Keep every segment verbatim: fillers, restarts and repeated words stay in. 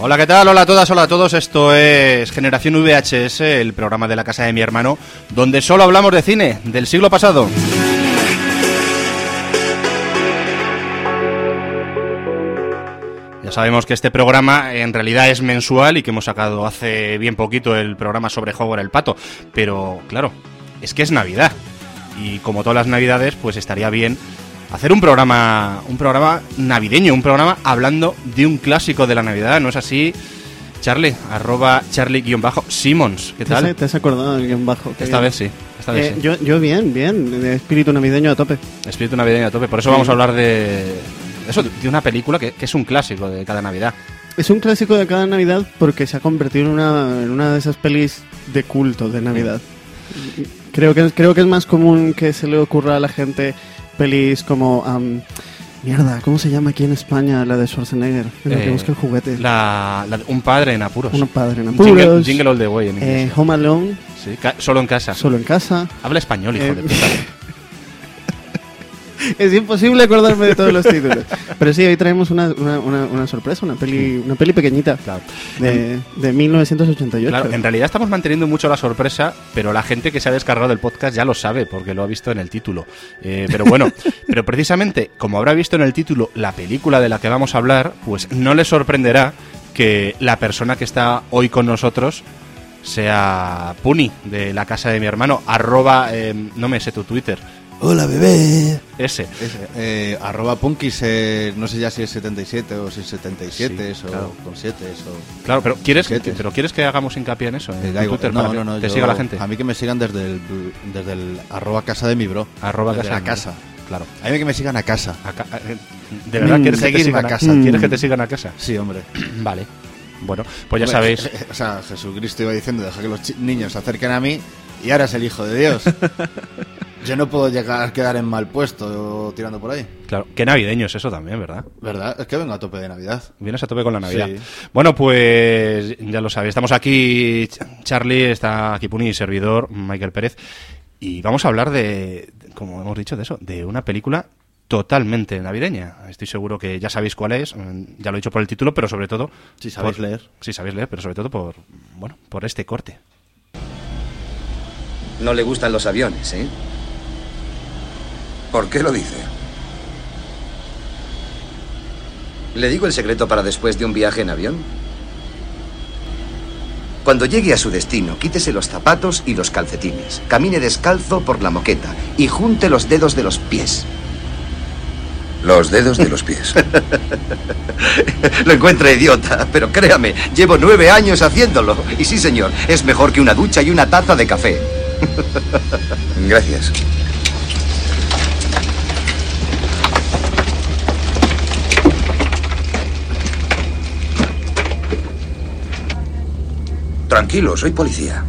Hola, ¿qué tal? Hola a todas, hola a todos. Esto es Generación V H S, el programa de la casa de mi hermano, donde solo hablamos de cine del siglo pasado. Ya sabemos que este programa en realidad es mensual y que hemos sacado hace bien poquito el programa sobre Howard el Pato, pero claro, es que es Navidad y como todas las Navidades, pues estaría bien hacer un programa un programa navideño, un programa hablando de un clásico de la Navidad, ¿no es así? Charlie, arroba Charlie-Simons, ¿qué tal? ¿Te has acordado del guión bajo? Esta vez sí, esta vez eh, sí. Yo, yo bien, bien, de espíritu navideño a tope. Espíritu navideño a tope, por eso sí. Vamos a hablar de eso, de una película que, que es un clásico de cada Navidad. Es un clásico de cada Navidad porque se ha convertido en una, en una de esas pelis de culto de Navidad. Creo que, creo que es más común que se le ocurra a la gente pelis como... Um, mierda, ¿cómo se llama aquí en España la de Schwarzenegger? En la eh, que busca el juguete. La, la, un padre en apuros. Un padre en apuros. Jingle, jingle All the Way en inglés. Eh, Home Alone. Sí, ca- solo en casa. Solo en casa. Habla español, hijo eh, de puta. Es imposible acordarme de todos los títulos. Pero sí, hoy traemos una, una, una, una sorpresa, una peli, una peli pequeñita, claro, de, de mil novecientos ochenta y ocho. Claro, en realidad estamos manteniendo mucho la sorpresa, pero la gente que se ha descargado del podcast ya lo sabe, porque lo ha visto en el título. Eh, pero bueno, pero precisamente, como habrá visto en el título la película de la que vamos a hablar, pues no les sorprenderá que la persona que está hoy con nosotros sea Puni, de la casa de mi hermano, arroba, eh, no me sé tu Twitter. Hola, bebé. Ese. Ese eh, arroba punkis, eh, no sé ya si es setenta y siete o si es setenta y siete, sí, o claro. Con siete, eso. Claro, pero ¿quieres, que, pero ¿quieres que hagamos hincapié en eso? En Twitter, no, no, no. ¿Te yo, siga la gente? A mí que me sigan desde el, desde el arroba casa de mi bro. Arroba desde casa. La casa. Claro. A mí que me sigan a casa. A ca- ¿De verdad mm, quieres que te sigan a casa? Mm. ¿Quieres que te sigan a casa? Sí, hombre. Vale. Bueno, pues ya hombre, sabéis. O sea, Jesucristo iba diciendo, deja que los ch- niños se acerquen a mí y ahora es el Hijo de Dios. Yo no puedo llegar a quedar en mal puesto tirando por ahí. Claro, qué navideño es eso también, ¿verdad? ¿Verdad? Es que vengo a tope de Navidad. Vienes a tope con la Navidad. Sí. Bueno, pues ya lo sabéis. Estamos aquí, Charlie, está aquí Puni, servidor, Michael Pérez. Y vamos a hablar de, como hemos dicho, de eso, de una película totalmente navideña. Estoy seguro que ya sabéis cuál es, ya lo he dicho por el título, pero sobre todo... Si sabéis por, leer. Si sabéis leer, pero sobre todo por, bueno, por este corte. No le gustan los aviones, ¿eh? ¿Por qué lo dice? ¿Le digo el secreto para después de un viaje en avión? Cuando llegue a su destino, quítese los zapatos y los calcetines. Camine descalzo por la moqueta y junte los dedos de los pies. Los dedos de los pies. Lo encuentra idiota, pero créame, llevo nueve años haciéndolo. Y sí, señor, es mejor que una ducha y una taza de café. Gracias. Tranquilo, soy policía.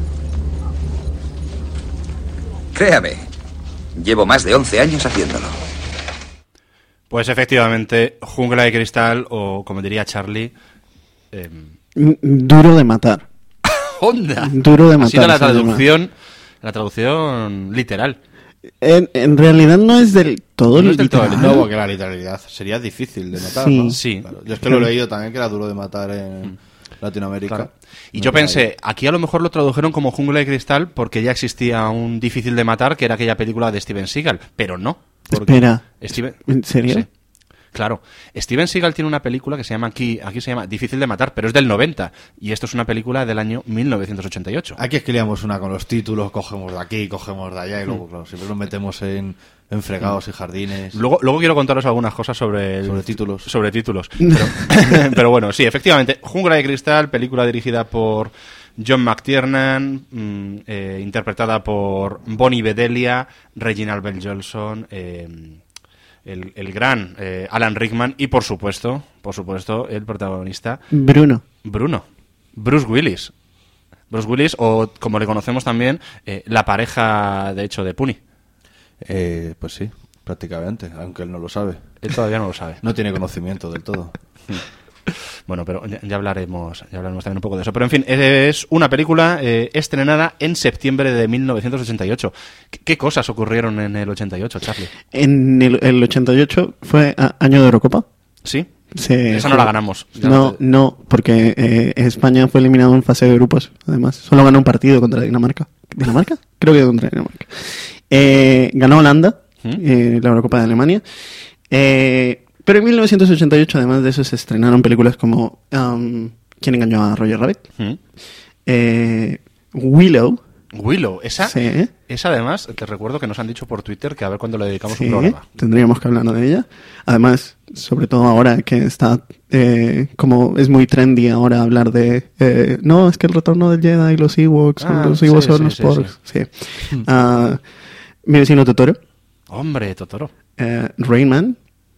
Créame, llevo más de once años haciéndolo. Pues efectivamente, Jungla de Cristal, o como diría Charlie... Eh... Duro de matar. ¡Onda! Duro de matar. Ha sido la traducción, la traducción literal. En, en realidad no es del todo no literal. Es del todo literal. No, porque la literalidad sería difícil de matar, sí. ¿no? Sí. Claro. Yo es que lo he leído también, que era duro de matar en... Latinoamérica. Claro. Y no yo pensé, ahí. Aquí a lo mejor lo tradujeron como Jungla de Cristal porque ya existía un Difícil de Matar, que era aquella película de Steven Seagal, pero no. Espera, Steven... ¿en serio? Sí. Claro, Steven Seagal tiene una película que se llama aquí, aquí se llama Difícil de Matar, pero es del noventa, y esto es una película del año mil novecientos ochenta y ocho. Aquí es que liamos una con los títulos, cogemos de aquí, cogemos de allá, y luego, claro, siempre nos metemos en, en fregados y jardines. Luego, luego quiero contaros algunas cosas sobre... El, sobre títulos. Sobre títulos. Pero, pero bueno, sí, efectivamente, Jungla de Cristal, película dirigida por John McTiernan, mmm, eh, interpretada por Bonnie Bedelia, Reginald VelJohnson... Eh, El, el gran eh, Alan Rickman y por supuesto, por supuesto, el protagonista Bruno. Bruno. Bruce Willis. Bruce Willis, o como le conocemos también, eh, la pareja, de hecho, de Puni. Eh, pues sí, prácticamente, aunque él no lo sabe. Él todavía no lo sabe. No tiene conocimiento del todo. Bueno, pero ya, ya hablaremos ya hablaremos también un poco de eso. Pero en fin, es una película eh, estrenada en septiembre de mil novecientos ochenta y ocho. ¿Qué, qué cosas ocurrieron en el ochenta y ocho, Charlie? En el, el ochenta y ocho fue a, año de Eurocopa. Sí, Sí, Esa no la ganamos. Ya No, te- no, porque eh, España fue eliminado en fase de grupos, además. Solo ganó un partido contra Dinamarca. ¿Dinamarca? Creo que contra Dinamarca. Eh, ganó Holanda, ¿Mm? eh, la Eurocopa de Alemania. Eh, pero en mil novecientos ochenta y ocho, además de eso, se estrenaron películas como um, ¿Quién engañó a Roger Rabbit? ¿Mm? Eh, Willow. Willow, esa, Sí, esa además, te recuerdo que nos han dicho por Twitter que a ver cuándo le dedicamos sí, un programa. tendríamos que hablar de ella. Además, sobre todo ahora que está, eh, como es muy trendy ahora hablar de, eh, no, es que el retorno del Jedi y los Ewoks, Ah, los Ewoks sí, son sí, los sí, porks. Sí. Ah, Mi vecino Totoro, Hombre, Totoro. eh, Rain Man,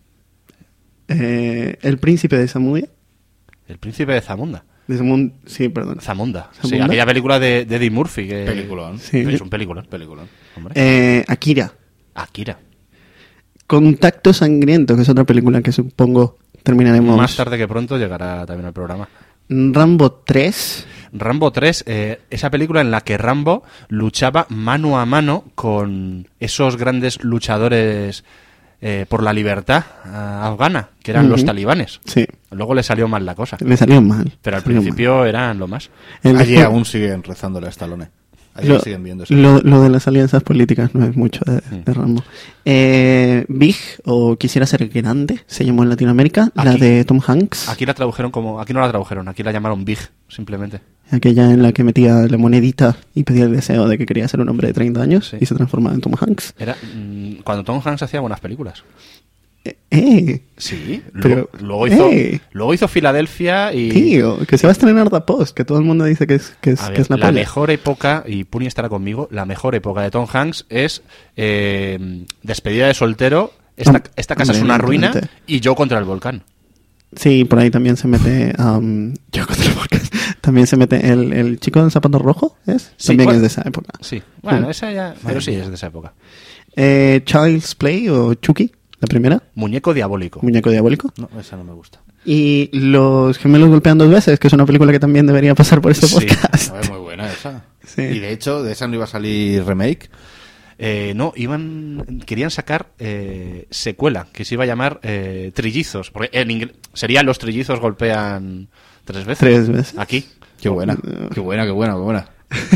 eh, El príncipe de Samudia, El príncipe de Zamunda. de Zamund, sí, perdón. Zamunda. Sí, ¿Zamunda? aquella película de, de Eddie Murphy. Que... Peliculón. Sí. Es un peliculón. Peliculón. Hombre. Eh, Akira, Akira. Contacto Sangriento, que es otra película que supongo terminaremos. Más tarde que pronto llegará también al programa. Rambo tres. Rambo tres, eh, esa película en la que Rambo luchaba mano a mano con esos grandes luchadores eh, por la libertad eh, afgana, que eran Ujú. los talibanes. Sí, Luego le salió mal la cosa. le salió mal. Pero al Salió mal. principio eran lo más. El- Allí aún siguen rezándole a Stallone. Allí Lo, siguen viendo eso. lo, lo de las alianzas políticas no es mucho de, Mm. de Rambo. Eh, Big, o Quisiera ser grande, se llamó en Latinoamérica, la Aquí. de Tom Hanks, Aquí la tradujeron como... Aquí no la tradujeron, aquí la llamaron Big, simplemente. aquella en la que metía la monedita y pedía el deseo de que quería ser un hombre de treinta años Sí. y se transformaba en Tom Hanks. Era mm, cuando Tom Hanks hacía buenas películas. Eh, eh, Sí, Pero, luego, luego hizo ¡eh! luego hizo Filadelfia y tío, que se va a estrenar The Post, que todo el mundo dice que es, que es, a ver, que es la la polla. mejor época, y Puni estará conmigo, la mejor época de Tom Hanks es eh, Despedida de soltero, esta, Hom- esta casa es hombre, una ruina evidentemente. y Yo contra el volcán. Sí, por ahí también se mete um, yo contra el volcán. También se mete el, el chico del zapato rojo, ¿es? Sí, también bueno. es de esa época. Sí, bueno, Mm. esa ya, pero sí es de esa época. Eh, Child's Play o Chucky, la primera, Muñeco diabólico. muñeco diabólico. No, esa no me gusta. Y Los gemelos golpean dos veces, que es una película que también debería pasar por este Sí. podcast. A ver, muy buena esa. Sí. Y de hecho, de esa no iba a salir remake. Eh, no, iban querían sacar eh, secuela, que se iba a llamar eh, Trillizos, porque en inglés sería Los trillizos golpean tres veces. Tres veces. Aquí. Qué buena, qué buena, qué buena, qué buena.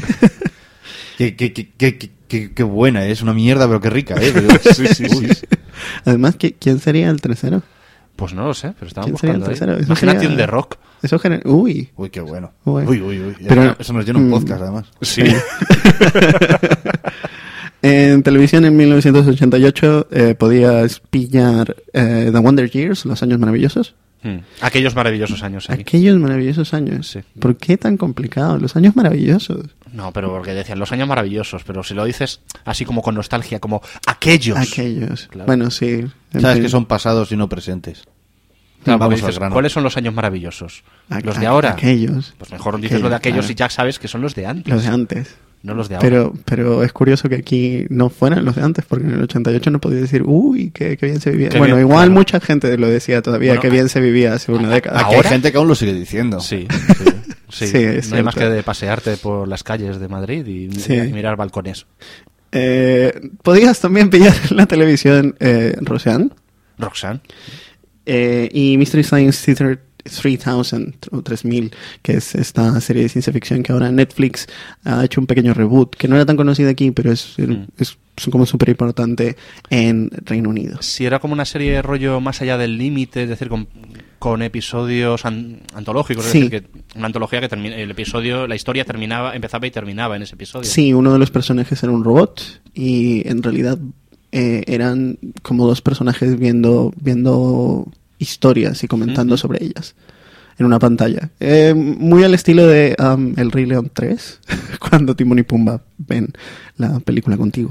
qué, qué, qué, qué, qué, qué- qué buena, es una mierda, pero qué rica, ¿eh? Pero- Sí, sí, sí. Además, ¿qui- ¿quién sería el tercero? Pues no lo sé, pero estaban ¿Quién sería el buscando ahí. tercero? Eso Imagínate sería- un The Rock. Eso gener... Uy. Uy, qué bueno. Uy. Uy, uy, uy. Pero- Eso- eso nos llena un mm. podcast, además. Sí. En televisión en mil novecientos ochenta y ocho eh, podías pillar eh, The Wonder Years, Los Años Maravillosos. Mm. Aquellos maravillosos años aquí. Aquellos maravillosos años. Sí. ¿Por qué tan complicado? Los Años Maravillosos. No, pero porque decían los años maravillosos, pero si lo dices así como con nostalgia, como aquellos. Aquellos. Claro. Bueno, sí. en Sabes fin. que son pasados y no presentes. Claro, Vamos porque al dices, grano. ¿cuáles son los años maravillosos? A- ¿Los de a- ahora? Aquellos. Pues mejor dices lo de aquellos claro. y ya sabes que son los de antes, Los de antes. no los de ahora. Pero, pero es curioso que aquí no fueran los de antes, porque en el ochenta y ocho no podía decir, uy, qué, qué bien se vivía. Qué bueno, bien, igual claro. mucha gente lo decía todavía, Bueno, qué bien se vivía hace una década. Aquí ¿Ahora? hay gente que aún lo sigue diciendo. Sí, sí, sí. Sí, es no hay más que cierto. de pasearte por las calles de Madrid y Sí. y mirar balcones. Eh, podías también pillar en la televisión eh, Roseanne Roxanne. eh, y Mystery Science Theater tres mil o tres mil, que es esta serie de ciencia ficción que ahora Netflix ha hecho un pequeño reboot, que no era tan conocida aquí, pero es, Mm. es, es como súper importante en Reino Unido. Si era como una serie de rollo más allá del límite, es decir, con, con episodios an- antológicos, es Sí. decir, que una antología que termina, el episodio, la historia terminaba, empezaba y terminaba en ese episodio. Sí, uno de los personajes era un robot y en realidad eh, eran como dos personajes viendo, viendo historias y comentando Ujú. sobre ellas en una pantalla. Eh, muy al estilo de um, El Rey León tres, cuando Timón y Pumba ven la película contigo.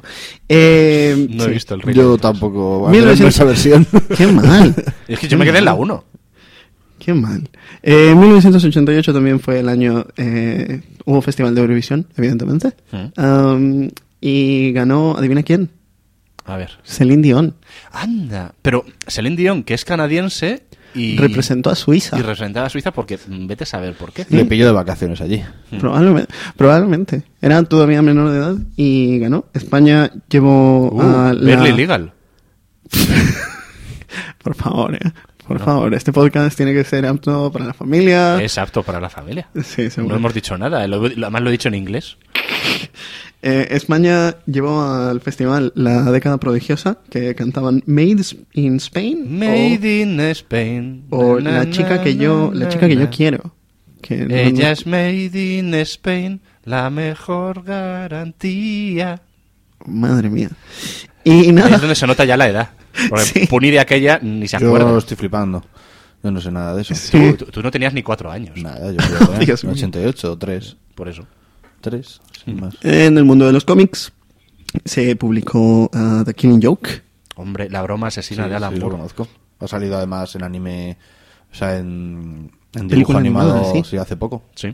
Eh, No he sí. visto el Rey Yo León. tampoco. mil Al menos novecientos esa versión. Qué mal. Es que yo me quedé en la uno. Qué mal. Eh, mil novecientos ochenta y ocho también fue el año... Eh, hubo Festival de Eurovisión, evidentemente. Mm. Um, y ganó, ¿adivina quién? A ver. Celine Dion. Anda. Pero Celine Dion, que es canadiense y... Representó a Suiza. Y representaba a Suiza porque mm, vete a saber por qué. Le pilló de vacaciones allí. Probablemente, probablemente. Era todavía menor de edad y ganó. España llevó Uh, a la... Barely Legal. Por favor, eh. Por No. favor, este podcast tiene que ser apto para la familia. Es apto para la familia. Sí, seguro. No hemos dicho nada, lo- además lo he dicho en inglés. Eh, España llevó al festival La década prodigiosa, que cantaban Made in Spain. Made in Spain. o, o Na, la na, chica que na, yo, na, la chica que na. yo quiero. Que no- Ella es Made in Spain, la mejor garantía. Madre mía. Y Ahí nada. es donde se nota ya la edad. Porque Sí. Punir de aquella ni se Yo acuerda. estoy flipando. Yo no sé nada de eso. Sí. Tú, tú no tenías ni cuatro años. Nada, yo creo que Dios en mío. ochenta y ocho o tres. Por eso. Tres, sin más. En el mundo de los cómics se publicó uh, The Killing Joke. Hombre, la broma asesina Sí, de Alan sí, lo Moore. conozco. Ha salido además en anime, o sea, en, en dibujo Película animado, animada, sí. sí, hace poco. Sí.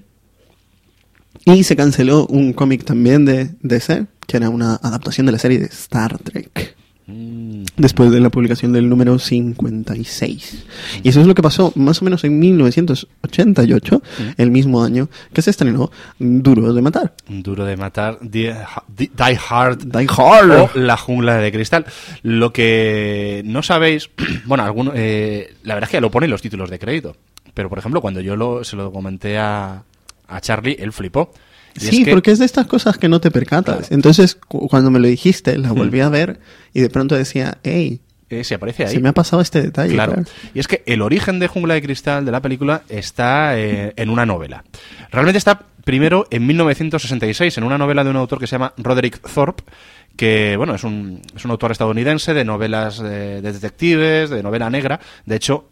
Y se canceló un cómic también de D C, que era una adaptación de la serie de Star Trek. Mm, Después de la publicación del número cincuenta y seis. Y eso es lo que pasó más o menos en mil novecientos ochenta y ocho, el mismo año que se estrenó Duro de Matar. Duro de matar. Die, Die Die Hard. Die Hard. O La jungla de cristal. Lo que no sabéis, bueno, alguno, eh, la verdad es que lo pone en los títulos de crédito. Pero, por ejemplo, cuando yo lo, se lo comenté a, a Charlie, él flipó. Y Sí, es que- porque es de estas cosas que no te percatas. Claro. Entonces, cu- cuando me lo dijiste, la volví a ver y de pronto decía, hey, eh, se aparece ahí. se me ha pasado este detalle. Claro. claro. Y es que el origen de Jungla de Cristal de la película está eh, en una novela. Realmente está primero en mil novecientos sesenta y seis, en una novela de un autor que se llama Roderick Thorpe, que bueno, es un, es un autor estadounidense de novelas de, de detectives, de novela negra. De hecho,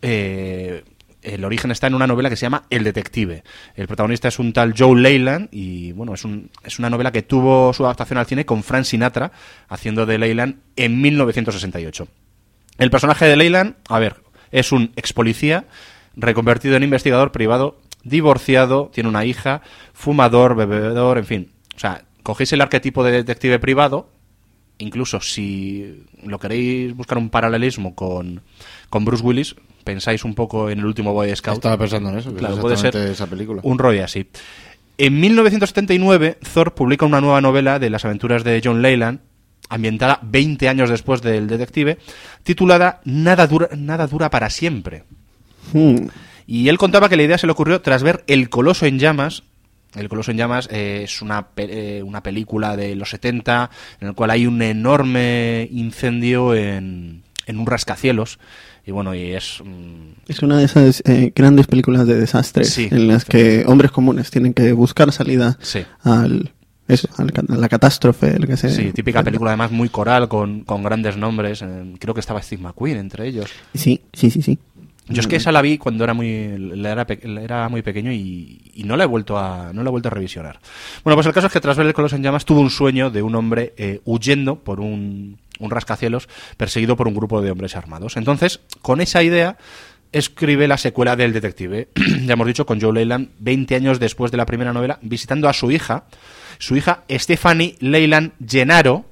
eh, el origen está en una novela que se llama El Detective. El protagonista es un tal Joe Leyland y bueno, es, un, es una novela que tuvo su adaptación al cine con Frank Sinatra haciendo de Leyland en mil novecientos sesenta y ocho. El personaje de Leyland, a ver, es un ex policía reconvertido en investigador privado, divorciado, tiene una hija, fumador, bebedor, en fin. O sea, cogéis el arquetipo de detective privado, incluso si lo queréis buscar un paralelismo con, con Bruce Willis, pensáis un poco en el último Boy Scout. Estaba pensando en eso, que Claro, es puede ser exactamente esa película. un rollo así. En mil novecientos setenta y nueve, Thorpe publica una nueva novela de las aventuras de John Leyland, ambientada veinte años después del detective, titulada Nada dura, nada dura para siempre. Hmm. Y él contaba que la idea se le ocurrió tras ver El Coloso en Llamas. El Coloso en Llamas eh, es una, pe- eh, una película de los setenta en el cual hay un enorme incendio en, en un rascacielos. Y bueno, y es... mm, Es una de esas eh, grandes películas de desastres Sí, en las que hombres comunes tienen que buscar salida sí. al, eso, al ca- a la catástrofe. Lo que sea. Sí, típica película además muy coral, con, con grandes nombres. eh, creo que estaba Steve McQueen entre ellos. Sí, sí, sí, sí. Yo es que esa la vi cuando era muy la era, pe- la era muy pequeño y, y no la he vuelto a no la he vuelto a revisionar. Bueno, pues el caso es que tras ver El Coloso en Llamas tuvo un sueño de un hombre eh, huyendo por un, un rascacielos perseguido por un grupo de hombres armados. Entonces, con esa idea escribe la secuela del Detective. Ya hemos dicho, con Joe Leyland, veinte años después de la primera novela, visitando a su hija, su hija Stephanie Leyland Gennaro,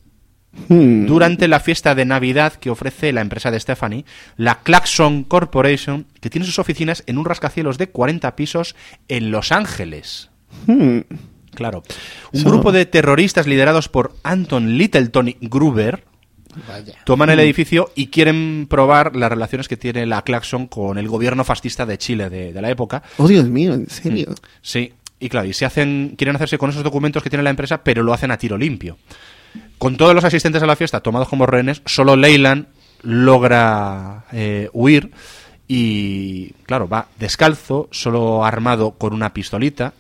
Hmm. durante la fiesta de Navidad que ofrece la empresa de Stephanie, la Clarkson Corporation, que tiene sus oficinas en un rascacielos de cuarenta pisos en Los Ángeles. Hmm. Claro. Un Eso- grupo de terroristas liderados por Anton Littleton Gruber Vaya. toman el edificio y quieren probar las relaciones que tiene la Clarkson con el gobierno fascista de Chile de, de la época. Oh, Dios mío, en serio. Sí, y claro, y se hacen, quieren hacerse con esos documentos que tiene la empresa, pero lo hacen a tiro limpio. Con todos los asistentes a la fiesta tomados como rehenes, solo Leyland logra eh, huir y, claro, va descalzo, solo armado con una pistolita,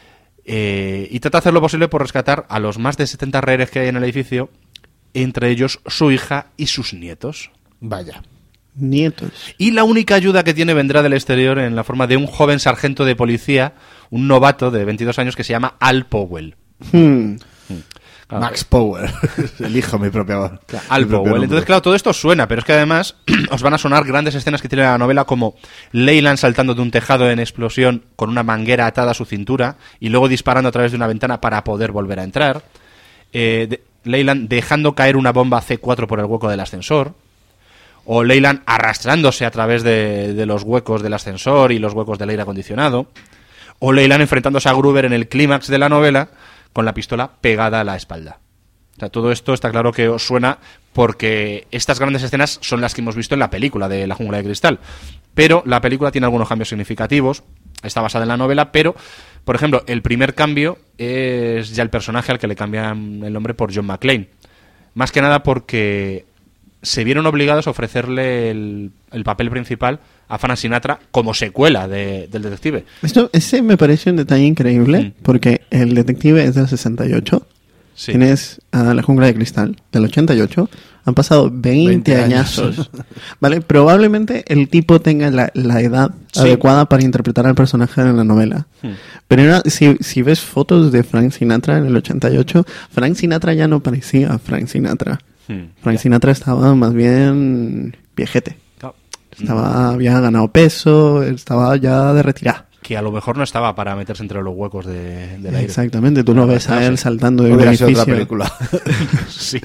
eh, y trata de hacer lo posible por rescatar a los más de setenta rehenes que hay en el edificio, entre ellos su hija y sus nietos. Vaya. Nietos. Y la única ayuda que tiene vendrá del exterior en la forma de un joven sargento de policía, un novato de veintidós años que se llama Al Powell. Hmm. Claro, Max Power. Elijo mi propia voz. Al Mi propio Powell. nombre. Entonces, claro, todo esto suena, pero es que además os van a sonar grandes escenas que tiene la novela, como Leyland saltando de un tejado en explosión con una manguera atada a su cintura y luego disparando a través de una ventana para poder volver a entrar. Eh, de- Leyland dejando caer una bomba ce cuatro por el hueco del ascensor. O Leyland arrastrándose a través de, de los huecos del ascensor y los huecos del aire acondicionado. O Leyland enfrentándose a Gruber en el clímax de la novela con la pistola pegada a la espalda. O sea, todo esto está claro que os suena porque estas grandes escenas son las que hemos visto en la película de La Jungla de Cristal. Pero la película tiene algunos cambios significativos, está basada en la novela, pero, por ejemplo, el primer cambio es ya el personaje al que le cambian el nombre por John McClane. Más que nada porque se vieron obligados a ofrecerle el, el papel principal a Frank Sinatra como secuela de, del detective. Esto, ese me parece un detalle increíble, mm. porque el detective es del sesenta y ocho. Sí. Tienes a La Jungla de Cristal del ochenta y ocho. Han pasado veinte, veinte añazos. Vale, probablemente el tipo tenga la, la edad sí. adecuada para interpretar al personaje en la novela. Hmm. Pero era, si, si ves fotos de Frank Sinatra en el ochenta y ocho, Frank Sinatra ya no parecía Frank Sinatra. Hmm. Frank yeah. Sinatra estaba más bien viejete. Oh. Estaba, había ganado peso, estaba ya de retirada. Que a lo mejor no estaba para meterse entre los huecos de, del aire. Exactamente, tú lo ves a él saltando de un edificio. Otra película. Sí.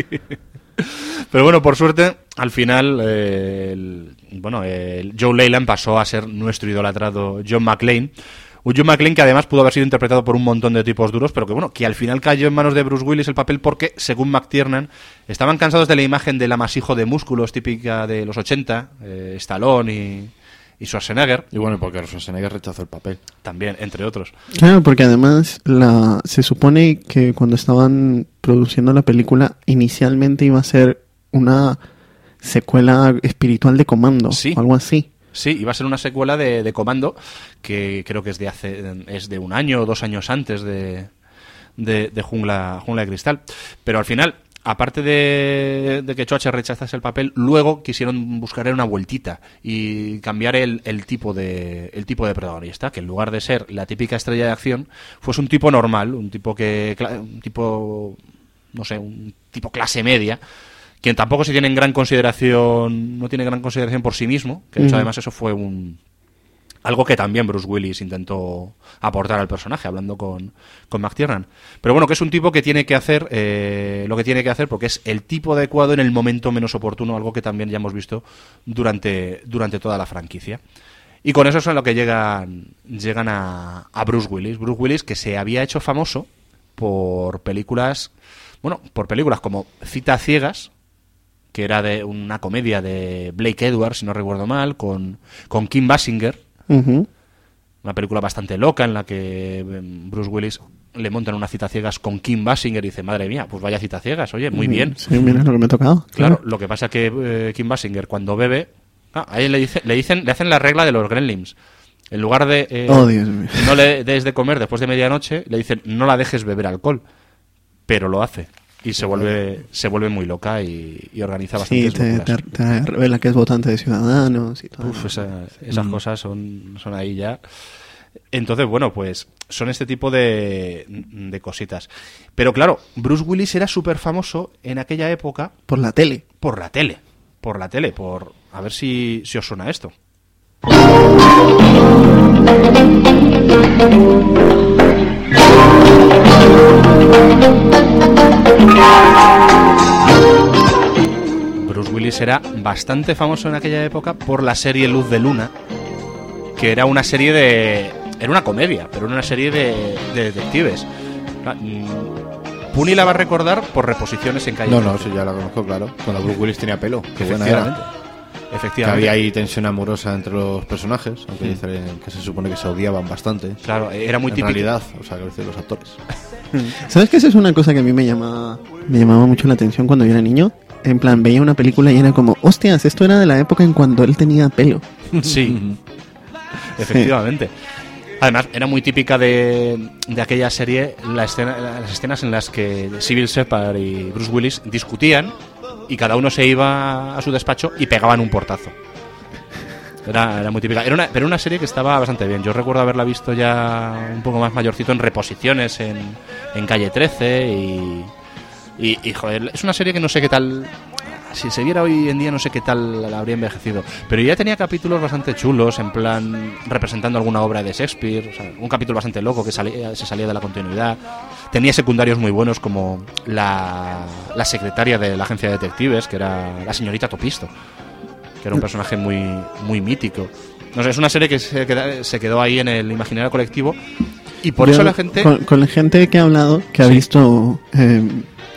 Pero bueno, por suerte, al final, eh, el, bueno, el Joe Leyland pasó a ser nuestro idolatrado John McClane. Un John McClane que además pudo haber sido interpretado por un montón de tipos duros, pero que bueno, que al final cayó en manos de Bruce Willis el papel porque, según McTiernan, estaban cansados de la imagen del amasijo de músculos típica de los ochenta, eh, Stallone y... y Schwarzenegger. Y bueno, porque Schwarzenegger rechazó el papel. También, entre otros. Claro, porque además la se supone que cuando estaban produciendo la película, inicialmente iba a ser una secuela espiritual de Comando, sí. o algo así. Sí, iba a ser una secuela de, de Comando, que creo que es de hace es de un año o dos años antes de, de, de Jungla, Jungla de Cristal. Pero al final, aparte de, de que Schwarzenegger rechazase el papel, luego quisieron buscar una vueltita y cambiar el, el tipo de el tipo de protagonista, que en lugar de ser la típica estrella de acción, fuese un tipo normal, un tipo que un tipo no sé, un tipo clase media, quien tampoco se tiene en gran consideración, no tiene gran consideración por sí mismo, que de hecho, uh-huh. además eso fue un algo que también Bruce Willis intentó aportar al personaje, hablando con, con McTiernan. Pero bueno, que es un tipo que tiene que hacer eh, lo que tiene que hacer porque es el tipo adecuado en el momento menos oportuno, algo que también ya hemos visto durante, durante toda la franquicia. Y con eso es a lo que llegan, llegan a, a Bruce Willis. Bruce Willis, que se había hecho famoso por películas, bueno, por películas como Cita a Ciegas, que era de una comedia de Blake Edwards, si no recuerdo mal, con, con Kim Basinger. Uh-huh. Una película bastante loca en la que Bruce Willis le montan una cita ciegas con Kim Basinger y dice, madre mía, pues vaya cita ciegas, oye, muy bien. Sí, mira lo que me ha tocado. Claro, claro. Lo que pasa es que eh, Kim Basinger cuando bebe, ah, a él le, dice, le dicen, le hacen la regla de los Gremlins. En lugar de eh, oh, Dios mío. no le des de comer después de medianoche, le dicen no la dejes beber alcohol, pero lo hace. Y se vuelve se vuelve muy loca y, y organiza bastantes sí, te, te, te revela que es votante de Ciudadanos y todo. Uf, esa, esas mm. cosas son, son ahí ya. Entonces, bueno, pues son este tipo de, de cositas. Pero claro, Bruce Willis era súper famoso en aquella época. Por la tele. Por la tele. Por la tele. Por a ver si, si os suena esto. Bruce Willis era bastante famoso en aquella época por la serie Luz de Luna, que era una serie de... era una comedia, pero era una serie de, de detectives. Puni la va a recordar por reposiciones en Calle No, no, eso ya la conozco, claro. Cuando Bruce Willis tenía pelo. Qué buena era. Efectivamente. Que había ahí tensión amorosa entre los personajes, aunque dicen que se supone que se odiaban bastante. Claro, era muy en típico. En realidad, o sea, que dicen los actores. ¿Sabes que esa es una cosa que a mí me llamaba, me llamaba mucho la atención cuando yo era niño? En plan, veía una película y era como, hostias, esto era de la época en cuando él tenía pelo. Sí, efectivamente. Además, era muy típica de, de aquella serie la escena, las escenas en las que Sybil Shepherd y Bruce Willis discutían y cada uno se iba a su despacho y pegaban un portazo. Era, era muy típica. Era una, pero una serie que estaba bastante bien. Yo recuerdo haberla visto ya un poco más mayorcito en reposiciones en, en Calle trece y, y, y, joder, es una serie que no sé qué tal... Si se viera hoy en día no sé qué tal la habría envejecido. Pero ya tenía capítulos bastante chulos, en plan representando alguna obra de Shakespeare. O sea, un capítulo bastante loco que salía, se salía de la continuidad. Tenía secundarios muy buenos como la, la secretaria de la agencia de detectives, que era la señorita Topisto, que era un personaje muy, muy mítico. No sé, es una serie que se queda, se quedó ahí en el imaginario colectivo. Y por Yo, eso la gente... Con, con la gente que ha hablado, que ha sí. visto... Eh,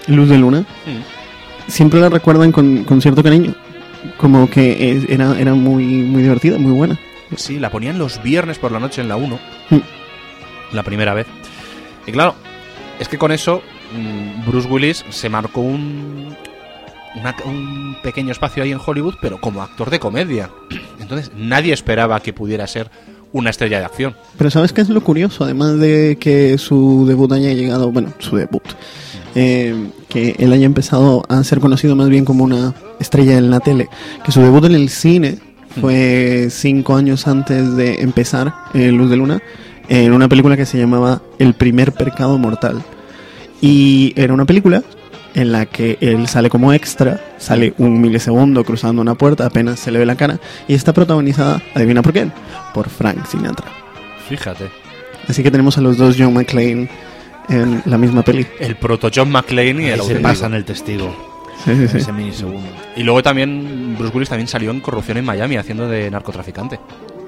Luz de Luna, Mm. siempre la recuerdan con, con cierto cariño. Como que es- era, era muy, muy divertida, muy buena. Sí, la ponían los viernes por la noche en la uno, Mm. la primera vez. Y claro, es que con eso mm, Bruce Willis se marcó un, una- un pequeño espacio ahí en Hollywood, pero como actor de comedia. Entonces nadie esperaba que pudiera ser una estrella de acción. Pero ¿sabes qué es lo curioso? Además de que su debut haya llegado, bueno, su debut, eh, que él haya empezado a ser conocido más bien como una estrella en la tele, que su debut en el cine fue cinco años antes de empezar eh, Luz de Luna, en una película que se llamaba El primer pecado mortal. Y era una película en la que él sale como extra, sale un milisegundo cruzando una puerta, apenas se le ve la cara, y está protagonizada, adivina por quién, por Frank Sinatra. Fíjate. Así que tenemos a los dos John McClane en la misma peli. El proto John McClane y Ahí el se auténtico. pasan el testigo. Sí, sí, sí. Ese minisegundo. Y luego también Bruce Willis también salió en Corrupción en Miami haciendo de narcotraficante.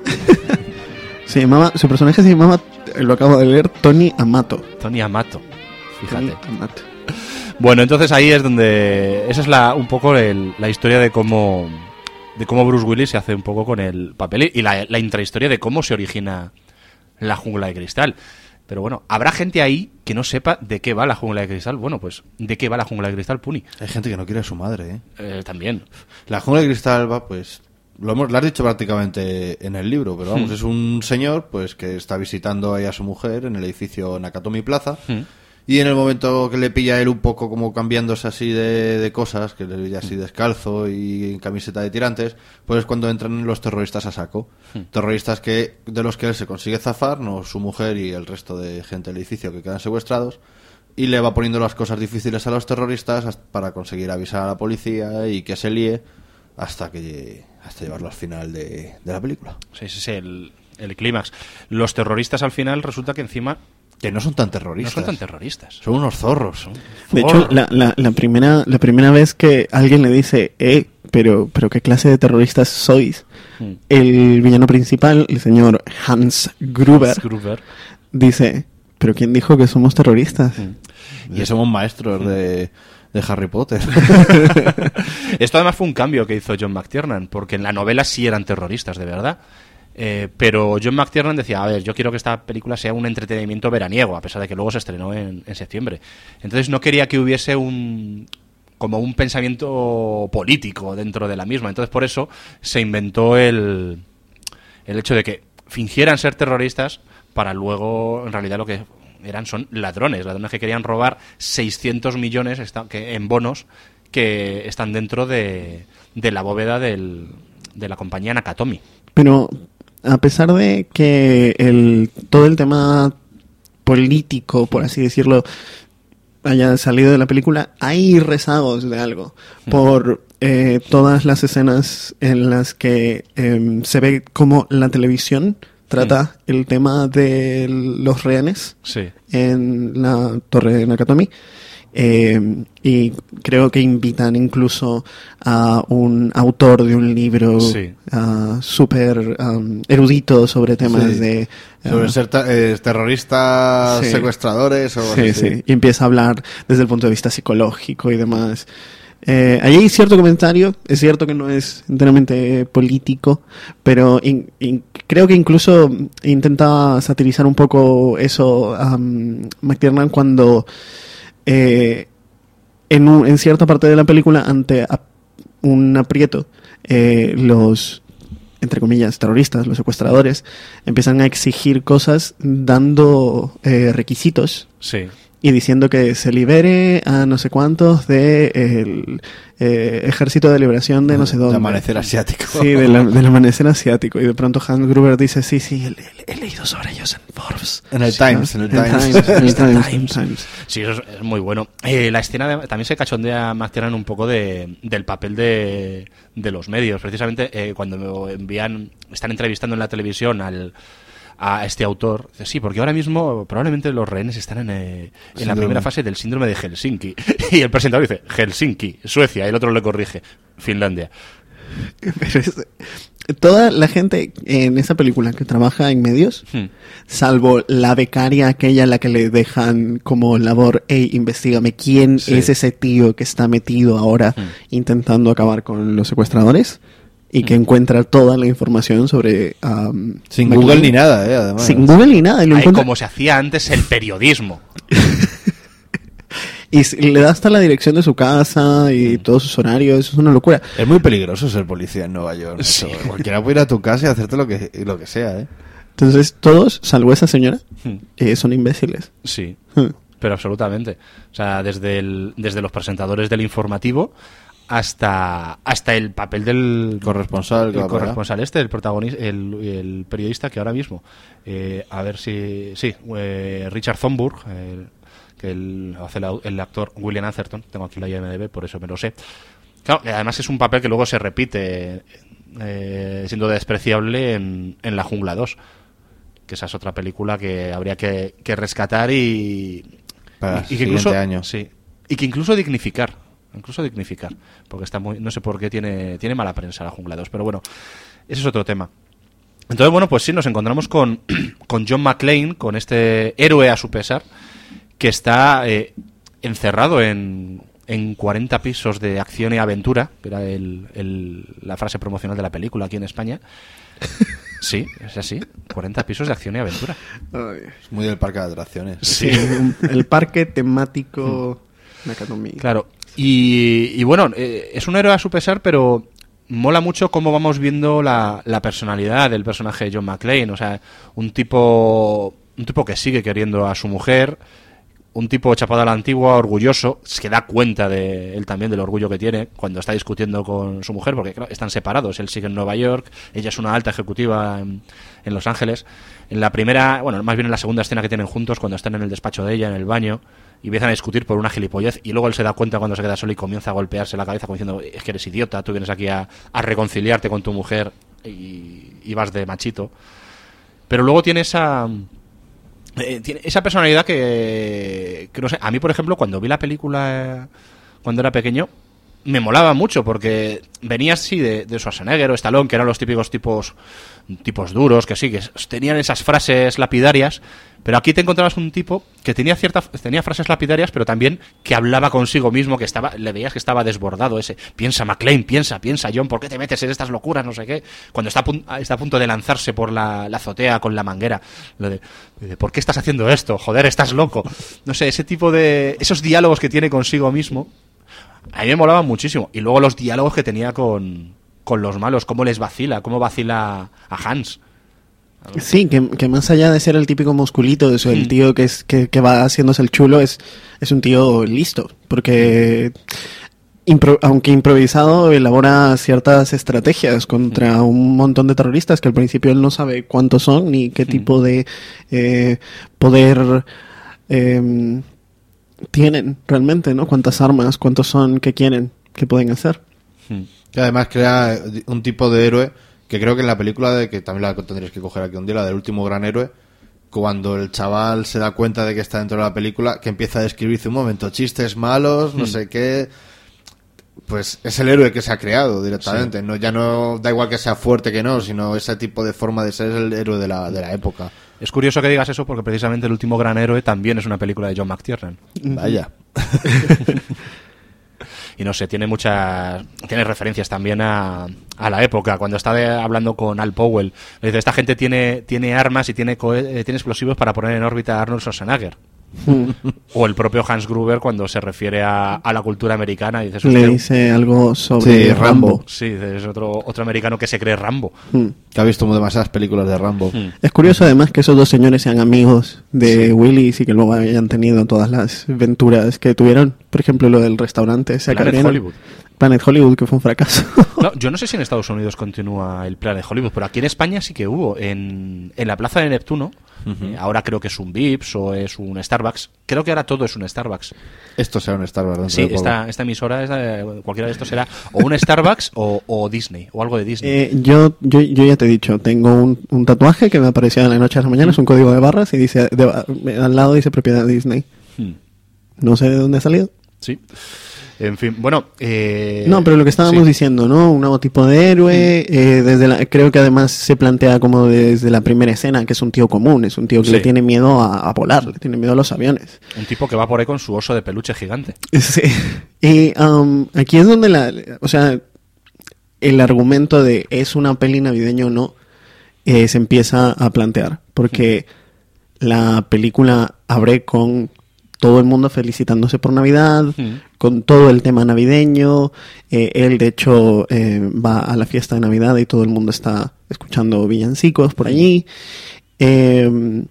Se llamaba, su personaje se llamaba, eh, lo acabo de leer, Tony Amato. Tony Amato. Fíjate. Tony Amato. Bueno, entonces ahí es donde... Esa es la, un poco el- la historia de cómo de cómo Bruce Willis se hace un poco con el papel y la, la intrahistoria de cómo se origina la Jungla de Cristal. Pero bueno, habrá gente ahí que no sepa de qué va la Jungla de Cristal. Bueno, pues ¿de qué va la Jungla de Cristal, Puni? Hay gente que no quiere a su madre, ¿eh? Eh, también. La Jungla de Cristal va, pues... Lo, hemos, lo has dicho prácticamente en el libro, pero vamos, Hmm. es un señor pues que está visitando ahí a su mujer en el edificio Nakatomi Plaza. Hmm. Y en el momento que le pilla a él un poco como cambiándose así de, de cosas, que le pilla así descalzo y en camiseta de tirantes, pues es cuando entran los terroristas a saco. Terroristas que de los que él se consigue zafar, no su mujer y el resto de gente del edificio que quedan secuestrados, y le va poniendo las cosas difíciles a los terroristas hasta- para conseguir avisar a la policía y que se líe hasta que hasta llevarlo al final de, de la película. Sí, ese es el, el clímax. Los terroristas al final resulta que encima Que no son tan no terroristas. son tan terroristas. Son unos zorros. De hecho, la, la, la primera la primera vez que alguien le dice, eh, pero, pero ¿qué clase de terroristas sois? Hmm. El villano principal, el señor Hans Gruber, Hans Gruber. dice, ¿pero quién dijo que somos terroristas? Y somos maestros de, de Harry Potter. Esto además fue un cambio que hizo John McTiernan, porque en la novela sí eran terroristas, de verdad. Eh, pero John McTiernan decía, a ver, yo quiero que esta película sea un entretenimiento veraniego, a pesar de que luego se estrenó en, en septiembre. Entonces no quería que hubiese un como un pensamiento político dentro de la misma. Entonces por eso se inventó el, el hecho de que fingieran ser terroristas para luego, en realidad lo que eran son ladrones, ladrones que querían robar seiscientos millones esta- que, en bonos que están dentro de, de la bóveda del, de la compañía Nakatomi. Pero a pesar de que el todo el tema político, por así decirlo, haya salido de la película, hay rezagos de algo por eh, todas las escenas en las que eh, se ve cómo la televisión trata el tema de los rehenes Sí. en la torre de Nakatomi. Eh, y creo que invitan incluso a un autor de un libro Sí. ah, súper um, erudito sobre temas Sí. de... Sobre ah, ser ta- eh, terroristas, Sí. secuestradores o algo sí, así. sí, y empieza a hablar desde el punto de vista psicológico y demás. Eh, ahí hay cierto comentario, es cierto que no es enteramente político, pero in- in- creo que incluso intenta satirizar un poco eso um, McTiernan cuando eh, en, un- en cierta parte de la película, ante a- un aprieto, eh, los, entre comillas, terroristas, los secuestradores, empiezan a exigir cosas dando eh, requisitos Sí. y diciendo que se libere a no sé cuántos de el eh, Ejército de Liberación de no sé De dónde. amanecer asiático. Sí, de la- del amanecer asiático. Y de pronto Hans Gruber dice, sí, sí, he, he- he leído sobre ellos en Forbes. En el Sí, Times, ¿no? en el Times. en el Times. Times, en el Times. Sí, eso es, es muy bueno. Eh, la escena de- también se cachondea McTiernan un poco de, del papel de, de los medios. Precisamente eh, cuando me envían, están entrevistando en la televisión al a este autor, dice, sí, porque ahora mismo probablemente los rehenes están en, eh, en la Síndrome. primera fase del síndrome de Helsinki. Y el presentador dice, Helsinki, Suecia, y el otro le corrige, Finlandia. Pero es, toda la gente en esa película que trabaja en medios, Hmm. salvo la becaria aquella a la que le dejan como labor, hey, investígame quién Sí. es ese tío que está metido ahora Hmm. intentando acabar con los secuestradores y que Hmm. encuentra toda la información sobre... um, Sin McLean. Google ni nada, ¿eh? Además. Sin Google ni nada. Y, lo Ahí, encuentra- como se hacía antes el periodismo. y s- y le da hasta la dirección de su casa y todos sus horarios. Eso es una locura. Es muy peligroso ser policía en Nueva York. Sí. macho. Cualquiera puede ir a tu casa y hacerte lo que, lo que sea, ¿eh? Entonces todos, salvo esa señora, Hmm. eh, son imbéciles. Sí, Hmm. pero absolutamente. O sea, desde, el, desde los presentadores del informativo hasta, hasta el papel del Corresponsal, que el va para allá. corresponsal este, el protagonista, el, el periodista que ahora mismo, eh, a ver si, sí, eh, Richard Thornburg, el, que el, hace el, el actor William Atherton, tengo aquí la I M D B, por eso me lo sé. Claro, y además es un papel que luego se repite, eh, siendo despreciable en, en La Jungla dos, que esa es otra película que habría que, que rescatar y, Para y, el y que siguiente incluso año. sí, y que incluso dignificar, incluso dignificar, porque está muy, no sé por qué tiene tiene mala prensa La Jungla dos, pero bueno, ese es otro tema. Entonces, bueno, pues sí, nos encontramos con, con John McClane, con este héroe a su pesar, que está eh, encerrado en, en cuarenta pisos de acción y aventura, que era el, el- la frase promocional de la película aquí en España. Sí, es así, cuarenta pisos de acción y aventura. Es muy del parque de atracciones. Sí. Un- el parque temático Nakatomi. Claro, y, y bueno, eh, es un héroe a su pesar, pero mola mucho cómo vamos viendo la, la personalidad del personaje de John McClane. O sea, un tipo, un tipo que sigue queriendo a su mujer, un tipo chapado a la antigua, orgulloso, que da cuenta de él también del orgullo que tiene cuando está discutiendo con su mujer, porque claro, están separados. Él sigue en Nueva York, ella es una alta ejecutiva en, en Los Ángeles. En la primera, bueno, más bien en la segunda escena que tienen juntos, cuando están en el despacho de ella, en el baño, y empiezan a discutir por una gilipollez, y luego él se da cuenta cuando se queda solo y comienza a golpearse la cabeza como diciendo, es que eres idiota, tú vienes aquí a, a reconciliarte con tu mujer y, y vas de machito. Pero luego tiene esa... Eh, tiene esa personalidad que, que no sé, a mí por ejemplo cuando vi la película eh, cuando era pequeño me molaba mucho porque venía así de, de Schwarzenegger o Stallone, que eran los típicos tipos tipos duros, que sí, que tenían esas frases lapidarias, pero aquí te encontrabas un tipo que tenía cierta, tenía frases lapidarias, pero también que hablaba consigo mismo, que estaba, le veías que estaba desbordado ese, piensa McClane, piensa, piensa John, ¿por qué te metes en estas locuras, no sé qué? Cuando está a, pun- está a punto de lanzarse por la, la azotea con la manguera, lo de, de, ¿por qué estás haciendo esto? Joder, estás loco. No sé, ese tipo de, esos diálogos que tiene consigo mismo, a mí me molaban muchísimo. Y luego los diálogos que tenía con, con los malos, cómo les vacila, cómo vacila a Hans. Sí, que, que más allá de ser el típico musculito, de eso, el Mm. tío que es que, que va haciéndose el chulo, es, es un tío listo, porque impro- aunque improvisado, elabora ciertas estrategias contra un montón de terroristas que al principio él no sabe cuántos son ni qué tipo de eh, poder eh, tienen realmente, ¿no? Cuántas armas, cuántos son, qué quieren, qué pueden hacer. Que además crea un tipo de héroe que creo que en la película, de que también la tendréis que coger aquí un día, la del último gran héroe, cuando el chaval se da cuenta de que está dentro de la película, que empieza a describirse un momento chistes malos, no sé qué, pues es el héroe que se ha creado directamente. Sí. No, ya no da igual que sea fuerte que no, sino ese tipo de forma de ser es el héroe de la, de la época. Es curioso que digas eso porque precisamente El último gran héroe también es una película de John McTiernan. Vaya. Y no sé, tiene muchas tiene referencias también a, a la época, cuando está de- hablando con Al Powell. Le dice, esta gente tiene tiene armas y tiene cohe- eh, tiene explosivos para poner en órbita a Arnold Schwarzenegger. O el propio Hans Gruber cuando se refiere a, a la cultura americana y dice, Le "Usted- dice algo sobre Sí, Rambo. Rambo. sí, es otro otro americano que se cree Rambo. Mm. Que ha visto demasiadas películas de Rambo. Mm. Es curioso además que esos dos señores sean amigos de Willis y que luego hayan tenido todas las aventuras que tuvieron. Por ejemplo, lo del restaurante. ese Planet acá, Hollywood. Planet Hollywood, que fue un fracaso. No, yo no sé si en Estados Unidos continúa el Planet Hollywood, pero aquí en España sí que hubo. En, en la Plaza de Neptuno, eh, ahora creo que es un Vips o es un Starbucks. Creo que ahora todo es un Starbucks. Esto será un Star Wars dentro Sí, de poco. esta, esta emisora, esta- cualquiera de estos será o un Starbucks o, o Disney, o algo de Disney. Eh, yo, yo, yo ya te he dicho, tengo un, un tatuaje que me apareció en la noche a la mañana, es un código de barras y dice, de- al lado dice propiedad Disney. Hmm. No sé de dónde ha salido. Sí. En fin, bueno... Eh... No, pero lo que estábamos sí. diciendo, ¿no? Un nuevo tipo de héroe, mm. eh, desde la, creo que además se plantea como desde la primera escena, que es un tío común, es un tío que sí. le tiene miedo a, a volar, le tiene miedo a los aviones. Un tipo que va por ahí con su oso de peluche gigante. Sí. Y um, aquí es donde la... O sea, el argumento de ¿es una peli navideña o no? Eh, se empieza a plantear, porque mm. la película abre con todo el mundo felicitándose por Navidad, mm. con todo el tema navideño, eh, él de hecho eh, va a la fiesta de Navidad y todo el mundo está escuchando villancicos por allí, eh,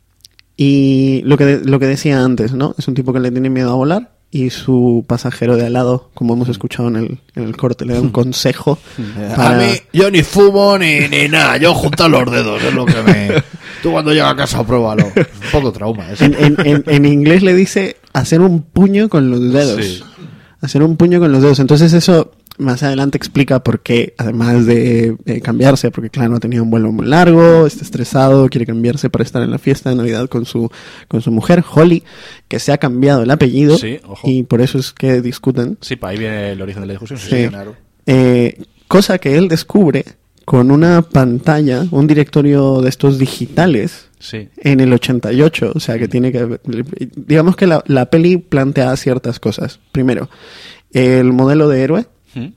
y lo que, de, lo que decía antes, ¿no? Es un tipo que le tiene miedo a volar, y su pasajero de al lado, como hemos escuchado en el, en el corte, le da un consejo. Para... A mí, yo ni fumo ni, ni nada, yo junto los dedos, es lo que me... Tú cuando llegas a casa, pruébalo. Es un poco trauma eso. En, en, en, en inglés le dice hacer un puño con los dedos. Sí. Hacer un puño con los dedos. Entonces eso más adelante explica por qué, además de eh, cambiarse, porque claro, ha tenido un vuelo muy largo, está estresado, quiere cambiarse para estar en la fiesta de Navidad con su con su mujer, Holly, que se ha cambiado el apellido, sí, ojo. Y por eso es que discuten. Sí, para ahí viene el origen de la discusión. Sí, sí. Claro. Eh, cosa que él descubre con una pantalla, un directorio de estos digitales, sí. en el ochenta y ocho, o sea que tiene que... Digamos que la, la peli plantea ciertas cosas. Primero, el modelo de héroe.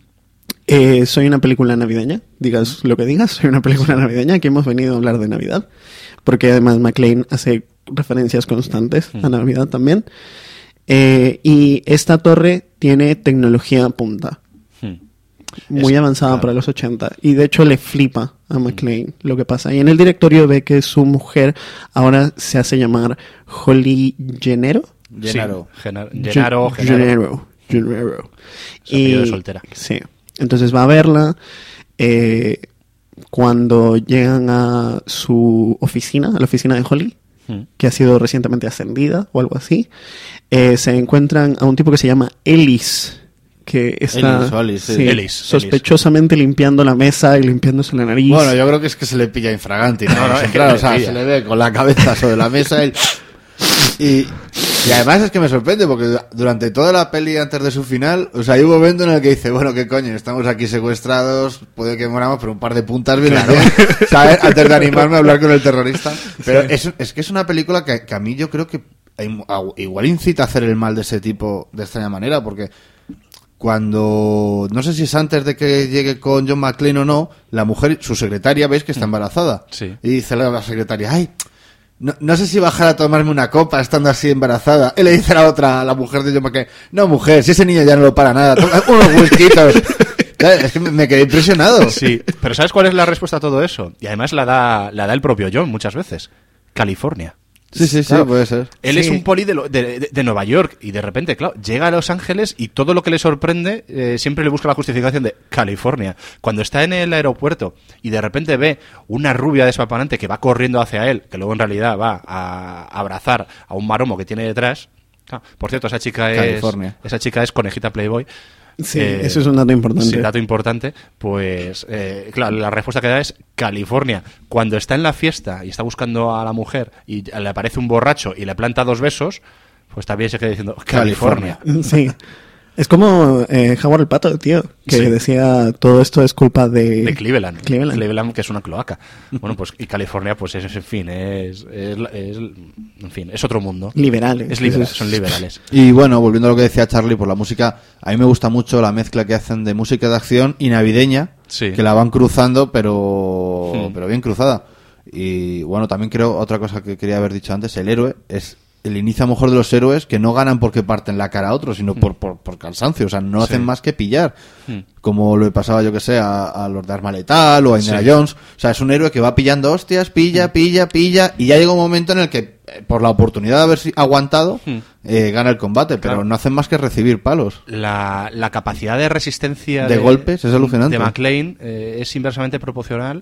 Eh, soy una película navideña, digas lo que digas, soy una película navideña, aquí hemos venido a hablar de Navidad, porque además McClane hace referencias constantes a Navidad también, eh, y esta torre tiene tecnología punta, muy es, avanzada claro. para los ochenta, y de hecho le flipa a McClane lo que pasa, y en el directorio ve que su mujer ahora se hace llamar Holly Gennaro. Gennaro. Sí, Genaro, Genaro, Gennaro. Gennaro. Y de soltera. Sí. Entonces va a verla. Eh, cuando llegan a su oficina, a la oficina de Holly, hmm. que ha sido recientemente ascendida o algo así, eh, se encuentran a un tipo que se llama Ellis, que está Ellis, Ellis, sí. Sí, Ellis, sospechosamente Ellis. limpiando la mesa y limpiándose la nariz. Bueno, yo creo que es que se le pilla infraganti, ¿no? no, no es claro, o sea, se le ve con la cabeza sobre la mesa y... y Y además es que me sorprende porque durante toda la peli antes de su final, o sea, hay un momento en el que dice, bueno, qué coño, estamos aquí secuestrados, puede que moramos, pero un par de puntas vienen claro. bien, ¿sabes? Antes de animarme a hablar con el terrorista. Pero sí. es, es que es una película que, que a mí yo creo que igual incita a hacer el mal de ese tipo de extraña manera, porque cuando, no sé si es antes de que llegue con John McClane o no, la mujer, su secretaria, veis que está embarazada. Sí. Y dice la secretaria, ay... No, no sé si bajar a tomarme una copa estando así embarazada. Y le dice a la otra, a la mujer de John McClane, no, mujer, si ese niño ya no lo para nada, toma unos whiskitos. Es que me quedé impresionado. Sí, pero ¿sabes cuál es la respuesta a todo eso? Y además la da, la da el propio John muchas veces. California. Sí, sí, sí, claro. Puede ser. Él sí. es un poli de, lo, de, de, de Nueva York y de repente, claro, llega a Los Ángeles y todo lo que le sorprende eh, siempre le busca la justificación de California. Cuando está en el aeropuerto y de repente ve una rubia despampanante que va corriendo hacia él, que luego en realidad va a abrazar a un maromo que tiene detrás. Ah, por cierto, esa chica es California. esa chica es Conejita Playboy. Sí, eh, eso es un dato importante. Sí, dato importante. Pues, eh, claro, la respuesta que da es California. Cuando está en la fiesta y está buscando a la mujer y le aparece un borracho y le planta dos besos, pues también se queda diciendo California. California. Sí. Es como eh, Howard el Pato, tío, que sí. decía todo esto es culpa de... De Cleveland. Cleveland. Cleveland, que es una cloaca. Bueno, pues y California, pues es, en fin, es, es, es en fin, es otro mundo. Liberales. Es liberal, son liberales. Y bueno, volviendo a lo que decía Charlie, por la música, a mí me gusta mucho la mezcla que hacen de música de acción y navideña, sí. que la van cruzando, pero, hmm. pero bien cruzada. Y bueno, también creo, otra cosa que quería haber dicho antes, el héroe es... el inicio a lo mejor de los héroes que no ganan porque parten la cara a otros, sino mm. por, por, por cansancio, o sea, no sí. hacen más que pillar, mm. como lo pasaba yo que sé a, a los de Arma Letal o a Indiana sí. Jones, o sea, es un héroe que va pillando hostias, pilla, pilla, pilla, y ya llega un momento en el que eh, por la oportunidad de haber aguantado mm. eh, gana el combate, pero claro. no hacen más que recibir palos. La, la capacidad de resistencia de, de golpes es alucinante. De McClane eh, es inversamente proporcional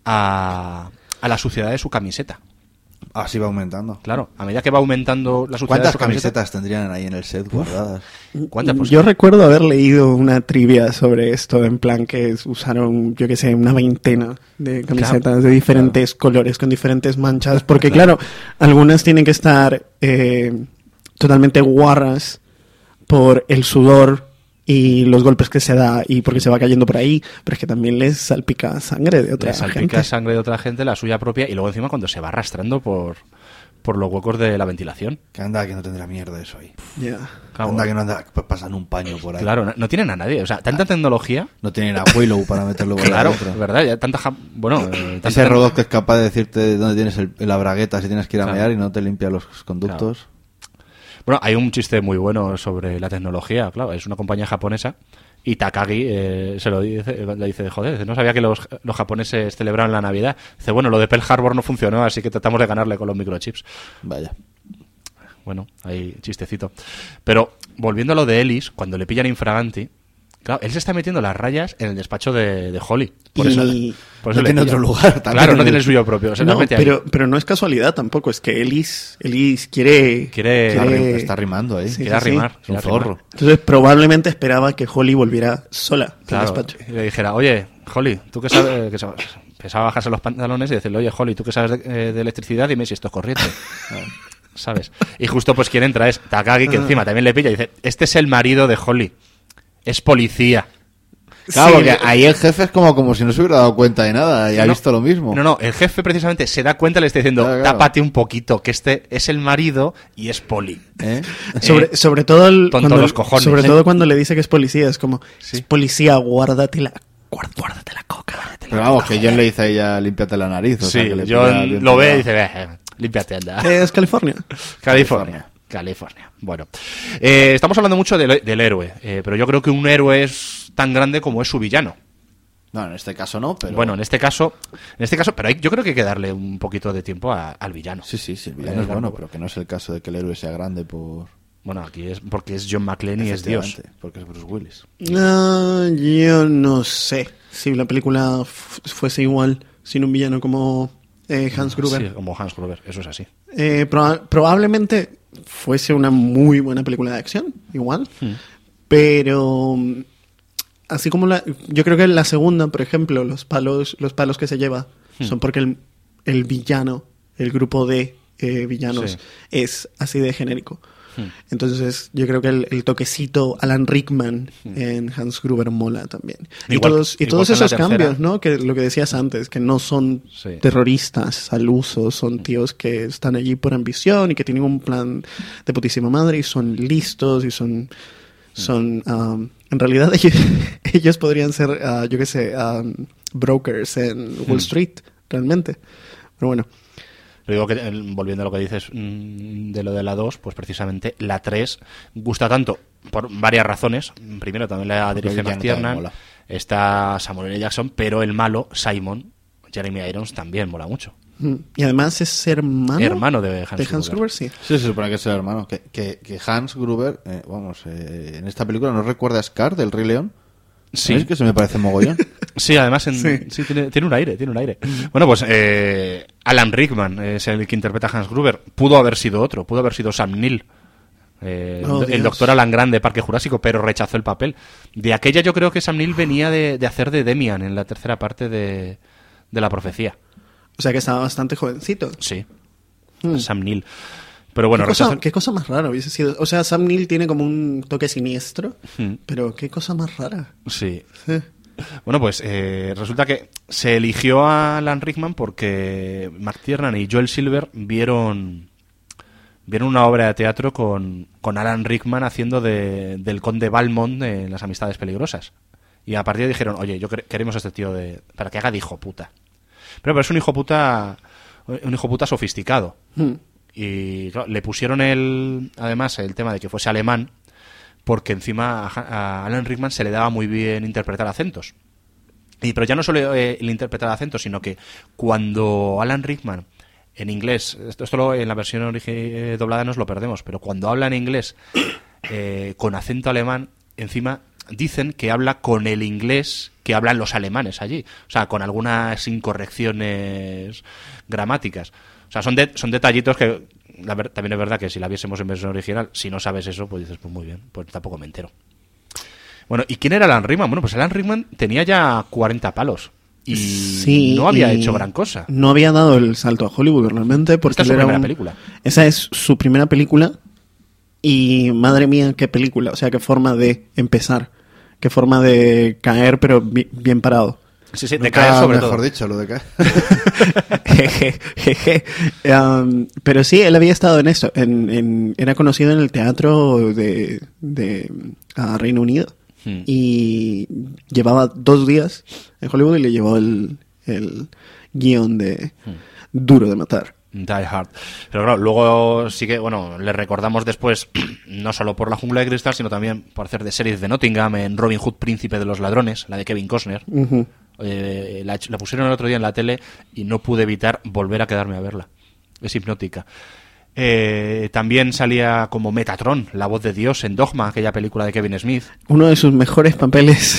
a, a la suciedad de su camiseta. Así va aumentando. Claro, a medida que va aumentando la suciedad ¿Cuántas de su camiseta, camisetas tendrían ahí en el set guardadas? ¿Cuántas? Pues, yo recuerdo haber leído una trivia sobre esto, en plan que usaron, yo que sé, una veintena de camisetas claro, de diferentes claro. colores, con diferentes manchas, porque claro, claro algunas tienen que estar eh, totalmente guarras por el sudor y los golpes que se da y porque se va cayendo por ahí, pero es que también les salpica sangre de otra Le salpica gente. sangre de otra gente, la suya propia, y luego encima cuando se va arrastrando por, por los huecos de la ventilación. Que anda, que no tendrá mierda eso ahí. Ya. Claro, Anda, que no anda pasando un paño por ahí. claro, no, no tienen a nadie. O sea, tanta tecnología. No tienen a Willow para meterlo por Claro, ahí dentro. ¿verdad? Ya tanta. ja- Bueno, eh, tanta- Ese robot que es capaz de decirte dónde tienes el, la bragueta si tienes que ir a Claro. mear y no te limpia los conductos. Bueno, hay un chiste muy bueno sobre la tecnología. Claro, es una compañía japonesa. Y Takagi eh, se lo dice, le dice, joder, no sabía que los, los japoneses celebraban la Navidad. Dice, bueno, lo de Pearl Harbor no funcionó, así que tratamos de ganarle con los microchips. Vaya. Bueno, hay chistecito. Pero, volviendo a lo de Ellis, cuando le pillan infraganti, claro, él se está metiendo las rayas en el despacho de, de Holly. Por Y- eso, le- por eso no le tiene pillan. otro lugar, también. Claro, no tiene el suyo propio. Se las No, mete ahí. pero, pero no es casualidad tampoco, es que Ellis, Ellis quiere... Quiere- Está, quiere- ri- está rimando ahí. Sí, Quiere sí, arrimar. Es un quiere arrimar. zorro. Entonces probablemente esperaba que Holly volviera sola al Claro, despacho. y le dijera, oye, Holly, tú que sabes, que sabes, empezaba a bajarse los pantalones y decirle, oye, Holly, tú que sabes de, eh, de electricidad, dime si esto es corriente. ¿Sabes? Y justo pues quien entra es Takagi, que encima también le pilla y dice, este es el marido de Holly, es policía. Claro, Sí, porque le- ahí el jefe es como, como si no se hubiera dado cuenta de nada y ha No, visto lo mismo. No, no, el jefe precisamente se da cuenta y le está diciendo, Claro, claro. tápate un poquito, que este es el marido y es poli. ¿Eh? Sobre, Eh, sobre todo el, tonto cuando, los cojones. sobre todo cuando le dice que es policía, es como, Sí. es policía, guárdate la, guard- guárdate la coca. guárdate la Pero vamos, coca, que John le dice a ella, límpiate la nariz. O sea, Sí, que le John pilla bien lo ve y pillado. dice, "Eh, límpiate, anda. joder". Es California. California. California. Bueno, eh, estamos hablando mucho del, del héroe, eh, pero yo creo que un héroe es tan grande como es su villano. No, en este caso no, pero... Bueno, en este caso, en este caso, pero hay, yo creo que hay que darle un poquito de tiempo a- al villano. Sí, sí, sí, el Hay villano que es darle bueno, un poco. pero que no es el caso de que el héroe sea grande por... Bueno, aquí es porque es John McClane y es Dios. Efectivamente, porque es Bruce Willis. Ah, yo no sé si la película f- fuese igual sin un villano como eh, Hans Gruber. Sí, como Hans Gruber, eso es así. Eh, proba- probablemente fuese una muy buena película de acción, igual. Hmm. Pero mm, así como la, yo creo que la segunda, por ejemplo, los palos, los palos que se lleva Hmm. son porque el, el villano, el grupo de eh, villanos Sí. es así de genérico. Hmm. Entonces yo creo que el, el toquecito Alan Rickman en Hans Gruber mola también. y Igual- todos, y igual todos que en la esos tercera. cambios, ¿no? Que lo que decías antes, que no son Sí. terroristas al uso, son tíos que están allí por ambición y que tienen un plan de putísima madre y son listos y son... son um, en realidad ellos, ellos podrían ser, ah, yo qué sé, um, brokers en Wall Street, realmente. Pero bueno. Pero digo que, eh, volviendo a lo que dices mm, de lo de la dos, pues precisamente la tres gusta tanto por varias razones. Primero, también la Porque dirige el villano McTiernan, también mola. está Samuel L. Jackson, pero el malo, Simon, Jeremy Irons, también mola mucho. Mm. Y además es hermano, Hermano de Hans, de Hans Gruber. Gruber, sí. Sí, se supone que es el hermano. Que, que, que Hans Gruber, eh, vamos, eh, en esta película, ¿no recuerda a Scar del Rey León? Sí. ¿Sabéis que se me parece mogollón? Sí, además en- Sí. sí, tiene, tiene un aire, tiene un aire. Bueno, pues eh, Alan Rickman es el que interpreta a Hans Gruber. Pudo haber sido otro, pudo haber sido Sam Neill. Eh, Oh, el Dios. doctor Alan Grant de Parque Jurásico, pero rechazó el papel. De aquella yo creo que Sam Neill venía de, de hacer de Demian en la tercera parte de, de La Profecía. O sea que estaba bastante jovencito. Sí, Mm. Sam Neill. Pero bueno, ¿Qué, cosa, rechazó- qué cosa más rara hubiese sido. O sea, Sam Neill tiene como un toque siniestro, Mm. pero qué cosa más rara. Sí. Sí. Bueno, pues eh, resulta que se eligió a Alan Rickman porque McTiernan y Joel Silver vieron vieron una obra de teatro con, con Alan Rickman haciendo de, del conde Valmont en Las Amistades Peligrosas. Y a partir de ahí dijeron, oye, yo quer- queremos a este tío de, para que haga de hijo puta. Pero, pero es un hijo puta, un hijo puta sofisticado. Mm. Y claro, le pusieron el, además el tema de que fuese alemán, porque encima a, Ja- a Alan Rickman se le daba muy bien interpretar acentos. Y pero ya no solo eh, el interpretar acentos, sino que cuando Alan Rickman en inglés, esto, esto lo- en la versión origi- eh, doblada nos lo perdemos, pero cuando habla en inglés eh, con acento alemán, encima dicen que habla con el inglés que hablan los alemanes allí, o sea, con algunas incorrecciones gramáticas. O sea, son, de- son detallitos que la ver- también es verdad que si la viésemos en versión original, si no sabes eso, pues dices, pues muy bien, pues tampoco me entero. Bueno, ¿y quién era Alan Rickman? Bueno, pues Alan Rickman tenía ya cuarenta palos y Sí, no había y hecho gran cosa. No había dado el salto a Hollywood realmente porque Esta es su él era primera un- película. Esa es su primera película y madre mía, qué película, o sea, qué forma de empezar qué forma de caer, pero bi- bien parado. Sí, sí, de Nunca, caer sobre mejor todo. dicho, lo de caer. Jeje, jeje. Um, pero sí, él había estado en eso. En, en, era conocido en el teatro de, de uh, Reino Unido. Hmm. Y llevaba dos días en Hollywood y le llevó el, el guión de Duro de Matar. Die Hard. Pero claro, luego sí que, bueno, le recordamos después, no solo por La Jungla de Cristal, sino también por hacer de series de Nottingham, en Robin Hood, Príncipe de los Ladrones, la de Kevin Costner. Uh-huh. Eh, la, la pusieron el otro día en la tele y no pude evitar volver a quedarme a verla. Es hipnótica. Eh, también salía como Metatron, la voz de Dios, en Dogma, aquella película de Kevin Smith. Uno de sus mejores papeles.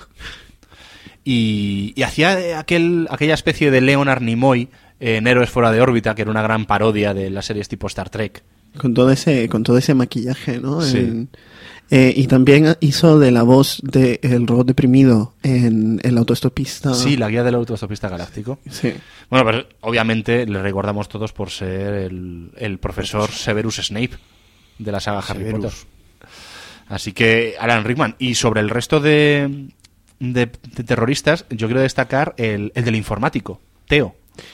Y, y hacía aquel, aquella especie de Leonard Nimoy en Héroes fuera de órbita, que era una gran parodia de las series tipo Star Trek. Con todo ese, con todo ese maquillaje, ¿no? Sí. En- eh, y también hizo de la voz de El Robot Deprimido en El Autoestopista. Sí, la guía del autostopista galáctico. Sí. Bueno, pues obviamente le recordamos todos por ser el, el profesor Severus Snape de la saga Harry Severus. Potter. Así que Alan Rickman. Y sobre el resto de, de, de terroristas, yo quiero destacar el, el del informático, Teo.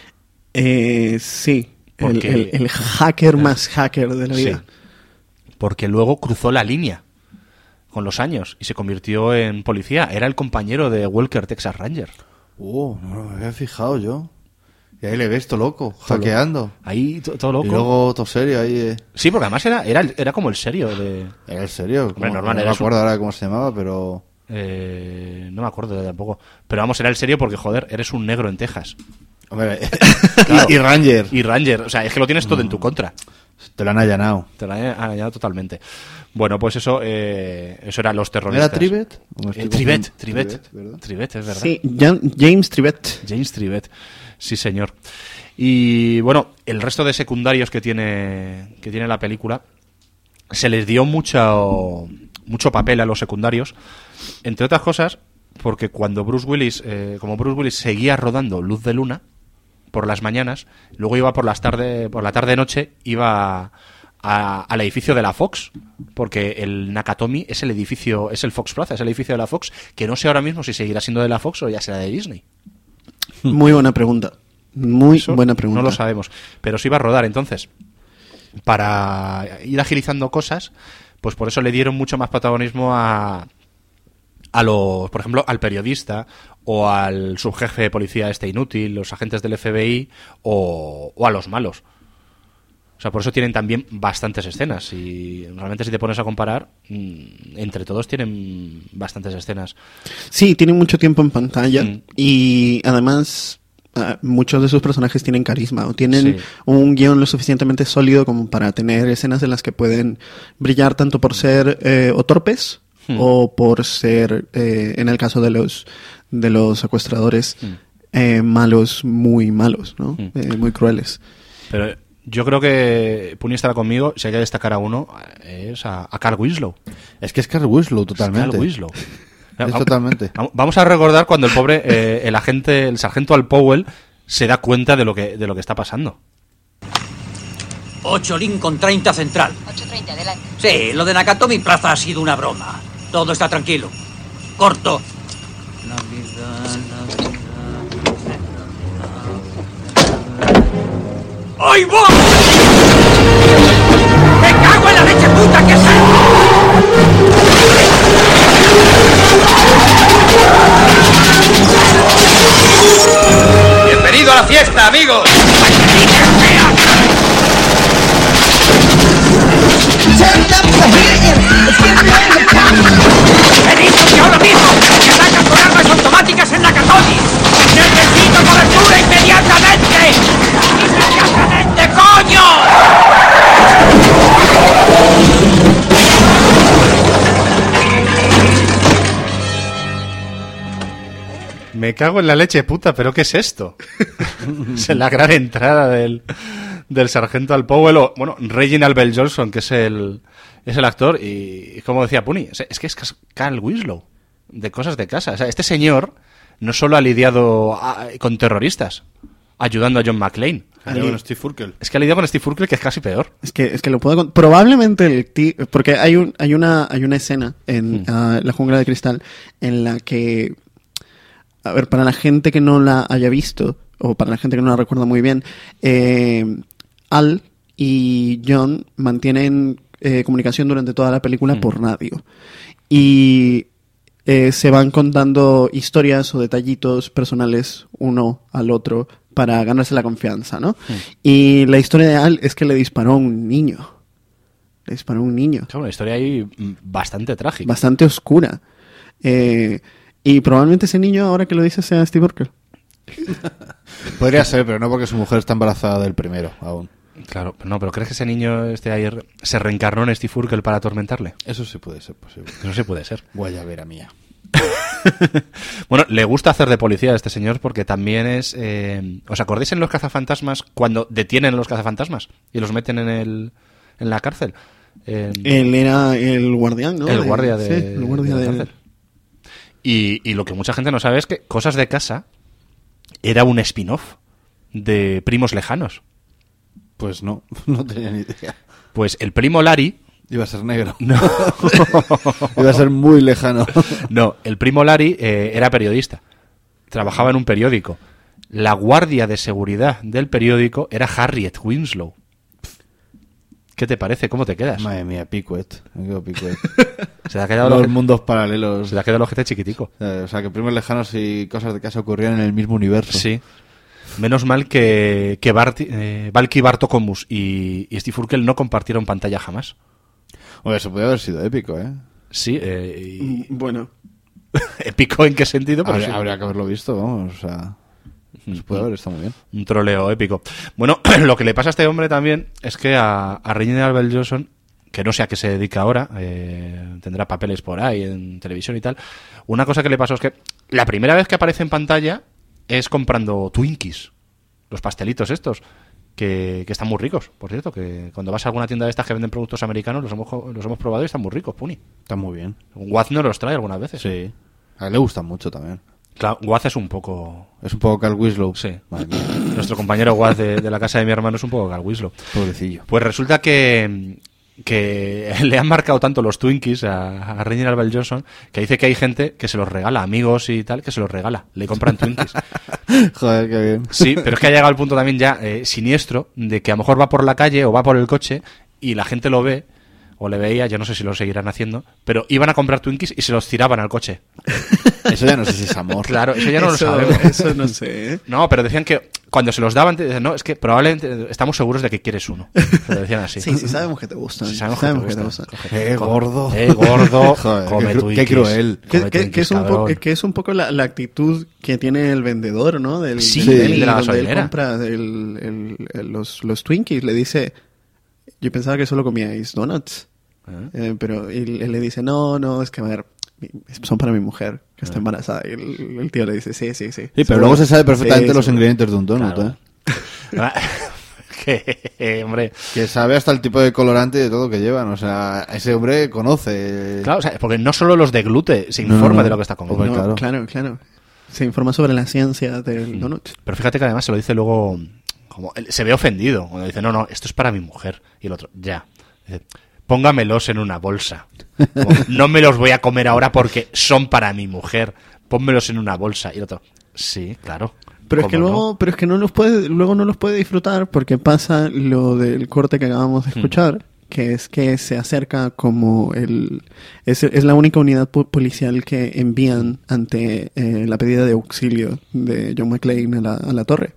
Eh, sí. El, Porque- el- el hacker más hacker de la Sí. vida. Porque luego cruzó la línea con los años y se convirtió en policía. Era el compañero de Walker, Texas Ranger. Uh, no me había fijado yo. Y ahí le ves todo loco, hackeando. Ahí to- todo loco. Y luego todo serio ahí. Eh. Sí, porque además era, era, era como el serio de... ¿Era en serio? Hombre, Como- normal, no me eres acuerdo ahora cómo se llamaba, pero... Eh, no me acuerdo tampoco. Pero vamos, era el serio porque, joder, eres un negro en Texas. Hombre, Claro. y, y Ranger. Y Ranger, o sea, es que lo tienes todo en tu contra. Te lo han allanado. Te lo han arañado totalmente. Bueno, pues eso, eh, eso eran los ¿No terroristas. era Trivet? ¿O me Eh, estoy Trivet, confundiendo? Trivet, ¿verdad? Trivet, es verdad. Sí, Jan- James Trivet. James Trivet, sí señor. Y bueno, el resto de secundarios que tiene que tiene la película, se les dio mucho mucho papel a los secundarios, entre otras cosas, porque cuando Bruce Willis, eh, como Bruce Willis seguía rodando Luz de Luna por las mañanas, luego iba por las tarde, por la tarde noche, iba a- al edificio de la Fox, porque el Nakatomi es el edificio, es el Fox Plaza, es el edificio de la Fox, que no sé ahora mismo si seguirá siendo de la Fox o ya será de Disney. Muy buena pregunta. Muy Eso buena pregunta. No lo sabemos. Pero se iba a rodar, entonces, para ir agilizando cosas, pues por eso le dieron mucho más protagonismo a, a los, por ejemplo, al periodista o al subjefe de policía este inútil, los agentes del F B I o, o a los malos. O sea, por eso tienen también bastantes escenas. Y realmente si te pones a comparar, mm, entre todos tienen bastantes escenas. Sí, tienen mucho tiempo en pantalla Mm. y además ah, muchos de sus personajes tienen carisma o tienen Sí. un guión lo suficientemente sólido como para tener escenas en las que pueden brillar tanto por ser eh, o torpes Mm. o por ser, eh, en el caso de los de los secuestradores, Mm. eh, malos, muy malos, ¿no? Mm. Eh, muy crueles. Pero yo creo que Puni estará conmigo. Si hay que destacar a uno, es a, a Carl Winslow. Es que es Carl Winslow totalmente. Carl Winslow. Es totalmente. Vamos- Vamos a recordar cuando el pobre, eh, el agente, el sargento Al Powell, se da cuenta de lo que, de lo que está pasando. ocho Lincoln treinta Central. ocho treinta, adelante. Sí, lo de Nakatomi Plaza ha sido una broma. Todo está tranquilo. Corto. ¡Ahí va! ¡Me cago en la leche puta que es! ¡Bienvenido a la fiesta, amigos! ¡He dicho que ahora mismo me atacan con armas automáticas en Nakatomi! ¡Necesito cobertura inmediatamente! ¡Inmediatamente, coño! Me cago en la leche puta, pero ¿qué es esto? Es la gran entrada del, del sargento Al Powell, o, bueno, Reginald Bell Johnson, que es el, es el actor, y como decía Puni, es es que es Carl Winslow, de Cosas de Casa. O sea, este señor no solo ha lidiado a- con terroristas, ayudando a John McClane, Ali- con Steve Urkel. Es que ha lidiado con Steve Urkel, que es casi peor. Es que, es que lo puedo... con- Probablemente el tío... Porque hay, un, hay, una, hay una escena en Hmm. ah, La Jungla de Cristal en la que... A ver, para la gente que no la haya visto, o para la gente que no la recuerda muy bien, eh, Al y John mantienen eh, comunicación durante toda la película Hmm. por radio. Y eh, se van contando historias o detallitos personales uno al otro para ganarse la confianza, ¿no? Y la historia de Al es que le disparó a un niño. Le disparó a un niño. Es una historia ahí mm, bastante trágica. Bastante oscura. Eh, y probablemente ese niño, ahora que lo dices, sea Steve Urkel. Podría ser, pero no porque su mujer está embarazada del primero aún. Claro, pero no, pero ¿crees que ese niño este ayer se reencarnó en Steve Urkel para atormentarle? Eso sí puede ser posible. Eso sí puede ser. Guayabera mía. Bueno, le gusta hacer de policía a este señor porque también es... Eh, ¿os acordáis en Los Cazafantasmas cuando detienen a los cazafantasmas y los meten en el en la cárcel? Eh, Él era el guardián, ¿no? el De- guardia de, sí, el guardia de la de- cárcel. Y, y lo que mucha gente no sabe es que Cosas de Casa era un spin-off de Primos Lejanos. Pues no, no tenía ni idea. Pues el primo Larry... Iba a ser negro. No, Iba a ser muy lejano. no el primo Larry eh, era periodista. Trabajaba en un periódico. La guardia de seguridad del periódico era Harriet Winslow. ¿Qué te parece? ¿Cómo te quedas? Madre mía, Pickett. Me quedo Pickett. Se te ha quedado Los el mundos paralelos. Se te ha quedado el ojete chiquitico. Eh, O sea, que primos lejanos y cosas de casa ocurrían en el mismo universo. Sí. Menos mal que, que Bart, eh, Valky Bartokomus y, y Steve Urkel no compartieron pantalla jamás. Oye, eso podría haber sido épico, ¿eh? Sí, eh, y- Mm, Bueno. épico en qué sentido, pero Habría, sí. habría que haberlo visto, vamos. O sea, eso puede haber estado muy bien. Un troleo épico. Bueno, lo que le pasa a este hombre también es que a, a Reginald Bell Johnson, que no sé a qué se dedica ahora, eh, tendrá papeles por ahí en televisión y tal, una cosa que le pasó es que la primera vez que aparece en pantalla es comprando Twinkies, los pastelitos estos, que, que están muy ricos, por cierto, que cuando vas a alguna tienda de estas que venden productos americanos los hemos, los hemos probado y están muy ricos, Puni. Está muy bien. Waz nos los trae algunas veces. Sí. A él le gustan mucho también. Claro, Waz es un poco... Es un poco Carl Winslow. Sí. Madre mía, Nuestro compañero Waz de, de la casa de mi hermano es un poco Carl Winslow. pobrecillo. Pues resulta que, que le han marcado tanto los Twinkies a, a Reginald Bell Johnson que dice que hay gente que se los regala, amigos y tal, que se los regala, le compran Twinkies. Joder, qué bien. Sí, pero es que ha llegado el punto también ya eh, siniestro de que a lo mejor va por la calle o va por el coche y la gente lo ve o le veía, yo no sé si lo seguirán haciendo, pero iban a comprar Twinkies y se los tiraban al coche. Eso ya no sé si es amor. Claro, eso ya no eso, lo sabemos. Eso no sé, ¿eh? No, pero decían que cuando se los daban, te decían, no, es que probablemente estamos seguros de que quieres uno. Se lo decían así. Sí, sí, sabemos que te gustan. Sí, sabemos que te gustan. Coge- Eh, gordo. Eh, gordo. Joder, come qué cru- Twinkies. qué cruel. Que, Come que- que Twinkies, es un cabrón. poco, que es un poco la, la actitud que tiene el vendedor, ¿no? Del, Sí, del de deli, la donde él gasolinera. compra el- el- el- los, los Twinkies. Le dice, yo pensaba que solo comíais donuts. ¿Eh? Eh, pero él, él le dice, no, no, es que a ver, mi- son para mi mujer, que está embarazada. Y el, el tío le dice, sí, sí, sí. Sí, pero seguro. luego se sabe perfectamente Sí, los seguro. ingredientes de un donut, Claro. ¿eh? Ah, que, hombre, Que sabe hasta el tipo de colorante y de todo que llevan. O sea, ese hombre conoce. claro, o sea, porque no solo los de glute se No, informa no, de no. lo que está comiendo. Hombre, No, claro. claro, claro. Se informa sobre la ciencia Mm. del donut. Pero fíjate que además se lo dice luego, como él se ve ofendido cuando dice, no, no, esto es para mi mujer. Y el otro, ya. Dice, póngamelos en una bolsa. Como, no me los voy a comer ahora porque son para mi mujer. Pónmelos en una bolsa. Y el otro, sí, claro. Pero es que ¿cómo luego, no? pero es que no los puede, luego no los puede disfrutar porque pasa lo del corte que acabamos de escuchar, que es que se acerca como el es, es la única unidad pu- policial que envían ante eh, la pedida de auxilio de John McClane a la, a la torre.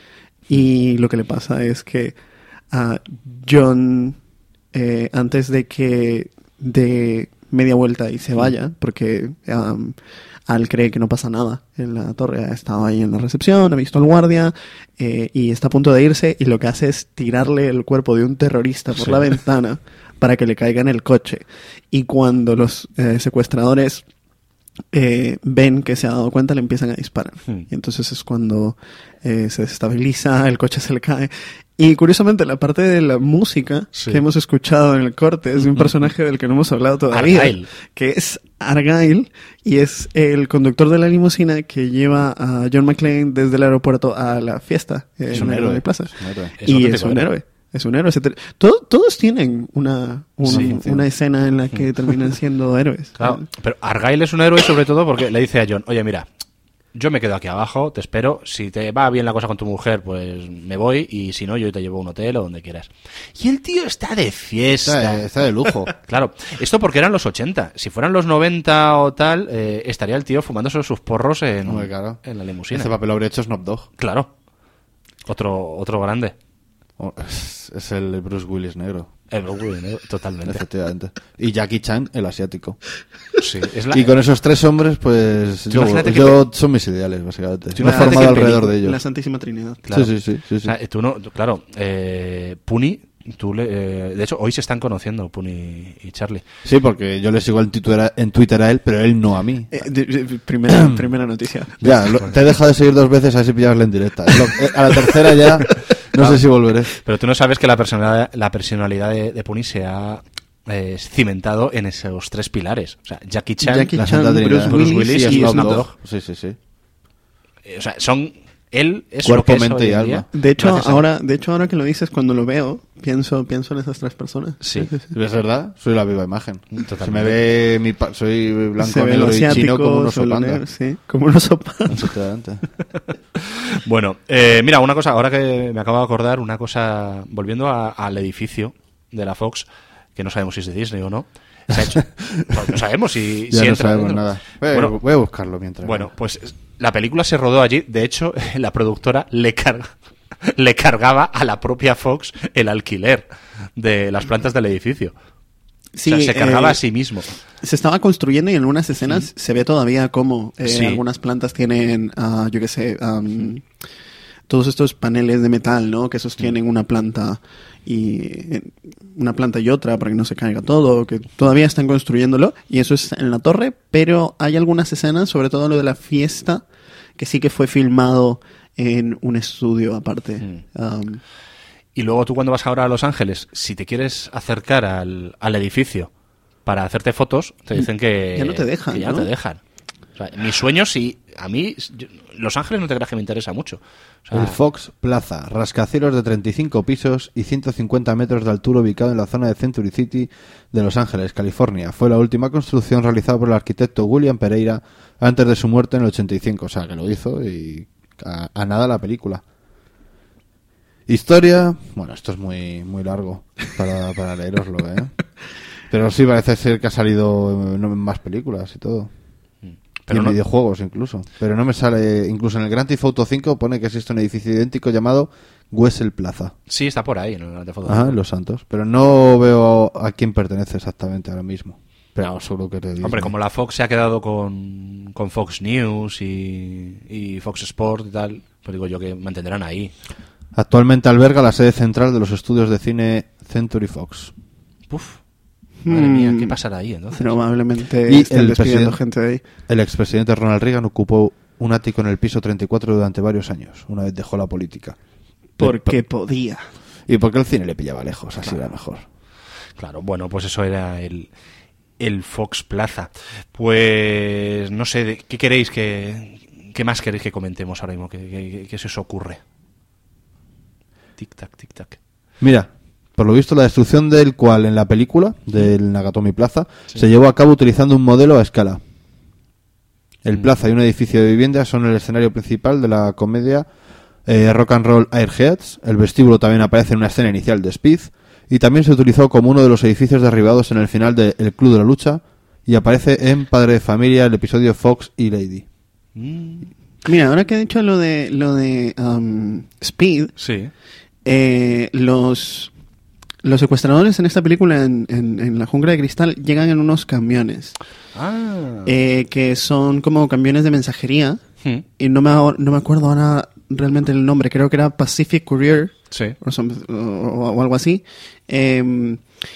Y lo que le pasa es que a John, eh, antes de que dé media vuelta y se vaya, porque um, Al cree que no pasa nada en la torre, ha estado ahí en la recepción, ha visto al guardia eh, y está a punto de irse, y lo que hace es tirarle el cuerpo de un terrorista por Sí. la ventana para que le caiga en el coche. Y cuando los eh, secuestradores eh, ven que se ha dado cuenta, le empiezan a disparar. Hmm. Y entonces es cuando eh, se desestabiliza, el coche se le cae. Y curiosamente, la parte de la música Sí. que hemos escuchado en el corte es de un personaje del que no hemos hablado todavía. Argyle. Que es Argyle y es el conductor de la limusina que lleva a John McClane desde el aeropuerto a la fiesta Es en un la héroe. Broadway Plaza. Es un héroe. Es Y auténtico es un héroe. héroe. Es un héroe. Se te- todo- todos tienen una, un- Sí. una escena en la que terminan siendo héroes. Claro, pero Argyle es un héroe sobre todo porque le dice a John, oye, mira, yo me quedo aquí abajo, te espero, si te va bien la cosa con tu mujer, pues me voy, y si no, yo te llevo a un hotel o donde quieras. Y el tío está de fiesta. Está, está de lujo. Claro, esto porque eran los ochenta. Si fueran los noventa o tal, eh, estaría el tío fumándose sus porros en, Hombre, claro. en la limusina. Ese papel lo habría hecho Snoop Dogg. Claro. Otro, otro grande. Oh, Es, es el Bruce Willis negro, El Bruce Willis, ¿no? Totalmente. efectivamente. Y Jackie Chan, el asiático. Sí, es la- Y con esos tres hombres, pues yo, imagínate que yo son mis ideales, básicamente. Tú Me he imagínate formado que alrededor de película- ellos. La Santísima Trinidad. Claro. Sí, sí, sí, sí, O sí. sea, tú no, tú- claro, eh, Puni, tú le, eh, de hecho, hoy se están conociendo Puni y Charlie. Sí, porque yo le sigo en Twitter, en Twitter a él, pero él no a mí. Eh, de- de- primera, primera noticia. Ya, lo- te he dejado de seguir dos veces a ver si pillarle en directa. Es lo- eh, a la tercera ya no sé si volveré. Pero tú no sabes que la personalidad, la personalidad de, de Puni se ha eh, cimentado en esos tres pilares. O sea, Jackie Chan, Jackie La Chan, Santa Bruce Trinidad. Willis, Willis y Snoop Snoop Dogg. Dogg. Sí, sí, sí. eh, o sea, son él es Cuerpo, lo que es mente hoy y en alma. día, De hecho, gracias a- ahora, de hecho, ahora que lo dices, cuando lo veo, pienso, pienso en esas tres personas. Sí. ¿Es verdad? Soy la viva imagen. Totalmente. Se me ve mi pa- soy blanco, Se ve lo negro y chino asiático, como un oso se ve lo panda. negro, sí, como un oso panda. Efectivamente. Bueno, eh, mira, una cosa, ahora que me acabo de acordar, una cosa, volviendo a- al edificio de la Fox, que no sabemos si es de Disney o no, se ha hecho, no, no sabemos si, Ya si no entra sabemos dentro. nada. Voy, Bueno, voy a buscarlo mientras. Bueno, pues la película se rodó allí. De hecho, la productora le, car- le cargaba a la propia Fox el alquiler de las plantas del edificio. Sí, o sea, se cargaba eh, a sí mismo. Se estaba construyendo y en algunas escenas se ve todavía como eh, Sí. algunas plantas tienen, ah, yo qué sé, am, todos estos paneles de metal, ¿no? Que sostienen una planta y eh, una planta y otra para que no se caiga todo, que todavía están construyéndolo y eso es en la torre, pero hay algunas escenas, sobre todo lo de la fiesta, que sí que fue filmado en un estudio aparte. Mm. Am, Y luego tú cuando vas ahora a Los Ángeles, si te quieres acercar al, al edificio para hacerte fotos, te dicen que Ya no te dejan, que ya no ¿no? te dejan. O sea, mis sueños, sí, a mí, yo- Los Ángeles no te creas que me interesa mucho. O sea, El Fox Plaza, rascacielos de treinta y cinco pisos y ciento cincuenta metros de altura, ubicado en la zona de Century City de Los Ángeles, California. Fue la última construcción realizada por el arquitecto William Pereira antes de su muerte en el ochenta y cinco. O sea, que lo hizo y a, a nada la película. Historia, bueno, esto es muy muy largo para, para leeroslo, ¿eh? Pero sí parece ser que ha salido en más películas y todo. Pero y en no- videojuegos incluso. Pero no me sale, incluso en el Grand Theft Auto cinco pone que existe un edificio idéntico llamado Wessel Plaza. sí, está por ahí en el Grand Theft Auto. Ajá, en Los Santos. Pero no veo a quién pertenece exactamente ahora mismo. Pero seguro que te digo. Hombre, como la Fox se ha quedado con, con Fox News y, y Fox Sport y tal, pues digo yo que mantendrán ahí. Actualmente alberga la sede central de los estudios de cine Century Fox. Puf, madre mía, Mm. ¿qué pasará ahí entonces? Probablemente Y estén el despidiendo presidente- gente de ahí. El expresidente Ronald Reagan ocupó un ático en el piso treinta y cuatro durante varios años, una vez dejó la política. Porque podía. Y porque el cine le pillaba lejos, así era mejor. Claro, bueno, pues eso era el, el Fox Plaza. Pues no sé, ¿de- ¿qué queréis que, qué más queréis que comentemos ahora mismo? ¿Qué, qué- qué se os ocurre? Tic tac, tic tac. Mira, por lo visto la destrucción del cual en la película del Nakatomi Plaza se llevó a cabo utilizando un modelo a escala. El Mm. plaza y un edificio de vivienda son el escenario principal de la comedia eh, Rock and Roll Airheads. El vestíbulo también aparece en una escena inicial de Speed y también se utilizó como uno de los edificios derribados en el final de El Club de la Lucha y aparece en Padre de Familia el episodio Fox y Lady. Mm, Mira, ahora que he dicho lo de lo de um, Speed, sí. eh, los los secuestradores en esta película en, en, en la jungla de cristal llegan en unos camiones Ah. eh, que son como camiones de mensajería Hmm, y no me ahor- no me acuerdo ahora realmente el nombre, creo que era Pacific Courier sí. o, some- o- o algo así. Eh,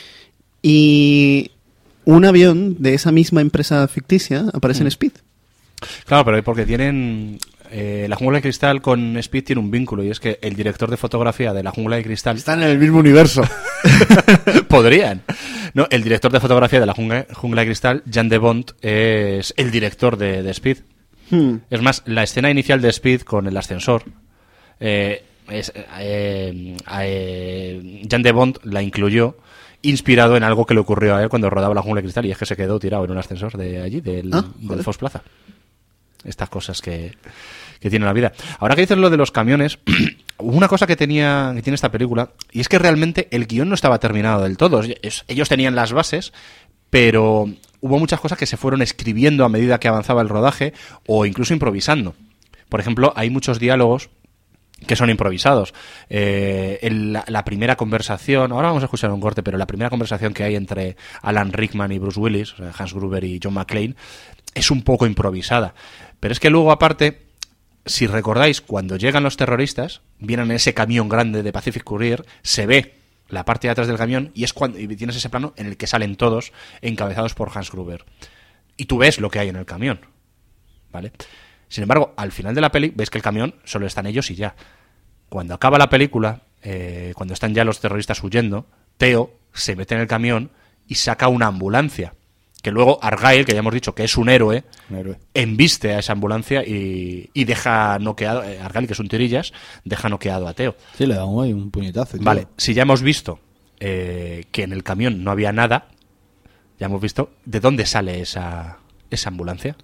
y un avión de esa misma empresa ficticia aparece en Mm. Speed. Claro, pero porque tienen eh, La Jungla de Cristal con Speed tiene un vínculo, y es que el director de fotografía de La Jungla de Cristal... Están en el mismo universo. Podrían. No, el director de fotografía de La Jungla, Jungla de Cristal, Jan de Bont, es el director de, de Speed. Hmm. Es más, la escena inicial de Speed con el ascensor, eh, es, eh, eh, Jan de Bont la incluyó inspirado en algo que le ocurrió a él cuando rodaba La Jungla de Cristal, y es que se quedó tirado en un ascensor de allí, del, Ah, del Fox Plaza. Estas cosas que, que tiene la vida. Ahora que dices lo de los camiones, hubo una cosa que tenía que tiene esta película, y es que realmente el guión no estaba terminado del todo. Es, ellos tenían las bases, pero hubo muchas cosas que se fueron escribiendo a medida que avanzaba el rodaje, o incluso improvisando. Por ejemplo, hay muchos diálogos que son improvisados. Eh, el, la, la primera conversación, ahora vamos a escuchar un corte, pero la primera conversación que hay entre Alan Rickman y Bruce Willis, o sea, Hans Gruber y John McClane, es un poco improvisada. Pero es que luego, aparte, si recordáis, cuando llegan los terroristas, vienen en ese camión grande de Pacific Courier, se ve la parte de atrás del camión, y es cuando y tienes ese plano en el que salen todos encabezados por Hans Gruber. Y tú ves lo que hay en el camión, ¿vale? Sin embargo, al final de la peli ves que el camión solo están ellos y ya. Cuando acaba la película, eh, cuando están ya los terroristas huyendo, Theo se mete en el camión y saca una ambulancia. Que luego Argyle, que ya hemos dicho que es un héroe, Un héroe. embiste a esa ambulancia y, y deja noqueado, eh, Argyle, que es un tirillas, deja noqueado a Theo. Sí, le da un, un puñetazo. Tío. Vale, si ya hemos visto eh, que en el camión no había nada, ya hemos visto de dónde sale esa, esa ambulancia.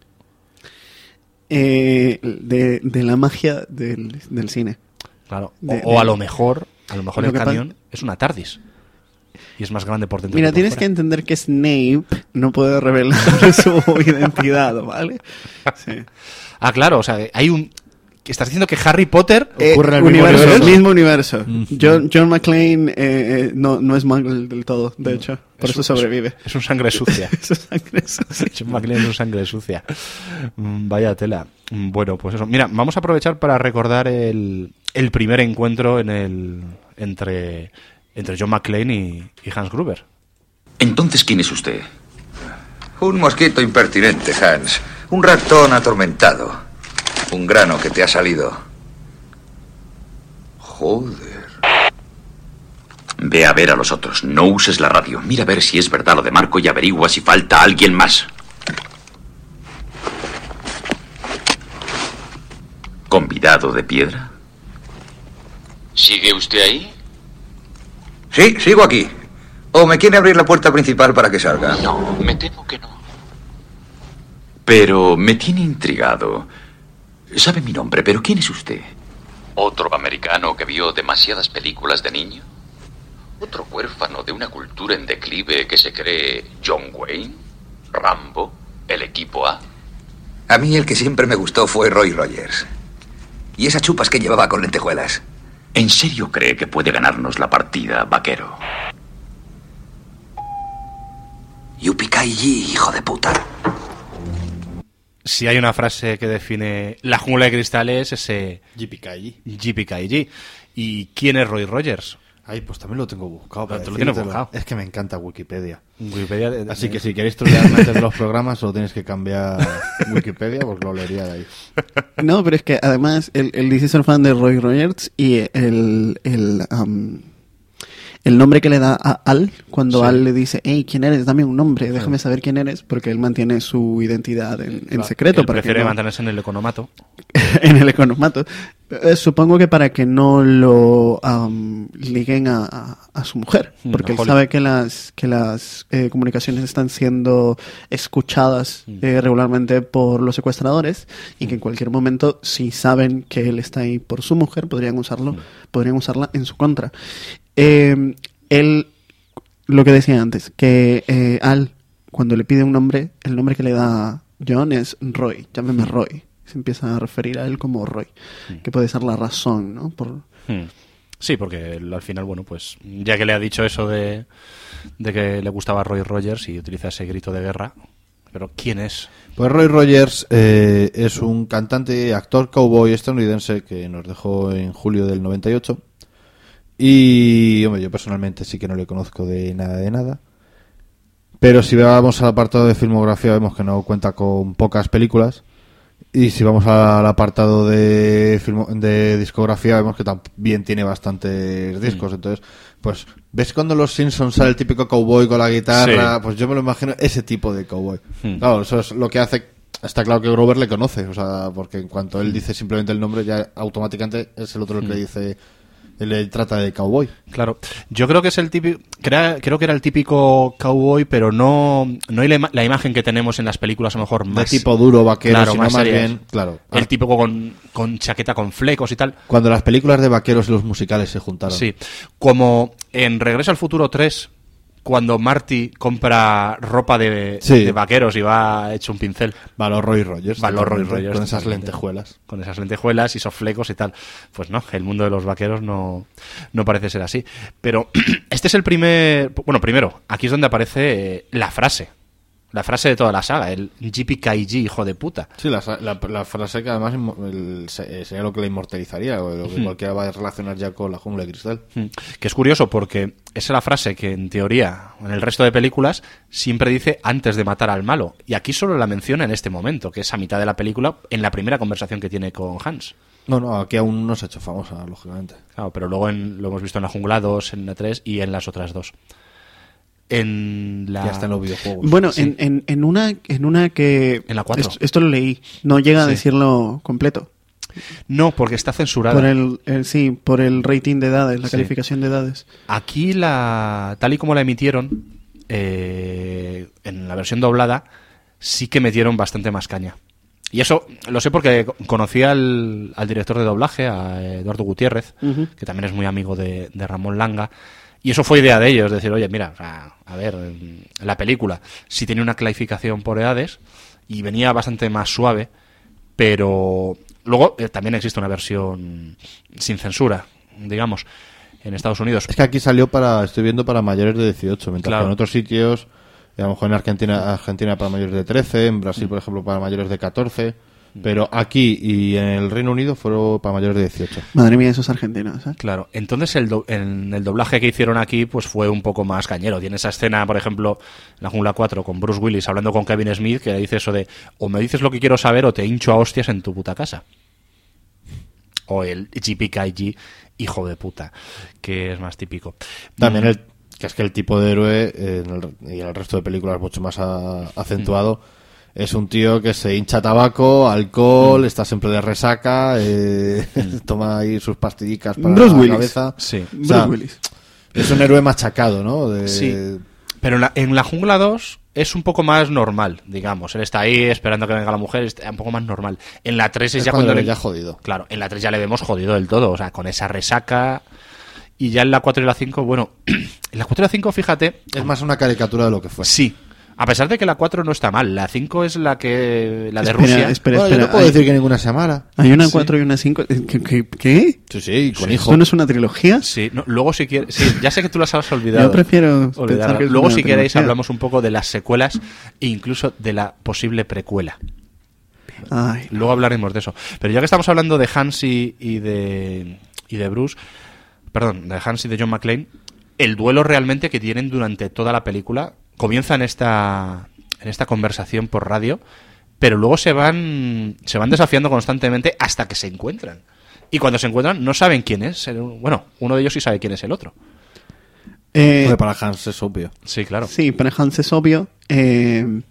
Eh, de, de la magia del, del cine. Claro. O, De- o a de- lo mejor, a lo mejor Lo el que pa- camión es una TARDIS. Y es más grande por dentro. Mira, por tienes que fuera. entender que Snape no puede revelar su identidad, ¿vale? Sí. Ah, claro, o sea, hay un... que estás diciendo que Harry Potter... Eh, Ocurre en el mismo universo, universo. mismo universo. Mm. John, John McClane eh, eh, no, no es muggle del todo, de hecho. Por es eso un- sobrevive. Es un sangre sucia. Eso es sangre sucia. John McClane es un sangre sucia. Mm, Vaya tela. Mm, Bueno, pues eso. Mira, vamos a aprovechar para recordar el, el primer encuentro en el entre, entre John McClane y, y Hans Gruber. Entonces, ¿quién es usted? Un mosquito impertinente, Hans. Un ratón atormentado. Un grano que te ha salido. Joder. Ve a ver a los otros. No uses la radio. Mira a ver si es verdad lo de Marco y averigua si falta alguien más. ¿Convidado de piedra? ¿Sigue usted ahí? Sí, sigo aquí. ¿O me quiere abrir la puerta principal para que salga? No, me temo que no. Pero me tiene intrigado. Sabe mi nombre, pero ¿quién es usted? ¿Otro americano que vio demasiadas películas de niño? ¿Otro huérfano de una cultura en declive que se cree John Wayne? ¿Rambo? ¿El equipo A? A mí el que siempre me gustó fue Roy Rogers. Y esas chupas que llevaba con lentejuelas. ¿En serio cree que puede ganarnos la partida, vaquero? Yupikai, hijo de puta. Si hay una frase que define La Jungla de Cristal es ese Yippee-ki-yay. Yippee-ki-yay. ¿Y quién es Roy Rogers? Ay, pues también lo tengo buscado. Para Pero tú lo tienes decírtelo. buscado. Es que me encanta Wikipedia. Wikipedia, Así que si queréis trolearme antes de los programas, solo tienes que cambiar Wikipedia, pues lo leería de ahí. No, pero es que además él, él dice ser fan de Roy Rogers y el, el, um, el nombre que le da a Al, cuando Sí. Al le dice, hey, ¿quién eres? Dame un nombre, déjame saber quién eres, porque él mantiene su identidad en, en secreto. Él para que prefiere no- mantenerse en el economato. en el economato. Eh, supongo que para que no lo um, liguen a, a, a su mujer, Mm, porque él Holly. sabe que las que las eh, comunicaciones están siendo escuchadas Mm. eh, regularmente por los secuestradores y que en cualquier momento, si saben que él está ahí por su mujer, podrían usarlo, Mm. podrían usarla en su contra. Eh, él, lo que decía antes, que eh, Al, cuando le pide un nombre, el nombre que le da a John es Roy, llámeme Roy. Se empieza a referir a él como Roy, que puede ser la razón, ¿no? Por... Hmm. Sí, porque él, al final, bueno, pues ya que le ha dicho eso de, de que le gustaba Roy Rogers y utiliza ese grito de guerra, pero ¿quién es? Pues Roy Rogers eh, es un cantante y actor cowboy estadounidense que nos dejó en julio del noventa y ocho. Y, hombre, yo personalmente sí que no le conozco de nada de nada. Pero si vamos al apartado de filmografía, vemos que no cuenta con pocas películas. Y si vamos al apartado de filmo, de discografía, vemos que también tiene bastantes discos. Mm. Entonces, pues, ¿ves cuando los Simpsons sale el típico cowboy con la guitarra? Sí. Pues yo me lo imagino ese tipo de cowboy. Mm. Claro, eso es lo que hace. Está claro que Grover le conoce, o sea, porque en cuanto él dice simplemente el nombre, ya automáticamente es el otro el que mm. le dice. Le trata de cowboy. Claro. Yo creo que es el típico, creo, creo que era el típico cowboy, pero no no hay la, la imagen que tenemos en las películas a lo mejor más de tipo duro, vaquero, claro, sino más, más bien, claro. El típico con, con chaqueta con flecos y tal. Cuando las películas de vaqueros y los musicales se juntaron. Sí. Como en Regreso al Futuro tres, cuando Marty compra ropa de, sí. de vaqueros y va hecho un pincel. Va a los Roy Rogers. Va a los Roy Rogers. Con esas lentejuelas. Con esas lentejuelas y esos flecos y tal. Pues no, el mundo de los vaqueros no, no parece ser así. Pero este es el primer... Bueno, primero, aquí es donde aparece eh, la frase. La frase de toda la saga, el J P K G, hijo de puta. Sí, la, la, la frase que además el, sería lo que la inmortalizaría, o lo que hmm. cualquiera va a relacionar ya con La Jungla de Cristal. Hmm. Que es curioso porque esa es la frase que en teoría, en el resto de películas, siempre dice antes de matar al malo. Y aquí solo la menciona en este momento, que es a mitad de la película, en la primera conversación que tiene con Hans. No, no, aquí aún no se ha hecho famosa, lógicamente. Claro, pero luego en, lo hemos visto en La Jungla dos, en la tres y en las otras dos. En la... Ya está en los videojuegos. Bueno, sí. en, en, en una en una que... En la cuatro. Esto, esto lo leí. No llega a sí. decirlo completo. No, porque está censurada. Por el, el sí, por el rating de edades, la sí. calificación de edades. Aquí, la tal y como la emitieron, eh, en la versión doblada, sí que metieron bastante más caña. Y eso lo sé porque conocí al, al director de doblaje, a Eduardo Gutiérrez, uh-huh. que también es muy amigo de, de Ramón Langa. Y eso fue idea de ellos, decir, oye, mira, a ver, la película sí tenía una clasificación por edades y venía bastante más suave, pero luego eh, también existe una versión sin censura, digamos, en Estados Unidos. Es que aquí salió para, estoy viendo, para mayores de dieciocho, mientras claro. que en otros sitios, a lo mejor en Argentina, Argentina para mayores de trece, en Brasil, mm. por ejemplo, para mayores de catorce... Pero aquí y en el Reino Unido fueron para mayores de dieciocho. Madre mía, esos argentinos, ¿eh? Claro, entonces el do- en el doblaje que hicieron aquí pues fue un poco más cañero. Tiene esa escena, por ejemplo, en La Jungla cuatro con Bruce Willis hablando con Kevin Smith, que le dice eso de o me dices lo que quiero saber o te hincho a hostias en tu puta casa. O el J P K G, hijo de puta, que es más típico. También el, que es que el tipo de héroe eh, en el, y en el resto de películas mucho más a, acentuado. Mm. Es un tío que se hincha tabaco, alcohol, mm. está siempre de resaca, eh, mm. toma ahí sus pastillicas para Bruce la Willis. cabeza. Sí. O Bruce sea, Willis. Es un héroe machacado, ¿no? De... Sí. Pero en la, en la Jungla dos es un poco más normal, digamos. Él está ahí esperando que venga la mujer, es un poco más normal. En la tres es, es ya cuando, cuando le ya jodido. Claro, en la tres ya le vemos jodido del todo, o sea, con esa resaca. Y ya en la cuatro y la cinco, bueno, en la cuatro y la cinco, fíjate... Es más una caricatura de lo que fue. Sí. A pesar de que la cuatro no está mal, la cinco es la que la de espera, Rusia. Espera, bueno, espera. Yo no puedo hay, decir que ninguna sea mala. Hay una sí. cuatro y una cinco. ¿Qué? ¿Qué? ¿Qué? Sí, sí, con sí, hijo. ¿Esto no es una trilogía? Sí, no, luego si quieres... Sí, ya sé que tú las has olvidado. Yo prefiero pensar que es Luego una si queréis trilogía. hablamos un poco de las secuelas e incluso de la posible precuela. Ay, no. Luego hablaremos de eso. Pero ya que estamos hablando de Hans y, y de y de Bruce, perdón, de Hans y de John McClane, el duelo realmente que tienen durante toda la película comienza en esta en esta conversación por radio, pero luego se van se van desafiando constantemente hasta que se encuentran. Y cuando se encuentran no saben quién es. Bueno, uno de ellos sí sabe quién es el otro. Eh, Porque para Hans es obvio. Sí, claro. Sí, para Hans es obvio. Eh,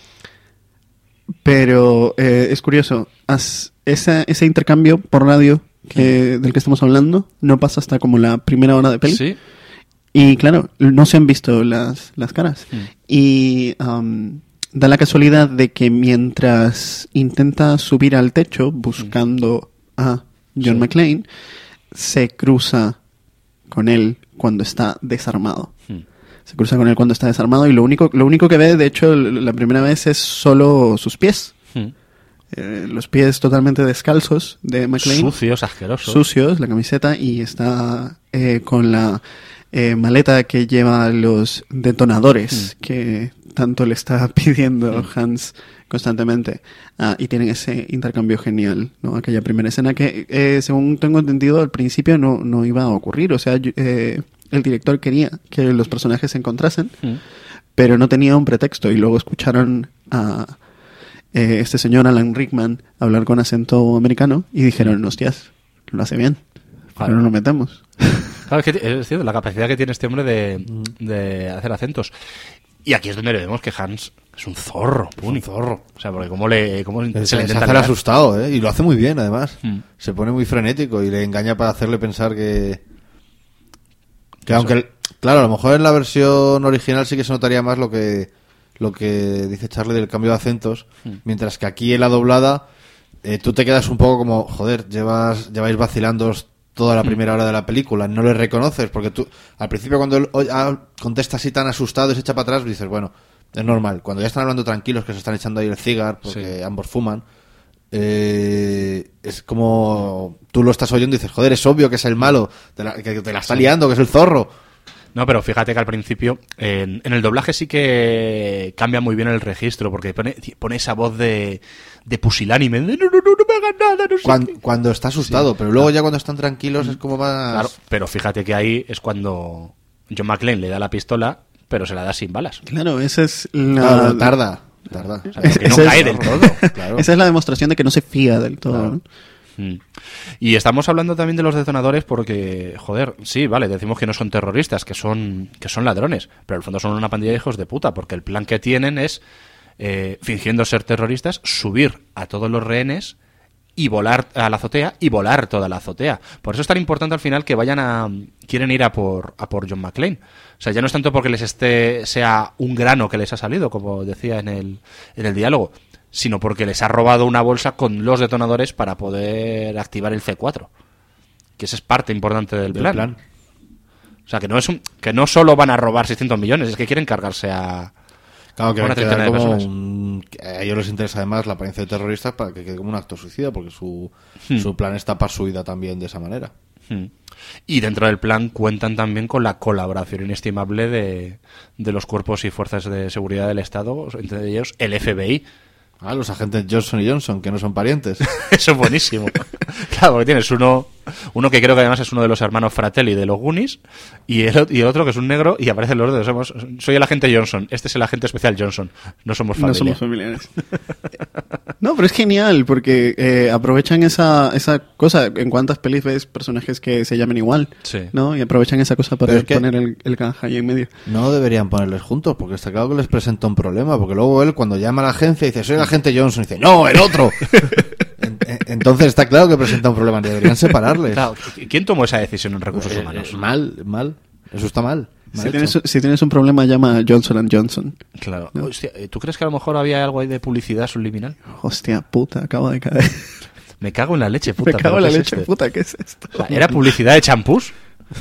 pero eh, es curioso. As, esa, ese intercambio por radio que, del que estamos hablando no pasa hasta como la primera hora de peli. Sí. Y claro, no se han visto las, las caras. Mm. Y um, da la casualidad de que mientras intenta subir al techo buscando mm. a John sí. McClane, se cruza con él cuando está desarmado. Mm. Se cruza con él cuando está desarmado y lo único, lo único que ve, de hecho, la primera vez es solo sus pies. Mm. Eh, los pies totalmente descalzos de McClane. Sucios, asquerosos. Sucios, la camiseta, y está eh, con la... Eh, maleta que lleva los detonadores mm. que tanto le está pidiendo mm. Hans constantemente. Ah, y tienen ese intercambio genial, ¿no? Aquella primera escena que, eh, según tengo entendido, al principio no, no iba a ocurrir. O sea, eh, el director quería que los personajes se encontrasen, mm. pero no tenía un pretexto. Y luego escucharon a eh, este señor Alan Rickman hablar con acento americano y dijeron, hostias, lo hace bien, Claro. pero no lo metemos. Claro, es que es cierto, la capacidad que tiene este hombre de, de hacer acentos. Y aquí es donde vemos que Hans es un zorro, un zorro. O sea, porque cómo le, cómo se, Se, le se intenta hace el liar. asustado, ¿eh? Y lo hace muy bien, además. Hmm. Se pone muy frenético y le engaña para hacerle pensar que... Que aunque... el- Claro, a lo mejor en la versión original sí que se notaría más lo que lo que dice Charlie del cambio de acentos, mientras que aquí en la doblada eh, tú te quedas un poco como, joder, llevas lleváis vacilando toda la primera hora de la película, no le reconoces, porque tú al principio cuando él oye, ah, contesta así tan asustado y se echa para atrás, dices, bueno, es normal. Cuando ya están hablando tranquilos, que se están echando ahí el cigar, porque Sí. ambos fuman, eh, es como tú lo estás oyendo y dices, joder, es obvio que es el malo, te la, que te la está liando, que es el zorro. No, pero fíjate que al principio, en, en el doblaje sí que cambia muy bien el registro, porque pone, pone esa voz de, de pusilánime, de no, no, no, no me hagan nada, no sé Cuando, qué. cuando está asustado, pero luego ya cuando están tranquilos es como más... Claro, pero fíjate que ahí es cuando John McClane le da la pistola, pero se la da sin balas. Claro, esa es la... Claro, tarda, tarda. O sea, que no Ese cae es- del todo. Claro. Esa es la demostración de que no se fía del todo. Claro. ¿no? Mm. Y estamos hablando también de los detonadores porque, joder, sí, vale, decimos que no son terroristas, que son que son ladrones, pero al fondo son una pandilla de hijos de puta, porque el plan que tienen es, eh, fingiendo ser terroristas, subir a todos los rehenes y volar a la azotea y volar toda la azotea. Por eso es tan importante al final que vayan a... quieren ir a por, a por John McClane. O sea, ya no es tanto porque les esté sea un grano que les ha salido, como decía en el, en el diálogo, sino porque les ha robado una bolsa con los detonadores para poder activar el C cuatro. Que esa es parte importante del, Del plan. plan. O sea, que no es un, que no solo van a robar seiscientos millones, es que quieren cargarse a... Claro, que Una queda treintena de como personas. un- que a ellos les interesa además la apariencia de terroristas para que quede como un acto suicida, porque su, Hmm. su plan es tapar su vida también de esa manera. Hmm. Y dentro del plan cuentan también con la colaboración inestimable de, de los cuerpos y fuerzas de seguridad del Estado, entre ellos el F B I. Ah, los agentes Johnson y Johnson, que no son parientes. Eso es buenísimo. Claro, porque tienes uno uno que creo que además es uno de los hermanos Fratelli de los Goonies y el, y el otro que es un negro y aparecen los dos. Somos, soy el agente Johnson, este es el agente especial Johnson. No somos familia. No somos familiares. No, pero es genial porque eh, aprovechan esa, esa cosa. En cuántas pelis ves personajes que se llamen igual, Sí. ¿no? Y aprovechan esa cosa para Pero es que- poner el, el canja ahí en medio. No deberían ponerles juntos, porque está claro que les presenta un problema, porque luego él cuando llama a la agencia dice, soy el agente Johnson, y dice, no, el otro. En- en- Entonces está claro que presenta un problema, deberían separarles. Claro, ¿quién tomó esa decisión en recursos Eh, humanos? eh, mal, mal. Eso está mal. mal Si hecho. tienes, si tienes un problema, llama a Johnson and Johnson. Claro. Hostia, ¿tú crees que a lo mejor había algo ahí de publicidad subliminal? Hostia puta, acabo de caer. Me cago en la leche, puta. Me cago ¿pero en la qué es leche, esto? puta, ¿qué es esto? O sea, ¿era publicidad de champús?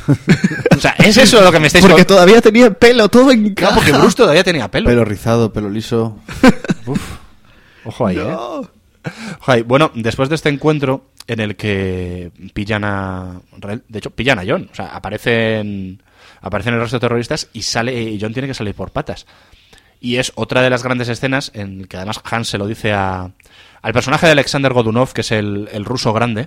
O sea, ¿es eso lo que me estáis Porque contando? todavía tenía pelo, todo en Claro, caja. porque Bruce todavía tenía pelo. Pelo rizado, pelo liso. Uf. Ojo ahí, ¿eh? No. Ojo ahí. Bueno, después de este encuentro en el que pillan a... De hecho, pillan a John. O sea, aparecen, aparecen el resto de terroristas y sale y John tiene que salir por patas. Y es otra de las grandes escenas en que además Hans se lo dice a, al personaje de Alexander Godunov, que es el, el ruso grande.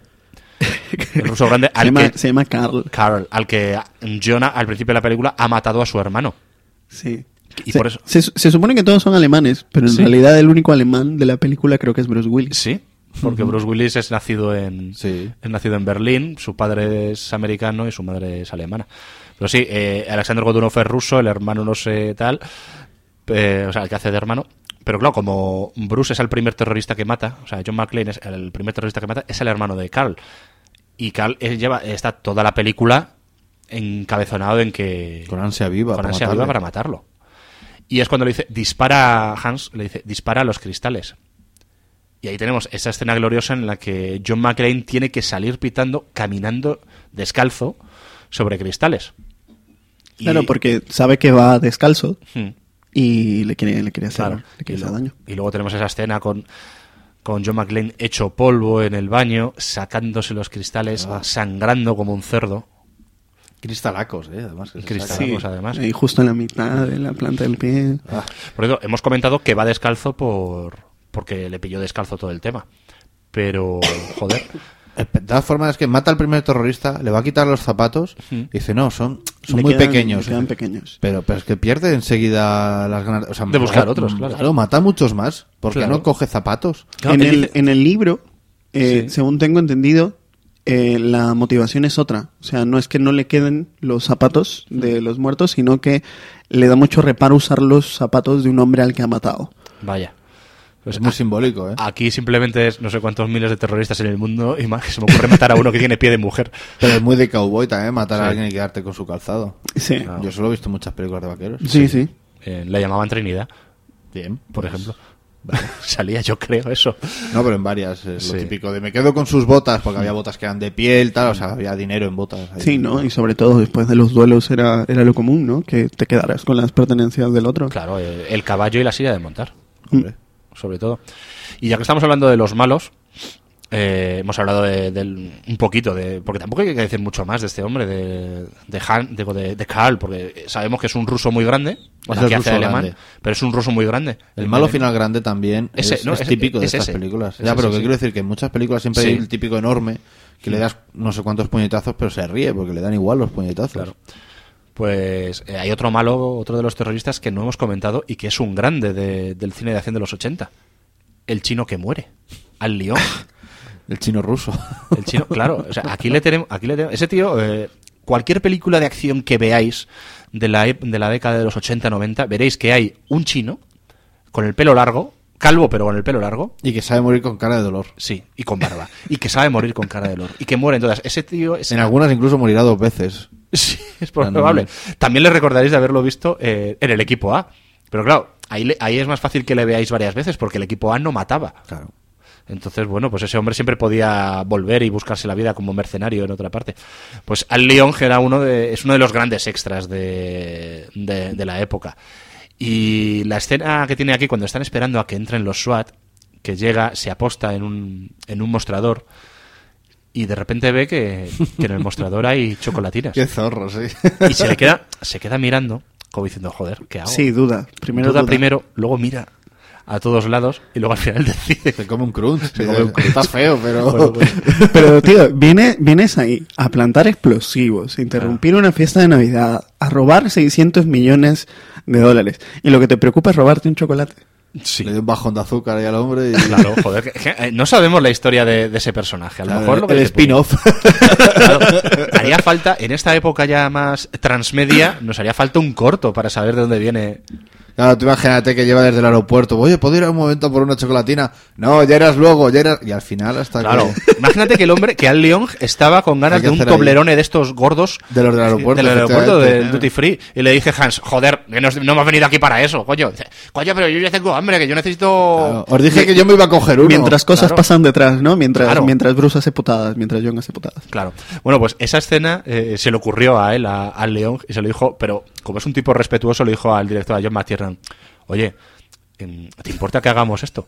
El ruso grande Se al llama, que... se llama Carl. Carl, al que Jonah al principio de la película ha matado a su hermano. Sí. Y se, por eso... se, se supone que todos son alemanes, pero en Sí. realidad el único alemán de la película creo que es Bruce Willis. Sí, porque Bruce Willis es nacido en Sí. es nacido en Berlín, su padre es americano y su madre es alemana. Pero sí, eh, Alexander Godunov es ruso, el hermano no sé tal, eh, o sea, el que hace de hermano. Pero claro, como Bruce es el primer terrorista que mata, o sea, John McClane es el primer terrorista que mata, es el hermano de Carl. Y Carl eh, lleva está toda la película encabezonado en que... Con ansia viva. con para ansia matarle. viva para matarlo. Y es cuando le dice, dispara, Hans le dice, dispara a los cristales. Y ahí tenemos esa escena gloriosa en la que John McClane tiene que salir pitando, caminando descalzo sobre cristales. Y- Claro, porque sabe que va descalzo Hmm, y le quiere, le quiere hacer, claro. le quiere y, hacer luego, daño. y luego tenemos esa escena con, con John McClane hecho polvo en el baño, sacándose los cristales, Ah. sangrando como un cerdo. Cristalacos, eh, además. Que se Cristalacos, sacan. además. Ahí justo en la mitad de la planta del pie. Ah, Por eso hemos comentado que va descalzo por porque le pilló descalzo todo el tema. Pero, joder. de todas formas, es que mata al primer terrorista, le va a quitar los zapatos Mm. y dice, no, son son Le muy quedan- pequeños. le quedan ¿eh? pequeños. Pero, pero es que pierde enseguida las ganas. O sea, De buscar mata- otros, claro. Claro, mata muchos más. Porque Claro. no coge zapatos. Claro, en, él el, dice- en el libro, eh, Sí. según tengo entendido, eh, la motivación es otra. O sea, no es que no le queden los zapatos de los muertos, sino que le da mucho reparo usar los zapatos de un hombre al que ha matado. Vaya. Pues Es muy a- simbólico, ¿eh? Aquí simplemente es no sé cuántos miles de terroristas en el mundo y más que se me ocurre matar a uno que tiene pie de mujer. Pero es muy de cowboy también, matar Sí. a alguien y quedarte con su calzado. Sí, Yo solo he visto muchas películas de vaqueros. sí, sí. Eh, la llamaban Trinidad, Bien. por ejemplo. Vale, salía, yo creo, eso. No, pero en varias. Es lo Sí. típico de me quedo con sus botas, porque había botas que eran de piel, tal. O sea, había dinero en botas. ahí. Sí, ¿no? Y sobre todo después de los duelos era, era lo común, ¿no? Que te quedaras con las pertenencias del otro. Claro, eh, el caballo y la silla de montar, Hombre. sobre todo. Y ya que estamos hablando de los malos, eh, hemos hablado de, del- un poquito de... Porque tampoco hay que decir mucho más de este hombre, de, de, Han, digo, de, de Karl, porque sabemos que es un ruso muy grande. Bueno, Es aquí el hace ruso alemán, grande. pero es un ruso muy grande. El malo alemán. final grande también Ese, es, no, es ese- típico de es estas ese. películas. Es ya, pero ese, que sí. quiero decir que en muchas películas siempre Sí. hay el típico enorme que le das no sé cuántos puñetazos, pero se ríe porque le dan igual los puñetazos. Claro. Pues eh, hay otro malo, otro de los terroristas que no hemos comentado y que es un grande de- del cine de acción de los ochenta. El chino que muere. Al León. El chino ruso. El chino, claro. O sea, aquí le tenemos, aquí le tenemos. Ese tío, eh, cualquier película de acción que veáis de la, ep- de la década de los ochenta noventa, veréis que hay un chino con el pelo largo, calvo pero con el pelo largo, Y que sabe morir con cara de dolor. sí, y con barba, y que sabe morir con cara de dolor, y que muere. Entonces, ese tío es... En algunas incluso morirá dos veces. Sí, es Ah, no, probable. no. También le recordaréis de haberlo visto eh, en el equipo A. Pero claro, ahí, le- ahí es más fácil que le veáis varias veces, porque el equipo A no mataba. Claro. Entonces, bueno, pues ese hombre siempre podía volver y buscarse la vida como mercenario en otra parte. Pues Al Leong era uno de, es uno de los grandes extras de, de, de la época. Y la escena que tiene aquí, cuando están esperando a que entren los SWAT, que llega, se aposta en un, en un mostrador y de repente ve que, que en el mostrador hay chocolatinas. Qué zorro, sí. Y se le queda, se queda mirando, como diciendo, joder, ¿qué hago? Sí, duda. Primero duda duda. primero, luego mira a todos lados y luego al final decide. Se come un crunch. Se come un crunch. Está feo, pero... Bueno, pues, Pero, tío, viene, vienes ahí a plantar explosivos, a interrumpir una fiesta de Navidad, a robar seiscientos millones de dólares. Y lo que te preocupa es robarte un chocolate. sí. Le dio un bajón de azúcar ahí al hombre y... Claro, joder, que- que, eh, no sabemos la historia de, de ese personaje. A lo Claro, mejor lo que el te ponía- spin-off. Claro, haría falta, en esta época ya más transmedia, nos haría falta un corto para saber de dónde viene. Claro, tú imagínate que lleva desde el aeropuerto. Oye, ¿puedo ir un momento por una chocolatina? No, ya eras luego, ya eras... Y al final hasta Claro, que... imagínate que el hombre, que Al Leong estaba con ganas Hay que de un hacer ahí. Toblerone de estos gordos. De los del aeropuerto, Del aeropuerto, efectivamente. del Duty Free. Y le dije, Hans, joder, que no, no hemos venido aquí para eso, coño. Dice, coño, pero yo ya tengo hambre, que yo necesito... Claro, os dije que yo me iba a coger uno. Mientras cosas claro. pasan detrás, ¿no? Mientras, Claro. mientras Bruce hace putadas, mientras John hace putadas. Claro. Bueno, pues esa escena eh, se le ocurrió a él, a, al León, y se lo dijo, pero como es un tipo respetuoso, le dijo al director, a John McTiernan, oye, em, ¿te importa que hagamos esto?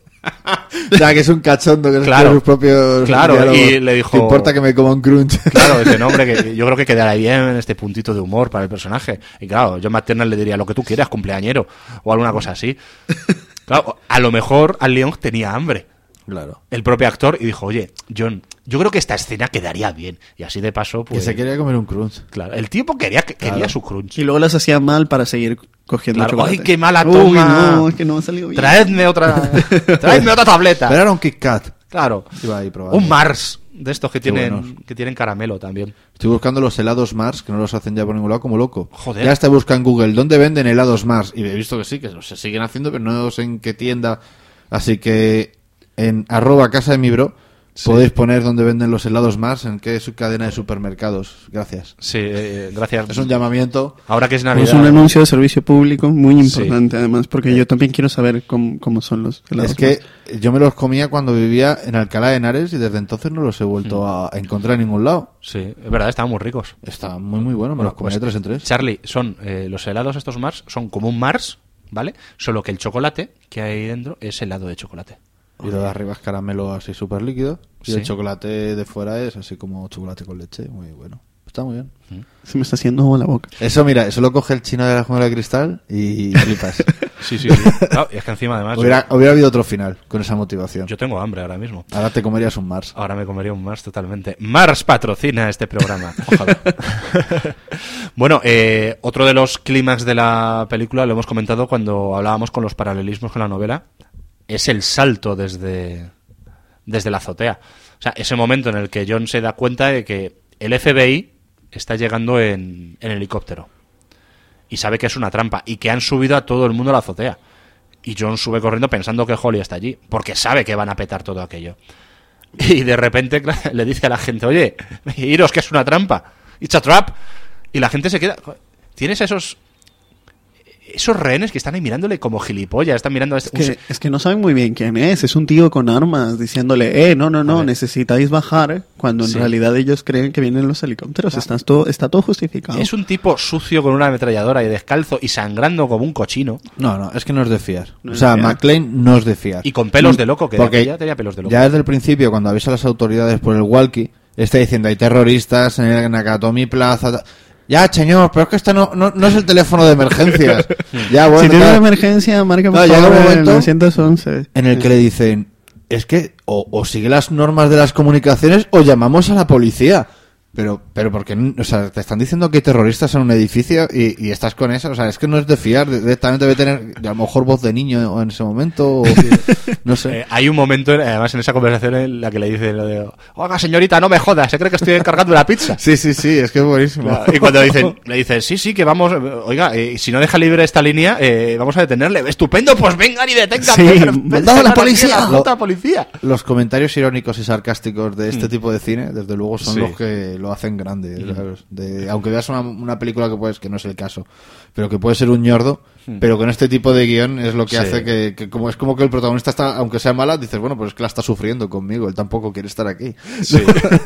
O sea, que es un cachondo que Claro. es sus propios Claro, diálogos. y le dijo- ¿Te importa que me coma un crunch? Claro, ese nombre que yo creo que quedará bien este puntito de humor para el personaje. Y claro, John McTiernan le diría lo que tú quieras, cumpleañero, o alguna cosa así. Claro, a lo mejor Al Leong tenía hambre. Claro. El propio actor y dijo, oye, John, yo creo que esta escena quedaría bien. Y así de paso, Que pues... se quería comer un crunch. Claro, el tipo quería, quería Claro. su crunch. Y luego las hacía mal para seguir cogiendo Claro. chocolate. ¡Ay, qué mala Uy, toma! no, es que no ha salido bien. Traedme otra, traedme otra tableta. Pero era un Kit Kat. Claro. Iba ahí probando. Un Mars de estos que Qué tienen, buenos. que tienen caramelo también. Estoy buscando los helados Mars, que no los hacen ya por ningún lado, como loco. Joder. Ya hasta busca en Google, ¿dónde venden helados Mars? Y he visto que sí, que se siguen haciendo, pero no sé en qué tienda. Así que en arroba casa de mi bro podéis poner dónde venden los helados Mars, en qué su cadena de supermercados. Gracias. Sí, eh, gracias. Es un llamamiento. Ahora que es Navidad. Es un anuncio de servicio público muy Sí. importante, además, porque yo también quiero saber cómo, cómo son los helados. Es que yo me los comía cuando vivía en Alcalá de Henares y desde entonces no los he vuelto Mm. a encontrar en ningún lado. Sí, es verdad, estaban muy ricos. Está muy muy bueno, me Bueno, los comía pues, de tres en tres. Charlie, son eh, los helados estos Mars, son como un Mars, ¿vale? Solo que el chocolate que hay dentro es helado de chocolate. Y lo de arriba es caramelo así súper líquido. Y Sí. el chocolate de fuera es así como chocolate con leche. Muy bueno. Está muy bien. Se me está haciendo agua la boca. Eso, mira, eso lo coge el chino de la jungla de cristal y flipas. Sí, sí, sí. No, y es que encima además... Hubiera, yo, hubiera habido otro final con esa motivación. yo tengo hambre ahora mismo. Ahora te comerías un Mars. Ahora me comería un Mars totalmente. Mars patrocina este programa. Ojalá. Bueno, eh, otro de los clímax de la película, lo hemos comentado cuando hablábamos con los paralelismos con la novela, es el salto desde, desde la azotea. O sea, ese momento en el que John se da cuenta de que el F B I está llegando en, en helicóptero. Y sabe que es una trampa. Y que han subido a todo el mundo a la azotea. Y John sube corriendo pensando que Holly está allí. Porque sabe que van a petar todo aquello. Y de repente le dice a la gente, oye, iros que es una trampa. It's a trap. Y la gente se queda... Tienes esos... Esos rehenes que están ahí mirándole como gilipollas, están mirando a este... Es que, es que no saben muy bien quién es. Es un tío con armas diciéndole, eh, no, no, no, necesitáis bajar, cuando en Sí. realidad ellos creen que vienen los helicópteros. Ah. Está, todo, está todo justificado. Es un tipo sucio con una ametralladora y descalzo y sangrando como un cochino. No, no, es que no es de fiar. No o es sea, de fiar. McClane no es de fiar. Y con pelos de loco, que Porque ya tenía pelos de loco. Ya desde el principio, cuando avisa a las autoridades por el walkie, está diciendo, hay terroristas en el Nakatomi Plaza... ta- Ya, señor, pero es que este no, no, no es el teléfono de emergencias. Ya, bueno, si tiene tal. una emergencia, marca por No, llega un favor el momento novecientos once. En el que le dicen, es que o, o sigue las normas de las comunicaciones o llamamos a la policía. Pero, pero porque, o sea, te están diciendo que hay terroristas en un edificio y, y estás con eso, o sea, es que no es de fiar, directamente debe tener a lo mejor voz de niño en ese momento, o, no sé. Eh, hay un momento, además, en esa conversación en la que le dice lo de, oiga, señorita, no me jodas, se cree que estoy encargando una pizza. Sí, sí, sí, es que es buenísimo. Y cuando dicen, le dicen, sí, sí, que vamos, oiga, eh, si no deja libre esta línea, eh, vamos a detenerle. Estupendo, pues vengan y detengan. Sí, Pero- mandad a la policía. ¡Mandad a la policía! Los comentarios irónicos y sarcásticos de este tipo de cine, desde luego, son Sí. los que lo hacen grande. ¿sabes? De, aunque veas una, una película que puedes, que no es el caso, pero que puede ser un ñordo, pero con este tipo de guión es lo que Sí. hace que, que como es como que el protagonista está, aunque sea mala, dices, bueno, pues es que la está sufriendo conmigo, él tampoco quiere estar aquí. Sí.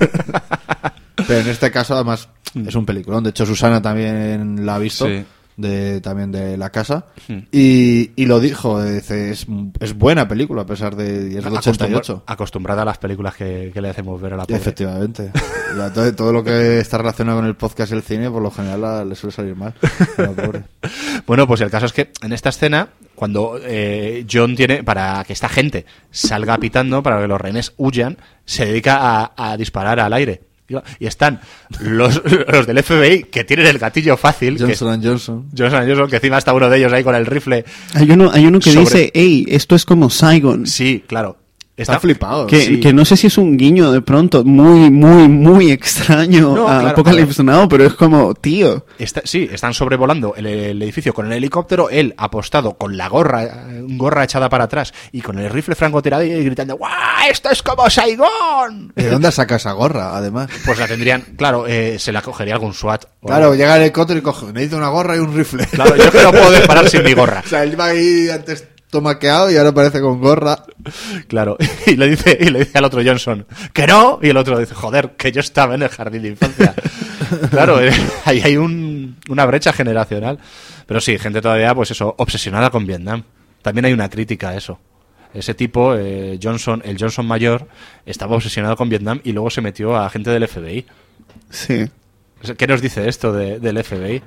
Pero en este caso, además, es un peliculón. De hecho, Susana también la ha visto. Sí. De, también de La Casa Hmm. y, y lo dijo, dice, es, es buena película a pesar de y es del ochenta y ocho. Acostumbra- acostumbrada a las películas que, que le hacemos ver a la pobre. Efectivamente. La- todo, todo lo que está relacionado con el podcast y el cine, por lo general la- le suele salir mal. La pobre. Bueno, pues el caso es que en esta escena, cuando eh, John tiene, para que esta gente salga pitando, para que los rehenes huyan, se dedica a, a disparar al aire. Y están los, los del F B I que tienen el gatillo fácil. Johnson que, and Johnson. Johnson Johnson, que encima está uno de ellos ahí con el rifle. Hay uno, hay uno que Sobre- dice, hey, esto es como Saigon. Sí, claro. Está flipado. Que, Sí. que no sé si es un guiño de pronto muy, muy, muy extraño No, a claro, Apocalypse Now, pero es como, tío. Está- sí, están sobrevolando el, el edificio con el helicóptero, él apostado con la gorra, eh, gorra echada para atrás y con el rifle francotirado y gritando ¡guau! ¡Esto es como Saigón! ¿De dónde saca esa gorra, además? Pues la tendrían, claro, eh, se la cogería algún SWAT. o Claro, algo. llega el helicóptero y coge, necesito una gorra y un rifle. Claro, yo que no puedo disparar sin mi gorra. O sea, él va ahí antes tomaqueado y ahora aparece con gorra. Claro, y le dice, y le dice al otro Johnson, que no, y el otro dice, joder, que yo estaba en el jardín de infancia. Claro, eh, ahí hay un, una brecha generacional. Pero sí, gente todavía, pues eso, obsesionada con Vietnam. También hay una crítica a eso. Ese tipo, eh, Johnson, el Johnson mayor, estaba obsesionado con Vietnam y luego se metió a gente del F B I. Sí. ¿Qué nos dice esto de- del F B I?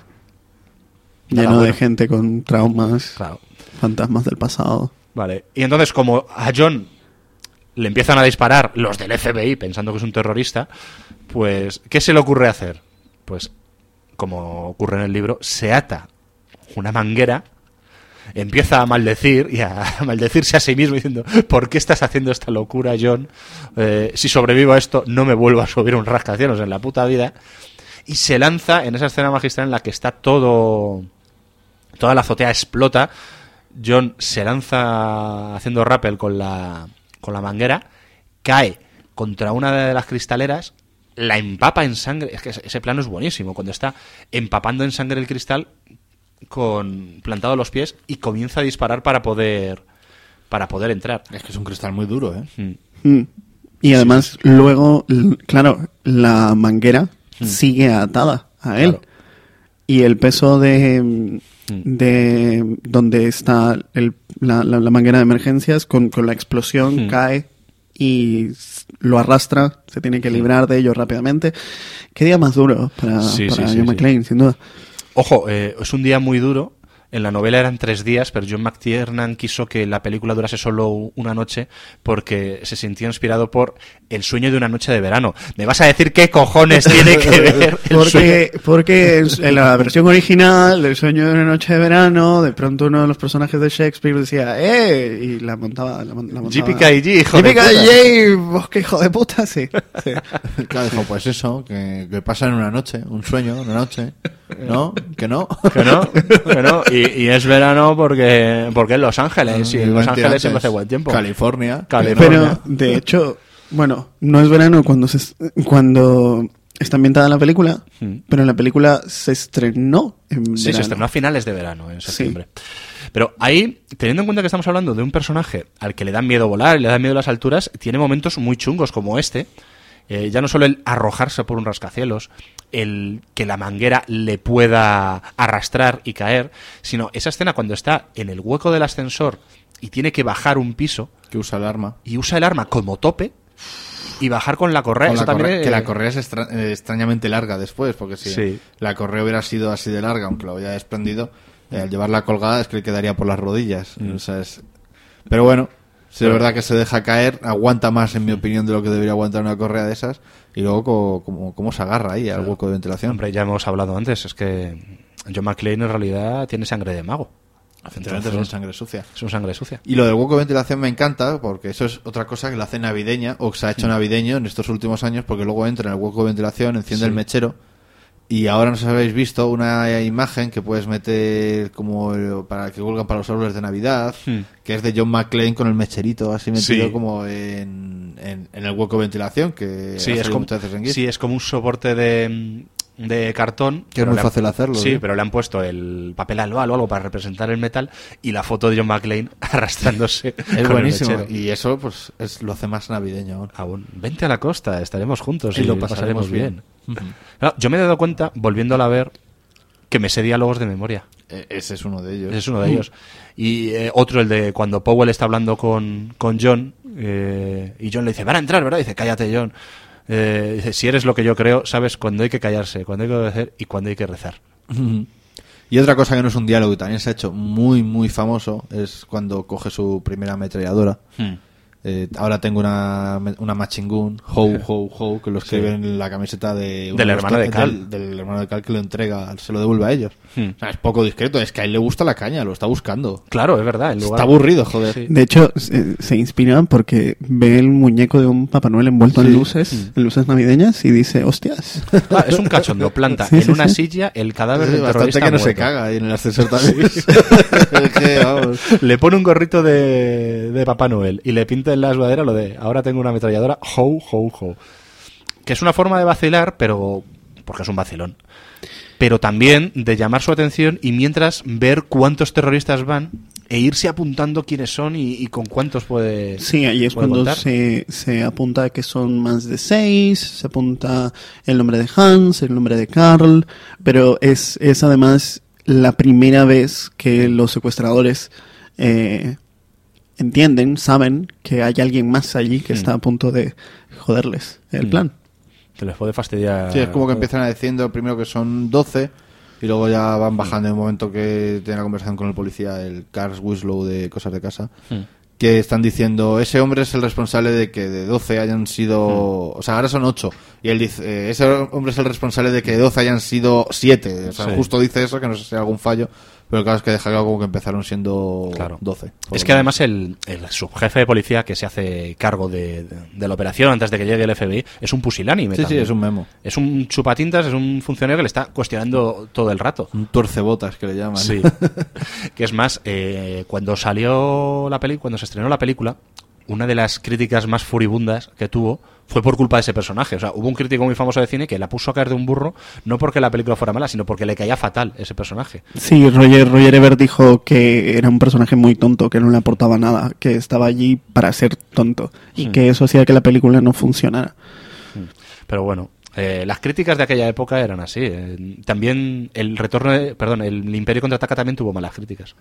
Nada, Lleno de bueno. gente con traumas, Claro. fantasmas del pasado. Vale. Y entonces, como a John le empiezan a disparar los del F B I pensando que es un terrorista, pues, ¿qué se le ocurre hacer? Pues, como ocurre en el libro, se ata una manguera, empieza a maldecir y a maldecirse a sí mismo diciendo, ¿por qué estás haciendo esta locura, John? Eh, si sobrevivo a esto, no me vuelvo a subir un rascacielos en la puta vida. Y se lanza en esa escena magistral en la que está todo... Toda la azotea explota. John se lanza haciendo rappel con la, con la manguera, cae contra una de las cristaleras, la empapa en sangre. Es que ese ese plano es buenísimo, cuando está empapando en sangre el cristal con plantado a los pies y comienza a disparar para poder para poder entrar. Es que es un cristal muy duro, ¿eh? Mm. Mm. Y además, luego, l- claro, la manguera sigue atada a él. Claro. Y el peso de, de donde está el- la, la- la manguera de emergencias con, con la explosión Mm. cae y s- lo arrastra, se tiene que librar de ello rápidamente. Qué día más duro para, Sí, para sí, sí, John sí. McClane, sin duda. Ojo, eh, es un día muy duro En la novela eran tres días, pero John McTiernan quiso que la película durase solo una noche porque se sintió inspirado por El sueño de una noche de verano. ¿Me vas a decir qué cojones tiene que ver el Porque, sueño? porque en, en la versión original, El sueño de una noche de verano, de pronto uno de los personajes de Shakespeare decía, ¡eh! Y la montaba. La, mon- la montaba. J P K G, hijo de J P K puta. G, vos qué hijo de puta, sí. sí. Claro, dijo, pues eso, que, que pasa en una noche, un sueño, una noche. ¿No? ¿Que no? Que no, que no. Y, y es verano porque porque en Los Ángeles. Y en Los Ángeles siempre hace buen tiempo. California. California. Pero, de hecho, bueno, no es verano cuando se cuando está ambientada la película, Mm. pero en la película se estrenó en Sí, verano. se estrenó a finales de verano, en septiembre. Pero ahí, teniendo en cuenta que estamos hablando de un personaje al que le dan miedo volar y le dan miedo las alturas, tiene momentos muy chungos como este. Eh, ya no solo el arrojarse por un rascacielos, el que la manguera le pueda arrastrar y caer, sino esa escena cuando está en el hueco del ascensor y tiene que bajar un piso Que usa el arma. y usa el arma como tope y bajar con la correa. Con Eso la también correa- es- Que la correa es extra- eh, extrañamente larga después, porque si Sí. la correa hubiera sido así de larga, aunque lo haya desprendido, eh, al llevarla colgada es que le quedaría por las rodillas. Mm. O sea, es... Pero bueno, si es verdad que se deja caer, aguanta más, en mi opinión, de lo que debería aguantar una correa de esas, y luego co- como, cómo se agarra ahí al hueco de ventilación. Hombre, ya hemos hablado antes, es que John McClane en realidad tiene sangre de mago. Efectivamente, Entonces, es sangre sucia. es un sangre sucia. Y lo del hueco de ventilación me encanta, porque eso es otra cosa que lo hace navideña, o que se ha hecho navideño en estos últimos años, porque luego entra en el hueco de ventilación, enciende Sí. el mechero, y ahora no sé si habéis visto una imagen que puedes meter como eh, para que cuelgan para los árboles de Navidad, Hmm. que es de John McClane con el mecherito así metido Sí. como en, en, en el hueco de ventilación, que Sí, ha es salido como, muchas veces en GIF. sí, es como un soporte de, de cartón. Que es pero muy le han- fácil hacerlo, Sí, ¿eh? pero le han puesto el papel albal o algo para representar el metal y la foto de John McClane arrastrándose. Es con el buenísimo, mechero. y eso pues es, lo hace más navideño aún. Aún. Vente a la costa, estaremos juntos Y y, lo lo pasaremos pasaremos bien. Claro, yo me he dado cuenta, volviéndola a ver, que me sé diálogos de memoria. E- ese es uno de ellos. Ese es uno de ellos. Y eh, otro, el de cuando Powell está hablando con, con John, eh, y John le dice, van a entrar, ¿verdad? Dice, cállate, John. Eh, dice, si eres lo que yo creo, sabes cuándo hay que callarse, cuándo hay que obedecer y cuándo hay que rezar. Y otra cosa que no es un diálogo y también se ha hecho muy, muy famoso es cuando coge su primera ametralladora. Eh, ahora tengo una, una machine gun, ho, ho, ho, que lo escribe en la camiseta de uno Del de los hermano que- de Cal. Del, del hermano de Cal, que lo entrega, se lo devuelve a ellos. Hmm. O sea, es poco discreto, es que a él le gusta la caña, lo está buscando. Claro, es verdad. En lugar... Está aburrido, joder. Sí. De hecho, se, se inspira porque ve el muñeco de un Papá Noel envuelto Sí. en luces, en luces navideñas, y dice, hostias. Ah, es un cachondo, planta Sí, en sí, una sí. silla el cadáver Sí, del bastante terrorista que no se muerto. caga ahí en el ascensor también. Es que, vamos. Le pone un gorrito de, de Papá Noel y le pinta en la sudadera lo de ahora tengo una ametralladora, ho, ho, ho. Que es una forma de vacilar, pero porque es un vacilón. Pero también de llamar su atención y mientras ver cuántos terroristas van e irse apuntando quiénes son y, y con cuántos puede. Sí, ahí es puede cuando contar. se, se apunta que son más de seis, se apunta el nombre de Hans, el nombre de Karl, pero es, es además la primera vez que los secuestradores eh, entienden, saben que hay alguien más allí que Hmm. está a punto de joderles el Hmm. plan. Que les puede fastidiar. Sí, es como que empiezan a diciendo primero que son doce y luego ya van bajando en el momento que tienen la conversación con el policía, el Cars Winslow de Cosas de Casa, Hmm. que están diciendo, ese hombre es el responsable de que de doce hayan sido... O sea, ahora son ocho. Y él dice, eh, ese hombre es el responsable de que de doce hayan sido siete. O sea, Sí. justo dice eso, que no sé si hay algún fallo, pero claro es que deja claro como que empezaron siendo Claro. doce. por Es lo que menos. además el, el subjefe de policía que se hace cargo de, de, de la operación antes de que llegue el F B I es un pusilánime. Sí, sí, también. es un memo. Es un chupatintas, es un funcionario que le está cuestionando todo el rato. Un tuercebotas que le llaman. Sí. Que es más, eh, cuando salió la película, cuando se estrenó la película, una de las críticas más furibundas que tuvo fue por culpa de ese personaje. O sea, hubo un crítico muy famoso de cine que la puso a caer de un burro, no porque la película fuera mala, sino porque le caía fatal ese personaje. Sí, Roger, Roger Ebert dijo que era un personaje muy tonto, que no le aportaba nada, que estaba allí para ser tonto y Hmm. que eso hacía que la película no funcionara. Pero bueno, eh, las críticas de aquella época eran así. Eh, también el retorno, de, perdón, el Imperio Contraataca también tuvo malas críticas.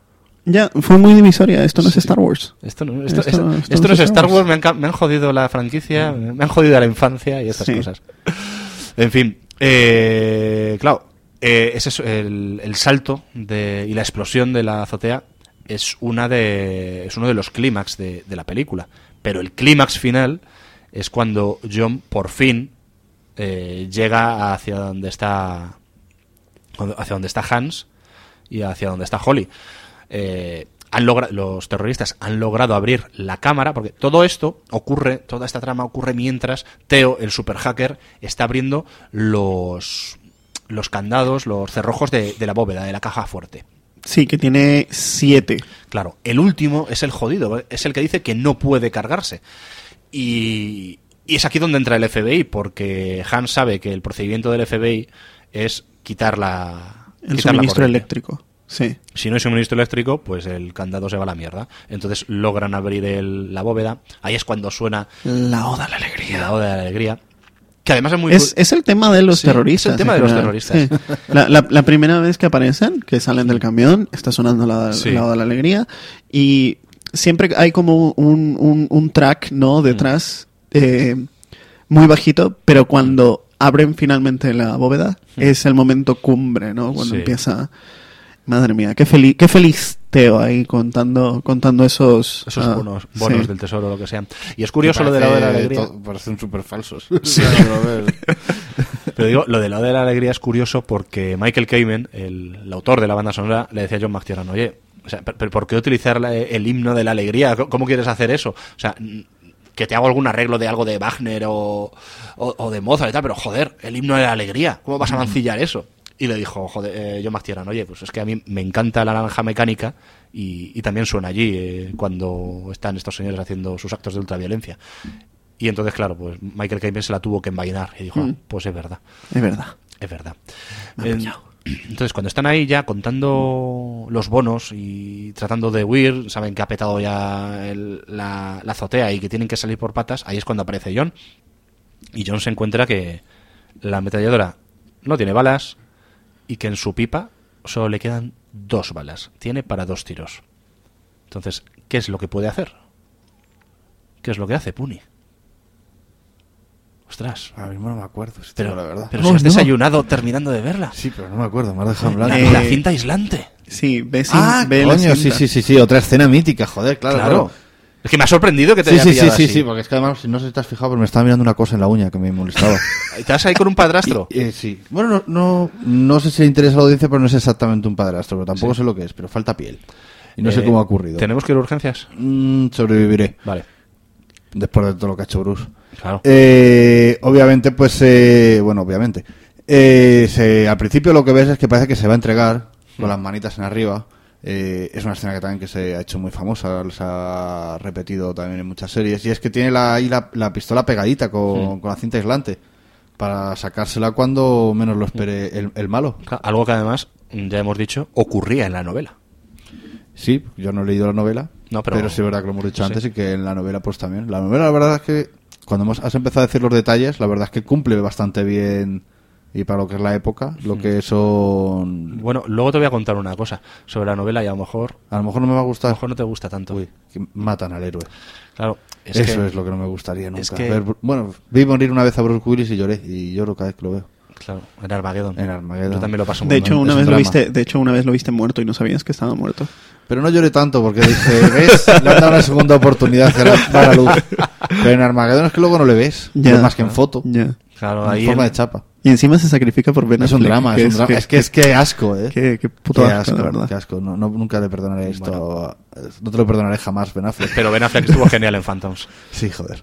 Ya, fue muy divisoria, esto no es Star Wars. Esto no, esto, Esto- esto- esto esto no no es Star Wars, me han, ca- me han jodido la franquicia, me han jodido la infancia y estas Sí. cosas. En fin, eh, claro, Eh, ese es el, el salto de, y la explosión de la azotea es una de es uno de los clímax de, de la película. Pero el clímax final es cuando John por fin eh, llega hacia donde está hacia donde está Hans y hacia donde está Holly. Eh, han logra- los terroristas han logrado abrir la cámara, porque todo esto ocurre, toda esta trama ocurre mientras Theo, el super hacker, está abriendo los los candados, los cerrojos de, de la bóveda, de la caja fuerte. Sí, que tiene siete. Claro, el último es el jodido, es el que dice que no puede cargarse. Y, y es aquí donde entra el F B I, porque Hans sabe que el procedimiento del F B I es quitar la El quitar la suministro corriente. eléctrico. Sí. Si no hay suministro eléctrico, pues el candado se va a la mierda. Entonces logran abrir el- la bóveda. Ahí es cuando suena La oda a la alegría. la oda de la alegría. Que además es muy... Es, es el tema de los Sí, terroristas. es el tema en de los general. terroristas. Sí. La, la- la primera vez que aparecen, que salen del camión, está sonando la, Sí. la oda a la alegría. Y siempre hay como un, un, un track, ¿no? Detrás, eh, muy bajito, pero cuando abren finalmente la bóveda, es el momento cumbre, ¿no? Cuando Sí. empieza... Madre mía, qué feliz, qué feliz Theo ahí contando, contando esos... Esos ah, bonos, bonos sí. del tesoro, lo que sea. Y es curioso lo de la oda de la alegría. To- parecen súper falsos. Pero digo, lo de la oda de la alegría es curioso porque Michael Kamen, el, el autor de la banda sonora, le decía a John McTiernan, oye, o sea, ¿pero por qué utilizar la- el himno de la alegría? ¿Cómo quieres hacer eso? O sea, que te hago algún arreglo de algo de Wagner o, o, o de Mozart y tal, pero joder, el himno de la alegría, ¿cómo vas a mancillar eso? Y le dijo, joder, eh, John McTiernan, oye, pues es que a mí me encanta la naranja mecánica y, y también suena allí eh, cuando están estos señores haciendo sus actos de ultraviolencia. Y entonces, claro, pues Michael Kamen se la tuvo que envainar y dijo, ah, pues es verdad. Es verdad. Es verdad. Me ha En- pillado. Entonces, cuando están ahí ya contando los bonos y tratando de huir, saben que ha petado ya el- la, la azotea y que tienen que salir por patas, ahí es cuando aparece John. Y John se encuentra que la ametralladora no tiene balas y que en su pipa solo le quedan dos balas. Tiene para dos tiros. Entonces, ¿qué es lo que puede hacer? ¿Qué es lo que hace Puni? Ostras. Ahora mismo no me acuerdo, si te Pero, digo la verdad. pero No, si has no. desayunado terminando de verla. Sí, pero no me acuerdo, me has dejado en blanco. La, Eh, la cinta aislante. Sí, ve, sin- Ah, ve la coño, sí, cinta. sí, sí, sí, otra escena mítica, joder, claro, Claro. claro. Es que me ha sorprendido que te Sí, haya sí, sí, pillado sí, así. sí, porque es que además, no sé si te has fijado, pero me estaba mirando una cosa en la uña que me molestaba. ¿Te vas ahí con un padrastro? Eh, sí. Bueno, no, no, no sé si le interesa a la audiencia, pero no es exactamente un padrastro, pero tampoco Sí. sé lo que es, pero falta piel. Y no sé Eh, cómo ha ocurrido. ¿Tenemos que ir a urgencias? Mm, sobreviviré, Vale, después de todo lo que ha hecho Bruce. claro. Eh, obviamente, pues, eh, bueno, obviamente. Eh, se- al principio lo que ves es que parece que se va a entregar con las manitas en arriba. Eh, es una escena que también que se ha hecho muy famosa, se ha repetido también en muchas series. Y es que tiene la, ahí la, la pistola pegadita con, con la cinta aislante para sacársela cuando menos lo espere el, el malo. Claro, algo que además, ya hemos dicho, ocurría en la novela. Sí, yo no he leído la novela, No, pero- pero, sí es verdad que lo hemos dicho Sí. antes y que en la novela pues también. La novela la verdad es que cuando hemos, has empezado a decir los detalles, la verdad es que cumple bastante bien y para lo que es la época, lo que son... Bueno, luego te voy a contar una cosa sobre la novela y a lo mejor, A lo mejor no me va a a lo gustar. mejor no te gusta tanto. Uy, que matan al héroe. Claro, es Eso que, es lo que no me gustaría nunca. es que- Ver- bueno, vi morir una vez a Bruce Willis y lloré, y lloro cada vez que lo veo. claro, en Armageddon. En Armageddon. Yo también lo paso muy De mal. hecho, una es un vez lo drama. viste, de hecho, una vez lo viste muerto y no sabías que estaba muerto. Pero no lloré tanto porque dije, ¿ves? Le han dado una segunda oportunidad y ahora va a la luz. Pero en Armageddon es que luego no le ves. Ya. Ves más que en foto. Ya. Claro, En ahí forma en- de chapa. Y encima se sacrifica por Ben Es un Affleck, drama, que es un drama. Es que es que asco, ¿eh? Qué, qué puto Qué asco, asco, de verdad. qué asco. No, no, nunca le perdonaré esto. No te lo perdonaré jamás, Ben Affleck. Pero Ben Affleck estuvo genial en Phantoms. Sí, joder.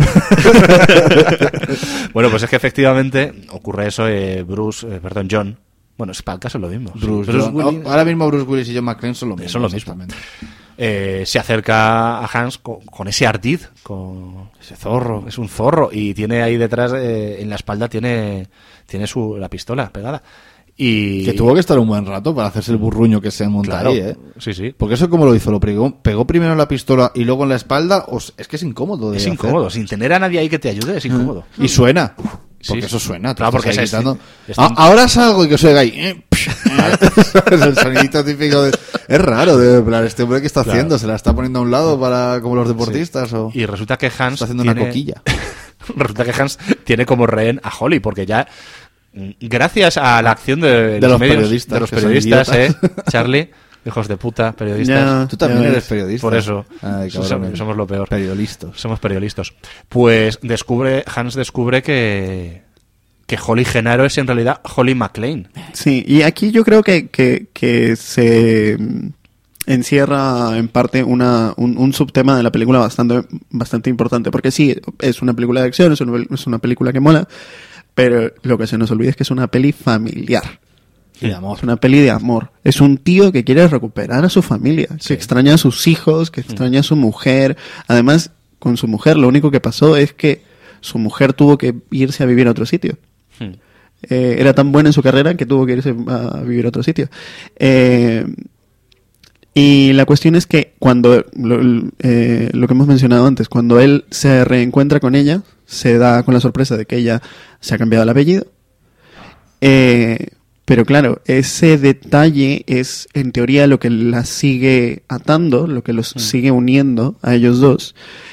Bueno, pues es que efectivamente ocurre eso. eh, Bruce, eh, perdón, John. Bueno, es para el caso es lo mismo. Bruce, Bruce John- Willis- Ahora mismo Bruce Willis y John McClane son lo mismo. Son lo mismo. exactamente. eh, se acerca a Hans con, con ese ardid, con Ese zorro. es un zorro y tiene ahí detrás, eh, en la espalda tiene tiene su la pistola pegada y Que tuvo que estar un buen rato para hacerse el burruño que se monta claro, ahí, ¿eh? sí, sí. Porque eso como lo hizo, lo pegó, pegó primero en la pistola y luego en la espalda, os- es que es incómodo de Es hacer. incómodo, sin tener a nadie ahí que te ayude, es incómodo. Y suena. Sí, Porque sí. eso suena. te Claro, porque estás ahí es- gritando. es- "Ah, ahora salgo y que os oiga ahí. eh, psh, eh". Es el sonidito típico de... Es raro, de en plan, este hombre que está Claro. haciendo, se la está poniendo a un lado para como los deportistas o Y resulta que Hans está haciendo tiene- una coquilla. resulta que Hans tiene como rehén a Holly porque ya gracias a la acción de, De los medios, periodistas, de los que son periodistas, eh, idiotas. Charlie, hijos de puta, periodistas. Ya. Tú también Ya eres ves. periodista. Por eso, Ay, somos, cabrones. somos lo peor. Periodistas. Somos periodistas. Pues descubre, Hans descubre que, que Holly Genaro es en realidad Holly McClane. Sí, y aquí yo creo que, que, que se mm, encierra en parte una, un, un subtema de la película bastante, bastante importante, porque sí, es una película de acción, es una, es una película que mola, pero lo que se nos olvida es que es una peli familiar. Y de amor. Es una peli de amor. Es un tío que quiere recuperar a su familia, Sí. que extraña a sus hijos, que extraña a su mujer. Además, con su mujer lo único que pasó es que su mujer tuvo que irse a vivir a otro sitio. Hmm. Eh, era tan buena en su carrera que tuvo que irse a vivir a otro sitio. Eh, y la cuestión es que cuando, lo, eh, lo que hemos mencionado antes, cuando él se reencuentra con ella, se da con la sorpresa de que ella se ha cambiado el apellido. Eh, pero claro, ese detalle es en teoría lo que la sigue atando, lo que los Mm. sigue uniendo a ellos dos.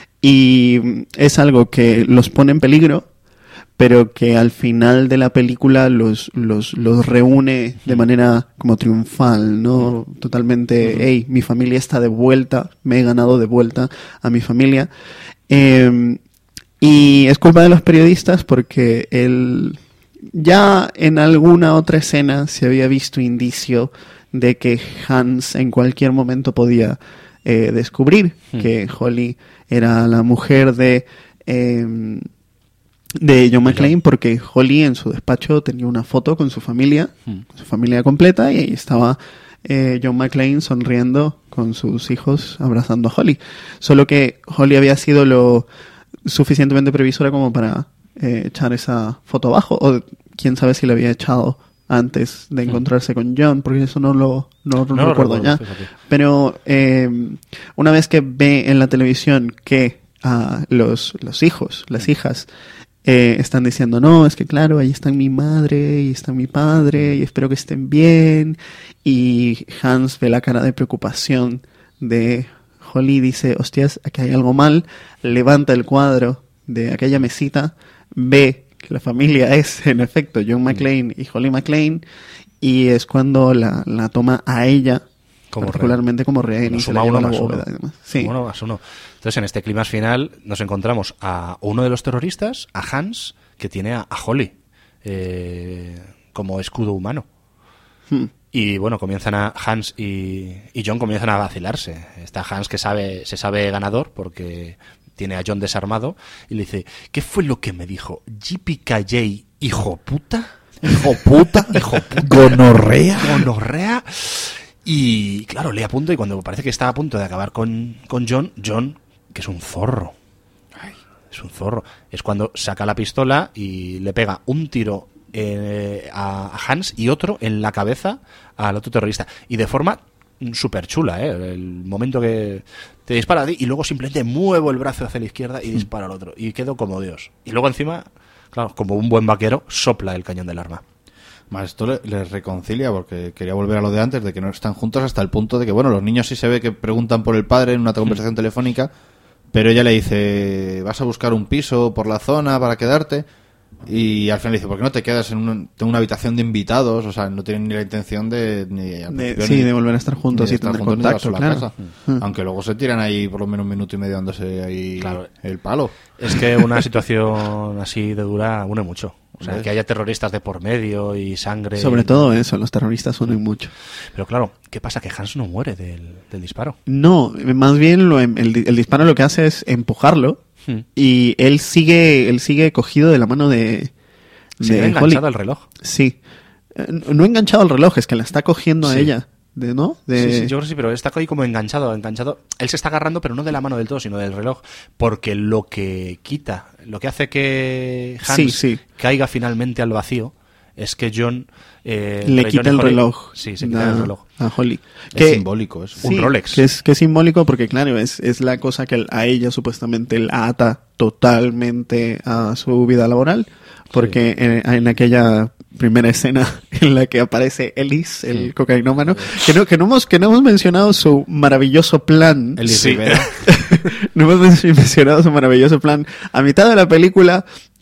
Y es algo que los pone en peligro, pero que al final de la película los, los, los reúne de manera como triunfal, ¿no? Totalmente, hey, mi familia está de vuelta, me he ganado de vuelta a mi familia. Eh, y es culpa de los periodistas porque él ya en alguna otra escena se había visto indicio de que Hans en cualquier momento podía eh, descubrir Hmm. que Holly era la mujer de... Eh, de John McClane, porque Holly en su despacho tenía una foto con su familia, Hmm. con su familia completa, y ahí estaba eh, John McClane sonriendo con sus hijos abrazando a Holly. Solo que Holly había sido lo suficientemente previsora como para eh, echar esa foto abajo, o quién sabe si la había echado antes de encontrarse con John, porque eso no lo no, no No lo recuerdo recuerdo, ya. fíjate. Pero eh, una vez que ve en la televisión que ah, los, los hijos, las hijas, eh, están diciendo, no, es que claro, ahí están mi madre y está mi padre y espero que estén bien. Y Hans ve la cara de preocupación de Holly y dice, hostias, aquí hay algo mal. Levanta el cuadro de aquella mesita, ve que la familia es, en efecto, John McClane y Holly McClane, y es cuando la, la toma a ella, Como particularmente como rehén, Lo y se suma la lleva uno a la más bóveda uno. y demás. Sí. Uno más uno. Entonces, en este clima final nos encontramos a uno de los terroristas, a Hans, que tiene a, a Holly eh, como escudo humano. Hmm. Y bueno, comienzan a Hans y, y John comienzan a vacilarse. Está Hans que sabe, se sabe ganador porque tiene a John desarmado y le dice, ¿qué fue lo que me dijo? ¿J P K J, hijo puta? Hijo puta. Hijo puta. Gonorrea. Gonorrea. Y claro, le apunto y cuando parece que está a punto de acabar con, con John, John, que es un zorro. Ay, es un zorro. Es cuando saca la pistola y le pega un tiro eh, a a Hans y otro en la cabeza al otro terrorista. Y de forma súper chula, ¿eh? El momento que te dispara a ti y luego simplemente muevo el brazo hacia la izquierda y disparo al otro. Y quedo como Dios. Y luego encima, claro, como un buen vaquero, sopla el cañón del arma. Más esto le- les reconcilia porque quería volver a lo de antes, de que no están juntos hasta el punto de que, bueno, los niños sí se ve que preguntan por el padre en una conversación telefónica, pero ella le dice, vas a buscar un piso por la zona para quedarte, y al final le dice, ¿por qué no te quedas en una, en una habitación de invitados? O sea, no tienen ni la intención de... Ni, al De- principio sí, ni- de volver a estar juntos ni de y estar tener juntos ni de contacto, llevarse a la claro. casa. Mm. Aunque luego se tiran ahí por lo menos un minuto y medio dándose ahí Claro. el palo. Es que una situación así de dura une mucho. O sea, ¿Ves? que haya terroristas de por medio y sangre. Sobre todo eso, los terroristas unen mucho. Pero claro, ¿qué pasa? Que Hans no muere del, del disparo. No, más bien lo, em- el, el disparo lo que hace es empujarlo Hmm. y él sigue él sigue cogido de la mano de, Se de queda Holly. enganchado al reloj. Sí. Eh, No enganchado al reloj, es que la está cogiendo a Sí. ella. De, ¿no? De... Sí, sí, yo creo que sí, pero está ahí como enganchado, enganchado. Él se está agarrando, pero no de la mano del todo, sino del reloj. Porque lo que quita, lo que hace que Hans Sí, sí. caiga finalmente al vacío, es que John... eh, Le entre quita John y el Holly- reloj. Sí, se quita a, el reloj. a Holly. Es simbólico eso. Un Rolex. Que es, que es simbólico porque, claro, es, es la cosa que a ella supuestamente la ata totalmente a su vida laboral. Porque en, en aquella primera escena en la que aparece Ellis, el Sí. cocainómano, que no, que, no hemos, que no hemos mencionado su maravilloso plan. Ellis Sí. Rivera. No hemos mencionado su maravilloso plan. A mitad de la película,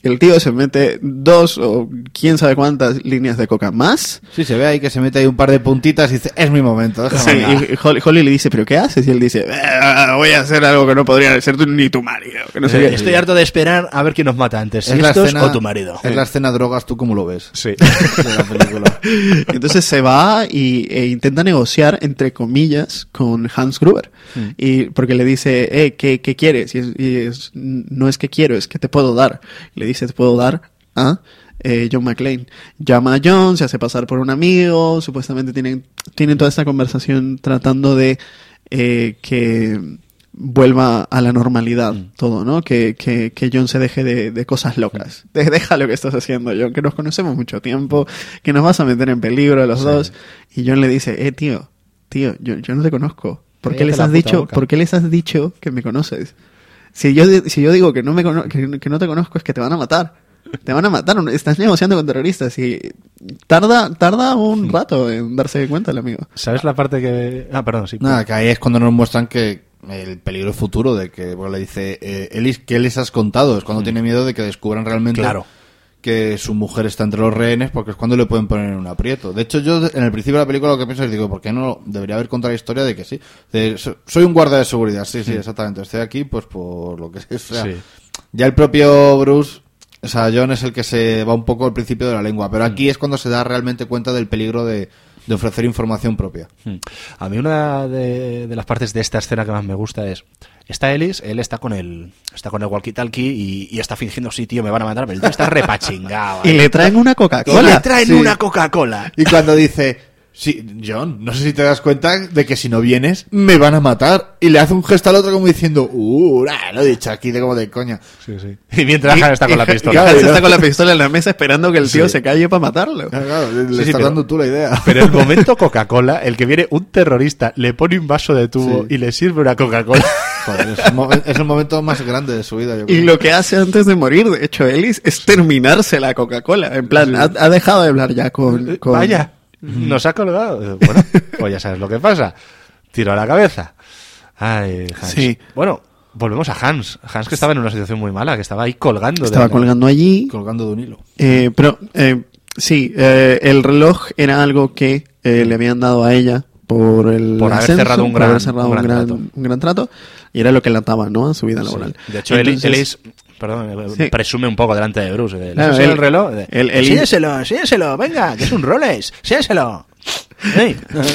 el tío se mete dos o quién sabe cuántas líneas de coca más. Sí, se ve ahí que se mete ahí un par de puntitas y dice, es mi momento. Sí, y Holly, Holly le dice, ¿pero qué haces? Y él dice, eh, voy a hacer algo que no podría ser tú, ni tu marido. Que no sé Eh, qué. estoy harto de esperar a ver quién nos mata antes, si Es la estos escena- o tu marido. Es la escena drogas, ¿tú cómo lo ves? Sí. De la película. Entonces se va y, e intenta negociar, entre comillas, con Hans Gruber. Mm. Y porque le dice, eh, ¿qué, qué quieres? Y, es, y es, no es que quiero, es que te puedo dar. Y le dice, te puedo dar a eh, John McClane. Llama a John, se hace pasar por un amigo, supuestamente tienen, tienen toda esta conversación tratando de eh, que vuelva a la normalidad Mm. todo, ¿no? Que, que, que John se deje de, de cosas locas. De- deja lo que estás haciendo, John, que nos conocemos mucho tiempo, que nos vas a meter en peligro a los Sí. dos. Y John le dice, eh, tío, tío, yo, yo no te conozco. ¿Por qué Cállate les la has puta dicho, boca. por qué les has dicho que me conoces? Si yo, di- si yo digo que no me cono- que, que no te conozco es que te van a matar. Te van a matar. Estás negociando con terroristas y tarda, tarda un rato en darse cuenta el amigo. ¿Sabes la parte que...? Ah, perdón, sí. Nada, que ahí es cuando nos muestran que el peligro futuro de que bueno, le dice, eh, Ellis, ¿qué les has contado? Es cuando tiene miedo de que descubran realmente Claro. que su mujer está entre los rehenes, porque es cuando le pueden poner en un aprieto. De hecho, yo en el principio de la película lo que pienso es, digo, ¿por qué no debería haber contado la historia de que sí? De, so- soy un guardia de seguridad, sí, sí, exactamente. Estoy aquí pues por lo que sea. Sí. Ya el propio Bruce, o sea, John es el que se va un poco al principio de la lengua, pero aquí es cuando se da realmente cuenta del peligro de, de ofrecer información propia. Hmm. A mí una de, de las partes de esta escena que más me gusta es, está Ellis, él está con el está con el walkie-talkie y, y está fingiendo, sí, tío, me van a matar, pero el tío está repachingado. Y ahí. le traen una Y Coca-Cola. le traen Sí. una Coca-Cola. Y cuando dice, sí, John, no sé si te das cuenta de que si no vienes, me van a matar. Y le hace un gesto al otro como diciendo, uh, nah, lo he dicho aquí de como de coña. Sí, sí. Y mientras Han está con la Y pistola. Hans Claro, está ¿no? con la pistola en la mesa esperando que el tío Sí. se calle para matarlo. Claro, claro, le, le Sí, sí, estás pero- dando tú la idea. Pero el momento Coca-Cola, el que viene un terrorista, le pone un vaso de tubo Sí. y le sirve una Coca-Cola. Joder, es, el mo- es el momento más grande de su vida, yo creo. Y lo que hace antes de morir, de hecho, Ellis, es terminarse la Coca-Cola. En plan, ha, ha dejado de hablar ya con... con- Vaya, nos ha colgado. Bueno, pues ya sabes lo que pasa. Tiro a la cabeza. Ay, Hans. Sí. Bueno, volvemos a Hans. Hans que estaba en una situación muy mala, que estaba ahí colgando. de Estaba la- colgando allí. Colgando de un hilo. Eh, pero eh, sí, eh, el reloj era algo que eh, le habían dado a ella por el Por haber ascenso, cerrado un por gran- haber cerrado un un gran gran, trato. un gran trato, y era lo que le ataba, ¿no?, a su vida Sí. laboral. De hecho, él, Entonces- él es, perdón, eh, Sí. presume un poco delante de Bruce. De, Claro, ¿le él- el reloj? De, él- él- enséñaselo, enséñaselo, venga, que es un Rolex, enséñaselo. Ey.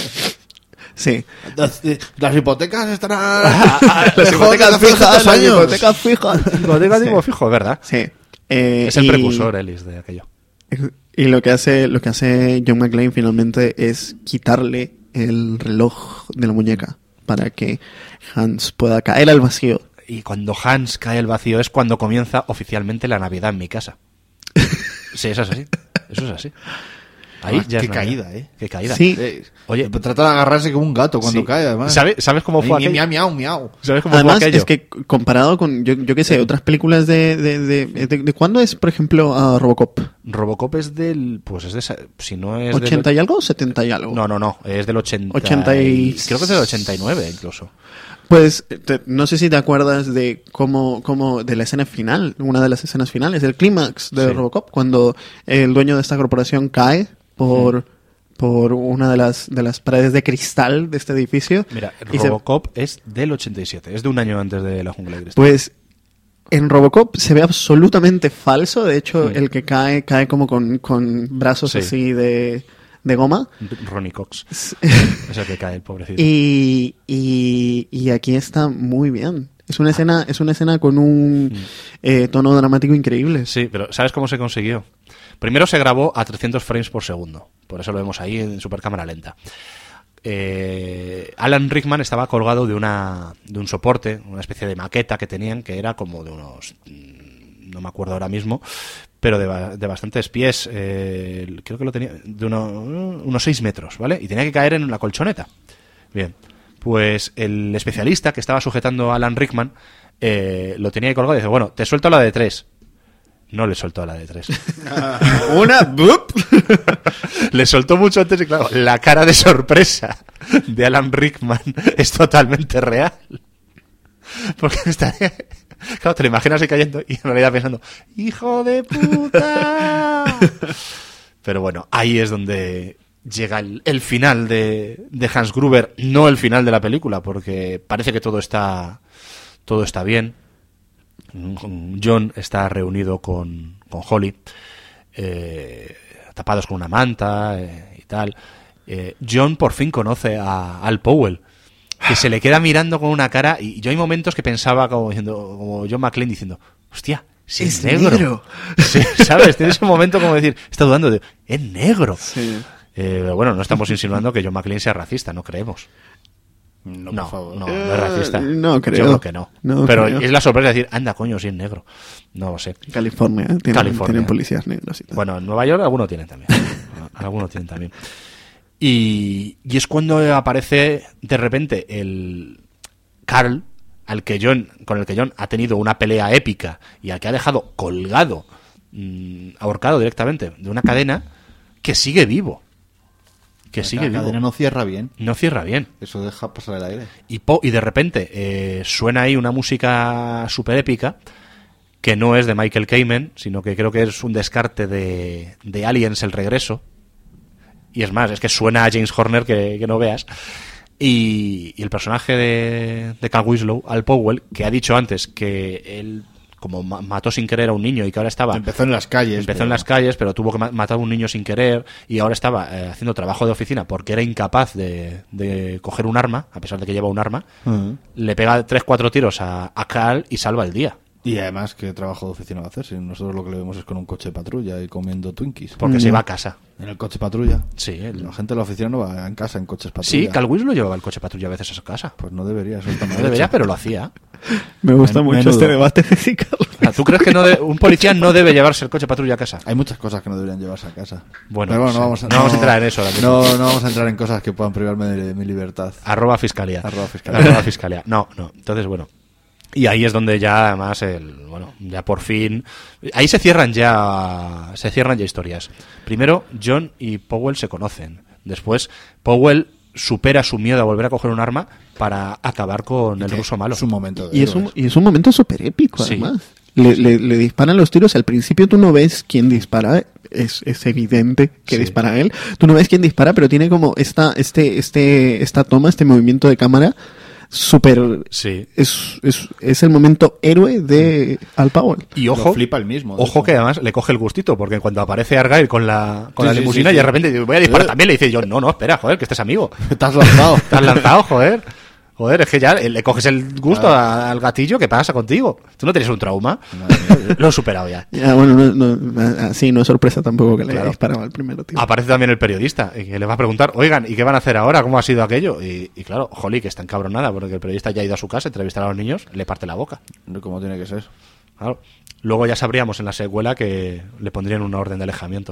Sí. Las, las hipotecas estarán... Las mejor hipotecas que hace fijas, doscientos las años. hipotecas fijas. Hipoteca Sí. tipo fijo, ¿verdad? Sí. Eh, Es el y- precursor, Ellis, de aquello. Y lo que hace, lo que hace John McClane finalmente es quitarle el reloj de la muñeca para que Hans pueda caer al vacío. Y cuando Hans cae al vacío es cuando comienza oficialmente la Navidad en mi casa. Sí, eso es así. Eso es así. Ahí Además, ya qué es Navidad. caída, ¿eh? Qué caída. Sí. Eh, Oye, trata de agarrarse como un gato cuando sí. cae, además. ¿Sabe- ¿Sabes cómo fue Ay, aquello? miau, miau, miau. ¿Sabes cómo Además, fue aquello? es que comparado con, yo, yo qué sé, otras películas de de, de, de, de- ¿de cuándo es, por ejemplo, a Robocop? Robocop es del... Pues es de esa... Si no es ¿ochenta del... y algo o setenta y algo? No, no, no. Es del ochenta... ochenta y- Creo que es del ochenta y nueve incluso. Pues te- no sé si te acuerdas de cómo, cómo de la escena final, una de las escenas finales, el clímax de Sí. Robocop, cuando el dueño de esta corporación cae por, por una de las, de las paredes de cristal de este edificio. Mira, y se- Robocop es del ochenta y siete. Es de un año antes de La Jungla de Cristal. Pues en Robocop se ve absolutamente falso. De hecho, Sí. el que cae, cae como con, con brazos Sí. así de, de goma. Ronnie Cox. Es el que cae, el pobrecito. Y, y, y aquí está muy bien. Es una escena, es una escena con un eh, tono dramático increíble. Sí, pero ¿sabes cómo se consiguió? Primero se grabó a trescientos frames por segundo. Por eso lo vemos ahí en supercámara lenta. Eh, Alan Rickman estaba colgado de una de un soporte, una especie de maqueta que tenían, que era como de unos... mm, no me acuerdo ahora mismo, pero de, ba- de bastantes pies. Eh, creo que lo tenía de uno- unos seis metros, ¿vale? Y tenía que caer en la colchoneta. Bien, pues el especialista que estaba sujetando a Alan Rickman eh, lo tenía ahí colgado y dice, bueno, te suelto la de tres. No le soltó la de tres. Una ¡bup! Le soltó mucho antes y claro, la cara de sorpresa de Alan Rickman es totalmente real. Porque estaría, Claro, te lo imaginas ahí cayendo y en realidad pensando, ¡hijo de puta! Pero bueno, ahí es donde llega el, el final de, de Hans Gruber, no el final de la película, porque parece que todo está todo está bien. John está reunido con, con Holly, eh, tapados con una manta eh, y tal. Eh, John por fin conoce a Al Powell, que se le queda mirando con una cara, y yo hay momentos que pensaba como diciendo, como John McClane diciendo, hostia, si es, es negro, negro. Sí, ¿sabes? Tiene ese momento como decir, está dudando de, es negro. Sí. Eh, bueno, no estamos insinuando que John McClane sea racista, no creemos. No, no, por favor. no, no es racista. Uh, no creo. Yo creo que no. no Pero creo. es la sorpresa de decir, anda, coño, si es negro. No lo sé. California, ¿eh? Tienen, California. tienen policías negros y tal. Bueno, en Nueva York algunos tienen también. algunos tienen también. Y, y es cuando aparece de repente el Carl, al que John, con el que John ha tenido una pelea épica y al que ha dejado colgado, mmm, ahorcado directamente de una cadena, que sigue vivo. Que la sigue vivo. cadena no cierra bien. No cierra bien. Eso deja pasar el aire. Y, po, y de repente eh, suena ahí una música súper épica que no es de Michael Kamen, sino que creo que es un descarte de, de Aliens El Regreso. Y es más, es que suena a James Horner que, que no veas. Y, y el personaje de, de Carl Winslow, Al Powell, que ha dicho antes que él como mató sin querer a un niño y que ahora estaba... Empezó en las calles. Empezó pero... en las calles, pero tuvo que matar a un niño sin querer y ahora estaba eh, haciendo trabajo de oficina porque era incapaz de, de coger un arma, a pesar de que lleva un arma. Uh-huh. Le pega tres, cuatro tiros a, a Carl y salva el día. Y además, ¿qué trabajo de oficina va a hacer? Si nosotros lo que le vemos es con un coche de patrulla y comiendo Twinkies. Porque mm. se iba a casa. ¿En el coche patrulla? Sí. El... La gente de la oficina no va en casa, en coches patrulla. Sí, Carl Winslow llevaba el coche patrulla a veces a su casa. Pues no debería, eso está mal No debería, hecho. pero lo hacía. Me gusta Men- mucho menudo. este debate de si Carl ¿Tú crees que no de... un policía no debe llevarse el coche patrulla a casa? Hay muchas cosas que no deberían llevarse a casa. Bueno, Pero bueno sí. no, vamos a, no vamos a entrar en eso ahora mismo. No, no vamos a entrar en cosas que puedan privarme de, de mi libertad. Arroba fiscalía. Arroba fiscalía. Arroba fiscalía. No, no. Entonces, bueno. Y ahí es donde ya, además, el, bueno, ya por fin... Ahí se cierran ya se cierran ya historias. Primero, John y Powell se conocen. Después, Powell supera su miedo a volver a coger un arma para acabar con el ruso malo. Es un momento de y, es un, héroes. y es un momento súper épico, Sí. además. Le, le, le disparan los tiros. Al principio tú no ves quién dispara. Es, es evidente que Sí. dispara él. Tú no ves quién dispara, pero tiene como esta, este, este, esta toma, este movimiento de cámara súper... Sí. Es, es, es el momento héroe de Al Powell. Y Lo ojo, flipa el mismo. de ojo hecho. que además le coge el gustito, porque cuando aparece Argyle con la, con Sí, la sí, limusina sí, y de sí. repente dice, voy a disparar Eh. también, le dice yo, no, no, espera, joder, que este es amigo. Te has lanzado. Te has lanzado, joder. Joder, es que ya le coges el gusto a- al gatillo, ¿qué pasa contigo? ¿Tú no tienes un trauma? Madre mía. Lo he superado ya. Ya, bueno, no, no, así no es sorpresa tampoco que le Claro. disparaba al primero, tío. Aparece también el periodista, y que le va a preguntar, oigan, ¿y qué van a hacer ahora? ¿Cómo ha sido aquello? Y, y claro, Holly, que está encabronada, porque el periodista ya ha ido a su casa a entrevistar a los niños, le parte la boca. No, como tiene que ser. Claro. Luego ya sabríamos en la secuela que le pondrían una orden de alejamiento.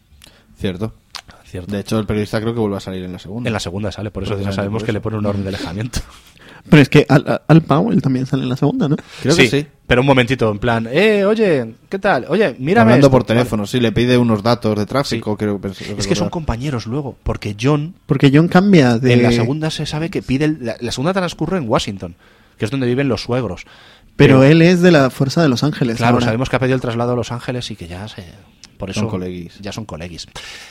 Cierto. Cierto. De hecho, el periodista creo que vuelve a salir en la segunda. En la segunda sale, por eso ya Precisamente sabemos por que eso. le pone una orden de alejamiento. Pero es que Al, Al Powell también sale en la segunda, ¿no? Creo que sí. Pero un momentito, en plan, eh, oye, ¿qué tal? Oye, mírame Hablando esto. por teléfono, sí, le pide unos datos de tráfico, Sí. creo que pensé- Es que son recordar. compañeros luego, porque John, Porque John cambia de... en la segunda se sabe que pide, el- la, la segunda transcurre en Washington, que es donde viven los suegros. Pero él es de la Fuerza de Los Ángeles. Claro, ahora. sabemos que ha pedido el traslado a Los Ángeles y que ya se... Por eso Son coleguis. ya son coleguis.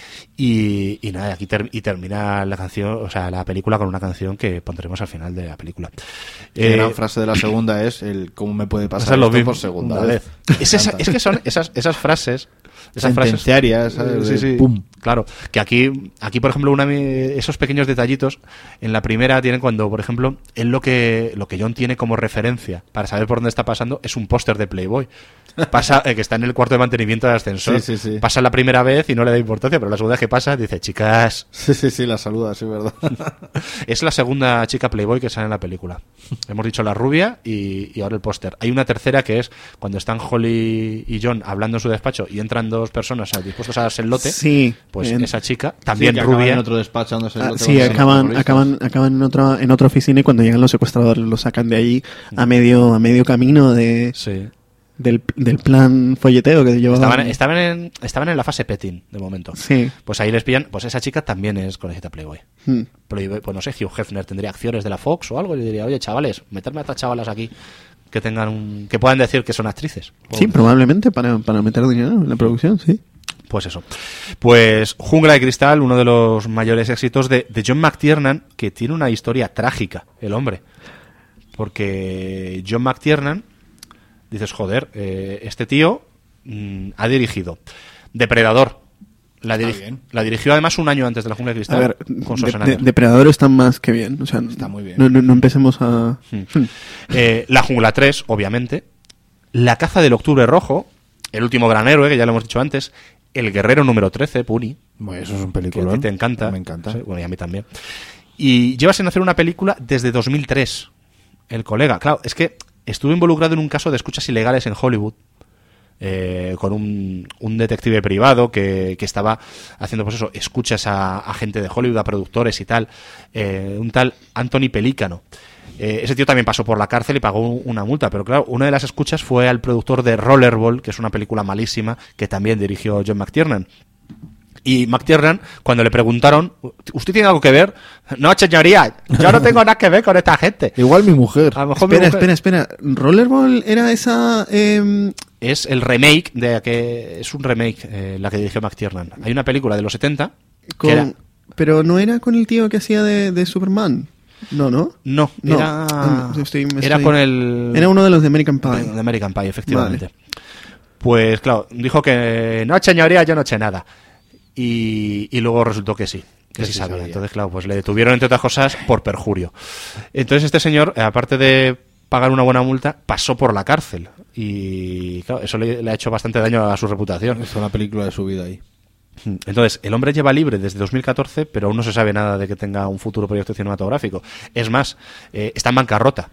Y, y nada, aquí ter- y termina la canción, o sea, la película con una canción que pondremos al final de la película. La Eh, gran frase de la segunda es el cómo me puede pasar Pasar lo esto mismo por segunda una vez. Es, esa- es que son esas, esas frases, esas frases Sentenciarias, ¿sabes? Sí, De sí. pum. Claro, que aquí, aquí por ejemplo, una, de esos pequeños detallitos, en la primera tienen cuando, por ejemplo, él lo que, lo que John tiene como referencia para saber por dónde está pasando es un póster de Playboy. Pasa, eh, que está en el cuarto de mantenimiento del ascensor. Sí, sí, sí. Pasa la primera vez y no le da importancia, pero la segunda vez que pasa dice, chicas, Sí, sí, sí, la saluda, sí, verdad. es la segunda chica Playboy que sale en la película. Hemos dicho la rubia y, y ahora el póster. Hay una tercera que es cuando están Holly y John hablando en su despacho y entran dos personas dispuestos a darse el lote. Sí. Pues en- esa chica, también Sí, que acaban rubia. en otro despacho dándose el Ah, lote sí, con los acaban, terroristas. acaban, acaban en otra, en otra oficina y cuando llegan los secuestradores los sacan de allí a medio, a medio camino de, Sí. del, del plan folleteo que llevaban. Estaban, estaban, en, estaban en la fase petting, de momento. Sí. Pues ahí les pillan. Pues esa chica también es colegiata Playboy. Mm. Playboy. Pues no sé, Hugh Hefner tendría acciones de la Fox o algo. Y le diría, oye, chavales, meterme a estas chavalas aquí. que tengan un, que puedan decir que son actrices. Sí, probablemente para, para meter dinero en la producción, sí. Pues eso. Pues Jungla de Cristal, uno de los mayores éxitos de, de John McTiernan, que tiene una historia trágica, el hombre. Porque John McTiernan, dices, joder, eh, este tío mmm, ha dirigido Depredador. La, diri- la dirigió además un año antes de La Jungla de Cristal. A ver, con de, Schwarzenegger. de, Depredador está más que bien. O sea, Está muy bien. No, no, no empecemos a... Hmm. Eh, La Jungla tres, obviamente. La Caza del Octubre Rojo. El último gran héroe, que ya lo hemos dicho antes. El Guerrero número trece, Puni. Bueno, eso es un Que película. a ti te encanta. Me encanta. Sí, bueno, y a mí también. Y lleva sin hacer una película desde dos mil tres. El colega. Claro, es que estuvo involucrado en un caso de escuchas ilegales en Hollywood. Eh, con un, un detective privado que, que estaba haciendo, pues eso, escuchas a, a gente de Hollywood, a productores y tal. Eh, un tal Anthony Pelícano. Eh, ese tío también pasó por la cárcel y pagó una multa, pero claro, una de las escuchas fue al productor de Rollerball, que es una película malísima, que también dirigió John McTiernan. Y McTiernan, cuando le preguntaron, ¿usted tiene algo que ver? No, señoría, yo no tengo nada que ver con esta gente. Igual mi mujer. A lo mejor mi Espera, mujer- espera, espera. ¿Rollerball era esa...? Eh, Es el remake de que es un remake eh, la que dirigió McTiernan. Hay una película de los setenta con, que era, pero no era con el tío que hacía de, de Superman. No, ¿no? no, No. era Ah, no, estoy- me era estoy- con el Era uno de los de American Pie. de American Pie, efectivamente. Pues claro, dijo que no, señoría, yo no sé nada. Y, y luego resultó que sí, que Que sí sí sabía. sabía. Entonces, claro, pues le detuvieron, entre otras cosas, por perjurio. Entonces este señor, eh, aparte de pagar una buena multa, pasó por la cárcel. Y claro, eso le, le ha hecho bastante daño a su reputación. Es una película de su vida ahí. Entonces, el hombre lleva libre desde dos mil catorce, pero aún no se sabe nada de que tenga un futuro proyecto cinematográfico. Es más, eh, está en bancarrota.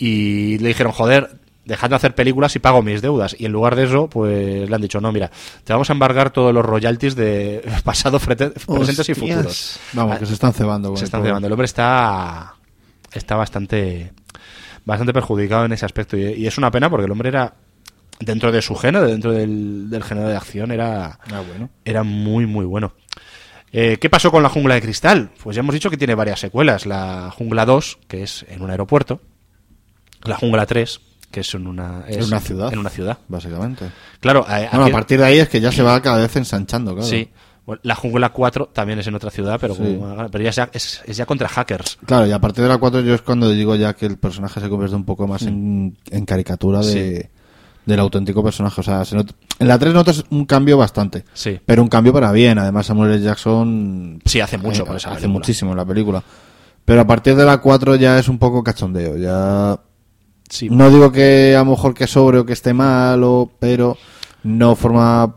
Y le dijeron, joder, dejad de hacer películas y pago mis deudas. Y en lugar de eso, pues le han dicho, no, mira, te vamos a embargar todos los royalties de pasado, frete- presentes y Hostias. futuros. Vamos, Ah, que se están cebando. con Se el están pobre. cebando. El hombre está, está bastante, bastante perjudicado en ese aspecto. Y, y es una pena porque el hombre era, dentro de su género, dentro del, del género de acción, era, Ah, bueno. era muy, muy bueno. Eh, ¿Qué pasó con La Jungla de Cristal? Pues ya hemos dicho que tiene varias secuelas. La Jungla dos, que es en un aeropuerto. La Jungla tres, que es en una, es En una ciudad. En una ciudad. Básicamente. Claro, eh, Bueno, aquí- a partir de ahí es que ya se va cada vez ensanchando, claro. sí. Bueno, la Jungla cuatro también es en otra ciudad, pero, Sí. como- pero ya es, ya- es, es ya contra hackers. Claro, y a partir de la cuatro yo es cuando digo ya que el personaje se convierte un poco más en, en caricatura de, del auténtico personaje. O sea, se not- en la tres notas un cambio bastante. Sí. Pero un cambio para bien. Además, Samuel L. Jackson Sí, hace mucho eh, por esa hace película. muchísimo en la película. Pero a partir de la cuatro ya es un poco cachondeo. Ya Sí. no digo que a lo mejor que sobre o que esté mal, o, pero no forma...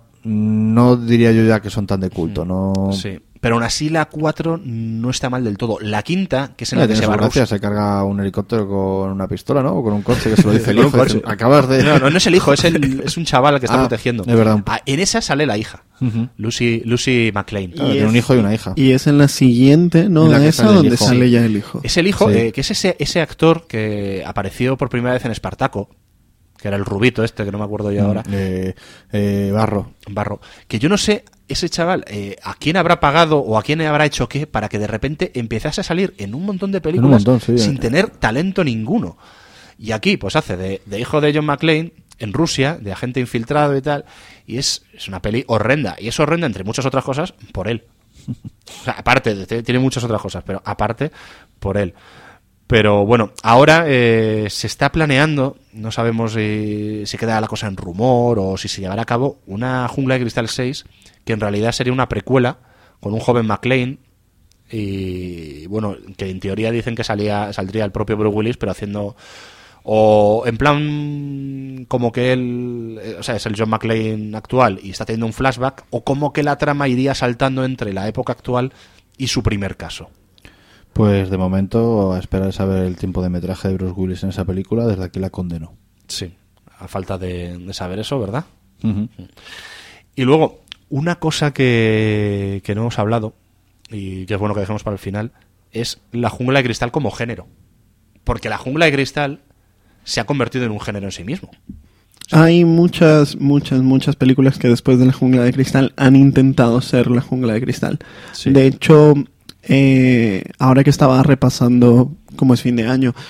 No diría yo ya que son tan de culto. No, Sí. Pero aún así la cuatro no está mal del todo. La quinta, que es en Eh, la que tiene se su va gracia, Rusia. se carga un helicóptero con una pistola, ¿no? O con un coche, que se lo dice el Con un hijo. coche. dice, Acabas de... No, no, no es el hijo, es, el, es un chaval al que está Ah, protegiendo. es verdad. Ah, en esa sale la hija, Ujú. Lucy, Lucy McLean. Claro, tiene un hijo y una hija. Y es en la siguiente, ¿no? En la De que esa sale el donde hijo. sale ya el hijo. Es el hijo, Sí. eh, que es ese, ese actor que apareció por primera vez en Espartaco, que era el rubito este, que no me acuerdo yo ahora, Eh, eh, Barro. Barro, que yo no sé, ese chaval, eh, a quién habrá pagado o a quién habrá hecho qué para que de repente empezase a salir en un montón de películas montón, sí, sin eh. tener talento ninguno. Y aquí, pues hace de, de hijo de John McClane en Rusia, de agente infiltrado y tal, y es, es una peli horrenda. Y es horrenda, entre muchas otras cosas, por él. O sea, aparte, de- tiene muchas otras cosas, pero aparte, por él. Pero bueno, ahora eh, se está planeando, no sabemos si, si queda la cosa en rumor o si se llevará a cabo, una Jungla de Cristal seis, que en realidad sería una precuela con un joven McClane. Y bueno, que en teoría dicen que salía saldría el propio Bruce Willis, pero haciendo, o en plan como que él, eh, o sea, es el John McClane actual y está teniendo un flashback, o como que la trama iría saltando entre la época actual y su primer caso. Pues de momento, a esperar a saber el tiempo de metraje de Bruce Willis en esa película, desde aquí la condeno. Sí, a falta de, de saber eso, ¿verdad? Ujú. Y luego, una cosa que, que no hemos hablado, y que es bueno que dejemos para el final, es la Jungla de Cristal como género. Porque la Jungla de Cristal se ha convertido en un género en sí mismo. Hay muchas, muchas, muchas películas que después de La Jungla de Cristal han intentado ser La Jungla de Cristal. Sí. De hecho, eh, ahora que estaba repasando, como es fin de año, Hmm.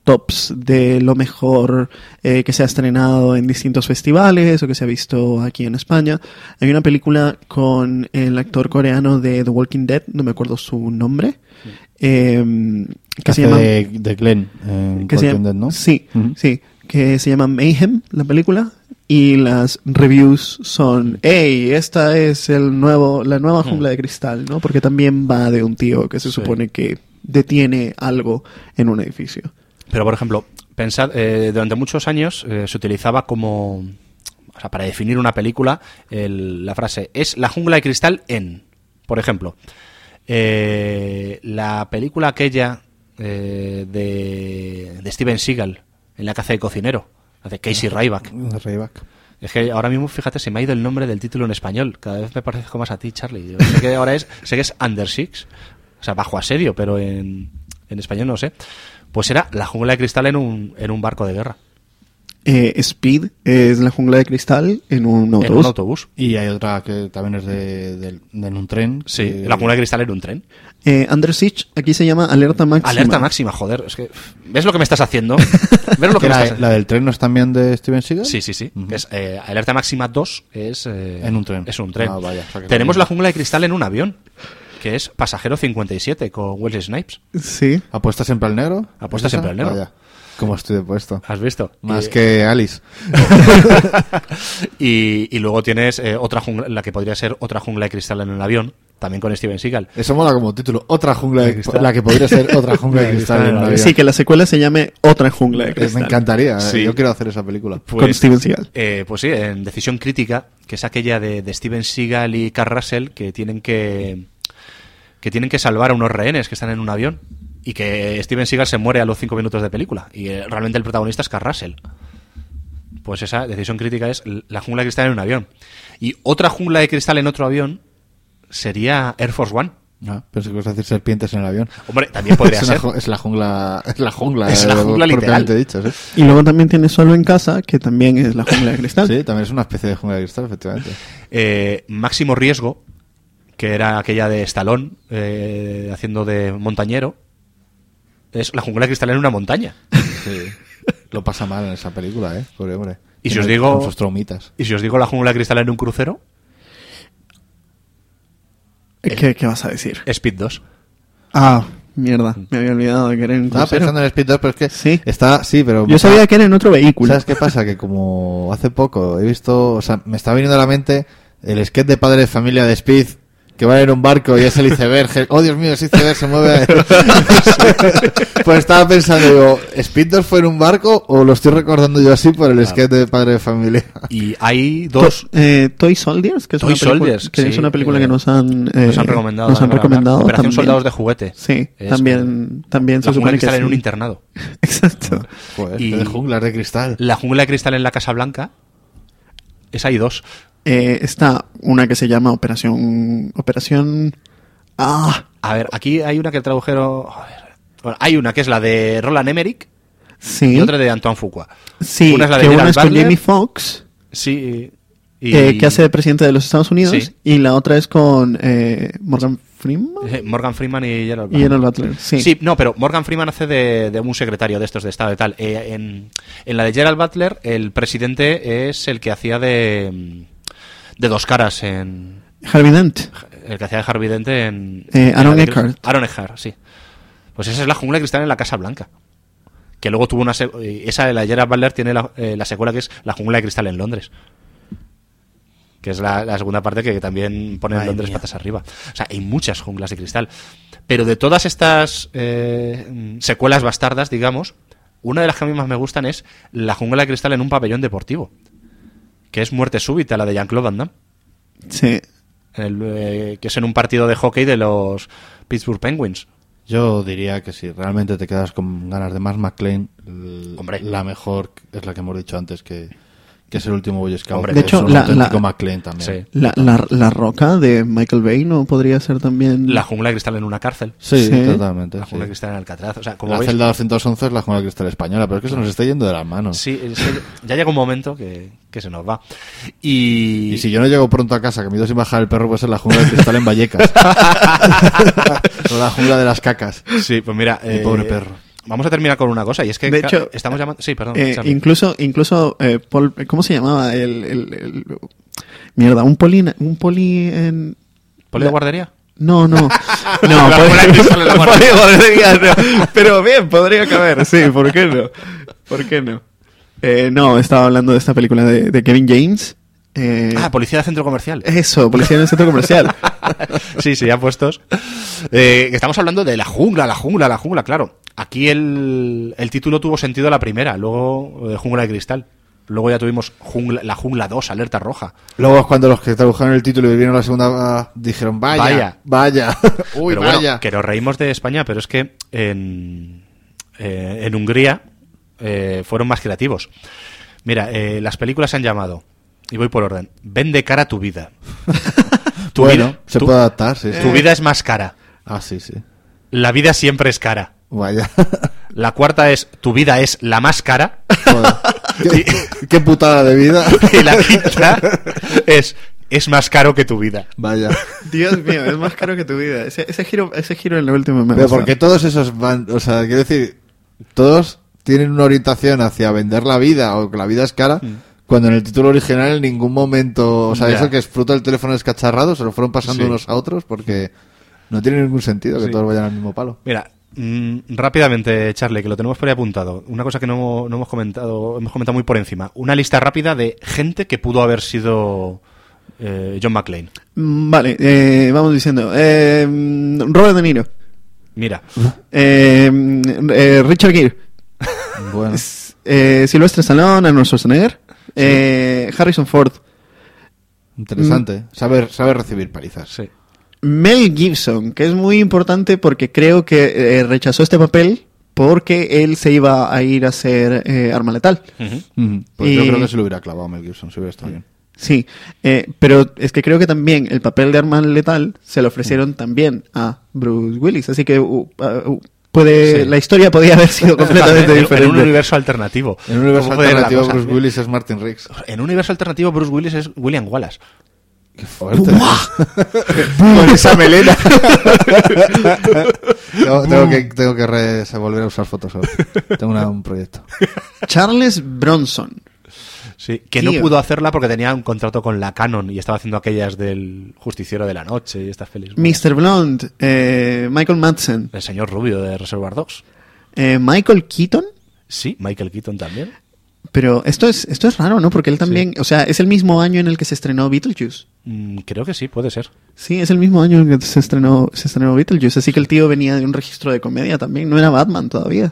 tops de lo mejor eh, que se ha estrenado en distintos festivales o que se ha visto aquí en España. Hay una película con el actor coreano de The Walking Dead, no me acuerdo su nombre, eh, que se Hace llama... de, de Glenn en que se Walking llama- Dead, ¿no? Sí, Ujú. sí, que se llama Mayhem, la película, y las reviews son, hey, esta es el nuevo, la nueva jungla de cristal, ¿no? Porque también va de un tío que se Sí. supone que detiene algo en un edificio. Pero, por ejemplo, pensad, eh, durante muchos años eh, se utilizaba como... O sea, para definir una película, el- la frase es la jungla de cristal en... Por ejemplo, eh, la película aquella eh, de, de Steven Seagal, en la caza de cocinero, la de Casey Ryback. Ryback. Es que ahora mismo, fíjate, se me ha ido el nombre del título en español. Cada vez me parezco más a ti, Charlie. Yo sé que ahora es, sé que es Under Six, o sea, bajo asedio, pero en, en español no sé. Pues era la jungla de cristal en un, en un barco de guerra, Eh, Speed es la jungla de cristal en un en autobús. un autobús. Y hay otra que también es de, de- de- en un tren. Sí, que- la jungla de cristal en un tren. Eh, Under Siege aquí se llama Alerta Máxima. Alerta máxima, joder. Es que, ¿ves lo que me estás haciendo? ¿Ves lo que que me la, estás la del tren no es también de Steven Seagal. Sí, sí, sí. Ujú. Es, eh, Alerta máxima dos es... eh, En un tren. Es un tren. Ah, vaya, o sea que Tenemos también- la jungla de cristal en un avión, que es Pasajero cincuenta y siete, con Wesley Snipes. Sí. ¿Apuestas siempre al negro? Apuestas ¿Es esa? siempre al negro. Vaya, ¿cómo estoy de puesto? ¿Has visto? Más Y- que Alice. y, y luego tienes eh, otra jungla, la que podría ser otra jungla de cristal en un avión, también con Steven Seagal. Eso mola como título. Otra jungla de De cristal. La que podría ser otra jungla de De cristal cristal en en un el avión. Sí, que la secuela se llame Otra jungla de Eh, cristal. Me encantaría. eh. Sí. Yo quiero hacer esa película. Con Steven Seagal. eh, pues sí, en Decisión Crítica, que es aquella de, de Steven Seagal y Kurt Russell, que tienen que que tienen que salvar a unos rehenes que están en un avión y que Steven Seagal se muere a los cinco minutos de película y eh, realmente el protagonista es Kurt Russell. Pues esa Decisión Crítica es la jungla de cristal en un avión. Y otra jungla de cristal en otro avión sería Air Force One. Ah, pensé que ibas a decir serpientes en el avión. Hombre, también podría es, una ser. ju- es la jungla. Es la jungla. Es la eh, jungla propiamente literal. dicho, ¿sí? Y luego también tienes Solo en Casa, que también es la jungla de cristal. Sí, también es una especie de jungla de cristal, efectivamente. Eh, Máximo Riesgo, que era aquella de Stallone, eh, haciendo de montañero, es la jungla de cristal en una montaña. Sí. Lo pasa mal en esa película, ¿eh? Pobre hombre. Y si Tiene- os digo- con sus traumitas. Y si os digo la jungla de cristal en un crucero, ¿Qué, ¿Qué vas a decir? Speed dos. Ah, mierda. Me había olvidado de que era en Estaba crucero. pensando en Speed dos, pero es que Sí. está, sí, pero... Yo sabía que era en otro vehículo. ¿Sabes qué pasa? Que como hace poco he visto, o sea, me está viniendo a la mente el sketch de Padre de Familia de Speed, que va en un barco y es el iceberg. Oh, Dios mío, ese iceberg se mueve. Pues estaba pensando, digo, ¿Speed dos fue en un barco o lo estoy recordando yo así por el sketch de Padre de Familia? Y hay dos. To- eh, Toy Soldiers, que es Toy una película, Soldiers, que sí, es una película eh, que nos han, eh, nos han recomendado. nos han para hablar. recomendado Operación también. Soldados de Juguete. Sí, Es, también, también La se jungla de supone que cristal en un sí. internado. Exacto. Joder, Y- de junglas de cristal. La jungla de cristal en la Casa Blanca. Esa hay dos. Eh, está una que se llama Operación... Operación... Ah, A ver, aquí hay una que tradujeron. a ver, bueno, hay una que es la de Roland Emmerich sí. y otra de Antoine Fuqua. Sí, una es la de que una Gerald es con Butler. Jamie Foxx, Sí. Y, eh, que hace de presidente de los Estados Unidos, Sí. y la otra es con eh, Morgan Freeman eh, Morgan Freeman y Gerald y Gerald Butler. Sí. Sí, no, pero Morgan Freeman hace de, de un secretario de estos de Estado y tal. Eh, en, en la de Gerald Butler, el presidente es el que hacía de, de dos caras en. Harvey Dent. El que hacía de Harvey Dent en. Eh, en Aaron la de- Eckhart. Aaron Eckhart, sí. Pues esa es la jungla de cristal en la Casa Blanca. Que luego tuvo una. se- eh, Esa de la Gerald Butler tiene la, eh, la secuela que es La jungla de cristal en Londres. Que es la, la segunda parte que también pone en Ay, Londres mía. patas arriba. O sea, hay muchas junglas de cristal. Pero de todas estas eh, secuelas bastardas, digamos, una de las que a mí más me gustan es La jungla de cristal en un pabellón deportivo. Que es Muerte súbita, la de Jean-Claude Van Damme. Sí. En el, eh, que es en un partido de hockey de los Pittsburgh Penguins. Yo diría que si realmente te quedas con ganas de más McClane, l- Hombre. la mejor es la que hemos dicho antes, que, que es el último Boy Scout. Hombre, que de hecho, es un la- auténtico la- McClane también. Sí. La, la, la Roca de Michael Bay no podría ser también... La jungla de cristal en una cárcel. Sí, Sí. totalmente. La sí. jungla de cristal en Alcatraz. O sea, como La veis, celda doscientos once es la jungla de cristal española, pero es que se nos está yendo de las manos. sí, es que ya llega un momento que, que se nos va. Y, Y si yo no llego pronto a casa, que me he ido sin bajar el perro, puede ser la jungla de cristal en Vallecas. O la jungla de las cacas. Sí, pues mira, Mi eh, pobre perro. vamos a terminar con una cosa, y es que De ca- hecho, estamos llamando... Sí, perdón. Eh, Charlie. incluso, incluso eh, Paul, ¿cómo se llamaba? El, el, el- mierda, un poli, un poli en... ¿Poli de guardería? No, no. No, La poli- bola de cristal en la poli guardería. guardería, no. Pero bien, podría caber, sí, ¿por qué no? ¿Por qué no? Eh, no, estaba hablando de esta película de, de Kevin James. Eh, Ah, policía de centro comercial. eso, Policía en el Centro Comercial. Sí, sí, ya puestos. Eh, estamos hablando de la jungla, la jungla, la jungla, claro. Aquí el, el título tuvo sentido la primera, luego eh, Jungla de Cristal. Luego ya tuvimos jungla, la Jungla dos, Alerta Roja. Luego es cuando los que tradujeron el título y vieron la segunda ah, dijeron, vaya, Vaya. vaya, uy, Pero bueno, vaya. que nos reímos de España, pero es que en, eh, en Hungría eh, fueron más creativos. Mira, eh, las películas se han llamado, y voy por orden, Vende cara tu vida. Tu Bueno, vida- se tu- puede adaptar, sí, sí. Tu vida es más cara. Ah, sí, sí. La vida siempre es cara. Vaya. La cuarta es Tu vida es la más cara. Joder. ¿Qué, qué putada de vida. Y la quinta es Es más caro que tu vida. Vaya. Dios mío, es más caro que tu vida. Ese, ese giro, ese giro en lo último me Pero gusta. porque todos esos van, o sea, quiero decir, todos tienen una orientación hacia vender la vida o que la vida es cara, cuando en el título original en ningún momento, o sea, Ya. eso que es fruto del teléfono descacharrado, se lo fueron pasando Sí. unos a otros porque no tiene ningún sentido que Sí. todos vayan al mismo palo. Mira, mm, rápidamente, Charlie, que lo tenemos por ahí apuntado. Una cosa que no, no hemos comentado, hemos comentado muy por encima. Una lista rápida de gente que pudo haber sido eh, John McClane. Mm, Vale, eh, vamos diciendo. Eh, Robert De Niro. Mira, Eh, eh, Richard Gere. Bueno, Eh, Sylvester Stallone, Arnold Schwarzenegger. Eh, Harrison Ford. interesante. Saber, saber recibir palizas. sí. Mel Gibson, que es muy importante porque creo que eh, rechazó este papel porque él se iba a ir a hacer eh, Arma Letal. Ujú. Mm, Pues yo Y- creo que se lo hubiera clavado a Mel Gibson, si hubiera estado bien. Sí, eh, pero es que creo que también el papel de Arma Letal se lo ofrecieron también a Bruce Willis, así que uh, uh, puede Sí. la historia podía haber sido completamente en, en diferente. un universo alternativo. En un universo ¿Cómo puede ir la alternativo, cosa? Bruce Willis es Martin Riggs. En un universo alternativo, Bruce Willis es William Wallace. Qué fuerte. Con esa melena. tengo, tengo que, tengo que re- volver a usar Photoshop. Tengo una- un proyecto. Charles Bronson. Sí, que Tío. no pudo hacerla porque tenía un contrato con la Canon y estaba haciendo aquellas del Justiciero de la Noche y estas pelis. mister Blonde, eh, Michael Madsen, El señor rubio de Reservoir Dogs. eh, Michael Keaton. Sí, Michael Keaton también. Pero esto es esto es raro, ¿no? Porque él también, o sea, es el mismo año en el que se estrenó Beetlejuice. Mm, creo que sí, puede ser. Sí, es el mismo año en el que se estrenó se estrenó Beetlejuice, así que el tío venía de un registro de comedia también, no era Batman todavía.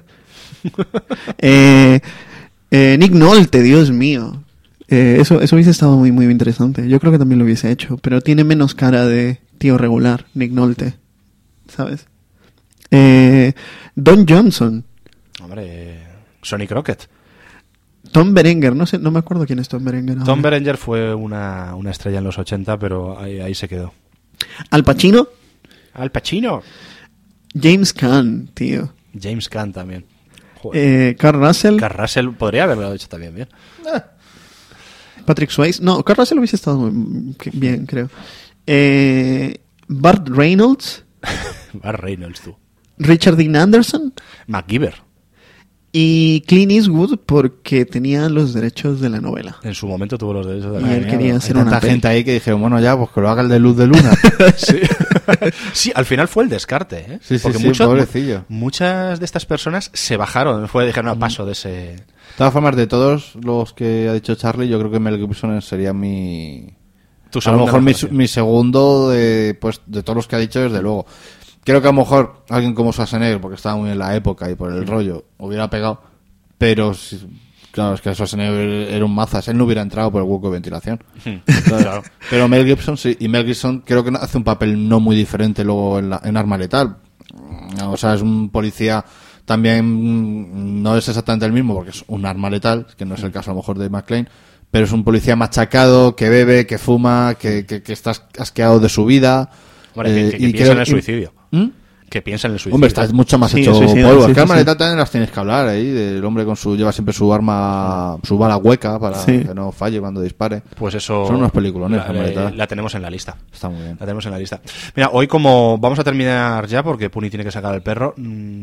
eh, eh, Nick Nolte, Dios mío. Eh, eso eso hubiese estado muy muy interesante. Yo creo que también lo hubiese hecho, pero tiene menos cara de tío regular, Nick Nolte, ¿sabes? Eh, Don Johnson. Hombre, eh, Sonny Crockett. Tom Berenger, no sé, no me acuerdo quién es Tom Berenger. Tom ahora. Berenger fue una, una estrella en los ochenta, pero ahí, ahí se quedó. Al Pacino, Al Pacino. James Caan, tío. James Caan también. Joder. Eh, Carl Russell, Carl Russell podría haberlo hecho también bien. Patrick Swayze. No, Carl Russell hubiese estado muy que- bien, creo. Eh, Burt Reynolds, Bar Reynolds, tú. Richard Dean Anderson MacGyver, y Clint Eastwood porque tenía los derechos de la novela. en su momento tuvo los derechos de Y la él Mira, quería hay hacer tanta una peli. gente ahí que dijeron, bueno, ya, pues que lo haga el de Luz de Luna. Sí. Sí, al final fue el descarte, ¿eh? Sí, sí, Porque sí, mucho- pobrecillo. muchas de estas personas se bajaron, fue dijeron, no, paso de ese... De todas formas, de todos los que ha dicho Charlie, yo creo que Mel Gibson sería mi... Tu a lo segunda mejor mi, mejor, sí. mi segundo de, pues, de todos los que ha dicho, desde luego. Creo que a lo mejor alguien como Schwarzenegger, porque estaba muy en la época y por el rollo, hubiera pegado. Pero, si- claro, es que Schwarzenegger era un mazas. Él no hubiera entrado por el hueco de ventilación. Claro. Pero Mel Gibson sí. Y Mel Gibson creo que hace un papel no muy diferente luego en, la, en Arma Letal. O sea, es un policía también, mm, no es exactamente el mismo porque es un arma letal, que no es el caso a lo mejor de McClane, pero es un policía machacado, que bebe, que fuma, que, que, que está asqueado de su vida. Hombre, que, eh, que- que y piensa en el y- suicidio. ¿Mm? Que piensa en el suicidio. Hombre, está mucho más Sí, hecho sí, sí, polvo. sí, Es que sí, arma sí. letal también las tienes que hablar ahí, del hombre con su, lleva siempre su arma, su bala hueca para Sí. que no falle cuando dispare. Pues eso... Son unos peliculones, la, Arma la- Letal. la tenemos en la lista. Está muy bien. La tenemos en la lista. Mira, hoy como vamos a terminar ya porque Puni tiene que sacar al perro, mm,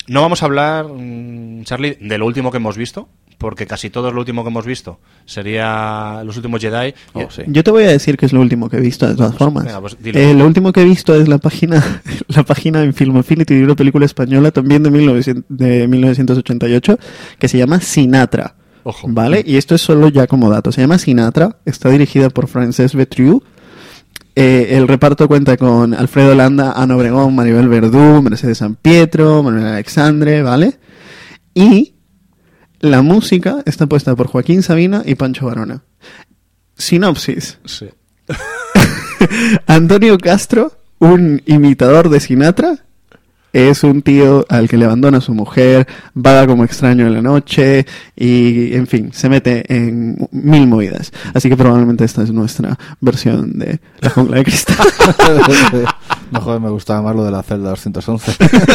No vamos a hablar, mm, Charlie, de lo último que hemos visto, porque casi todo es lo último que hemos visto. Sería Los Últimos Jedi. Oh, sí. Yo te voy a decir que es lo último que he visto, de todas formas. Venga, pues dilo. Eh, lo último que he visto es la página la página en Film Affinity de una película española también de, mil novecientos, de mil novecientos ochenta y ocho que se llama Sinatra. Ojo. ¿Vale? Y esto es solo ya como dato. Se llama Sinatra, está dirigida por Francesc Betriu. Eh, el reparto cuenta con Alfredo Landa, Ana Obregón, Maribel Verdú, Mercedes San Pietro, Manuel Alexandre, ¿vale? Y la música está puesta por Joaquín Sabina y Pancho Varona. Sinopsis. Sí. Antonio Castro, un imitador de Sinatra, es un tío al que le abandona a su mujer, vaga como extraño en la noche y, en fin, se mete en mil movidas. Así que probablemente esta es nuestra versión de La Jungla de Cristal. No, joder, me gustaba más lo de la celda doscientos once.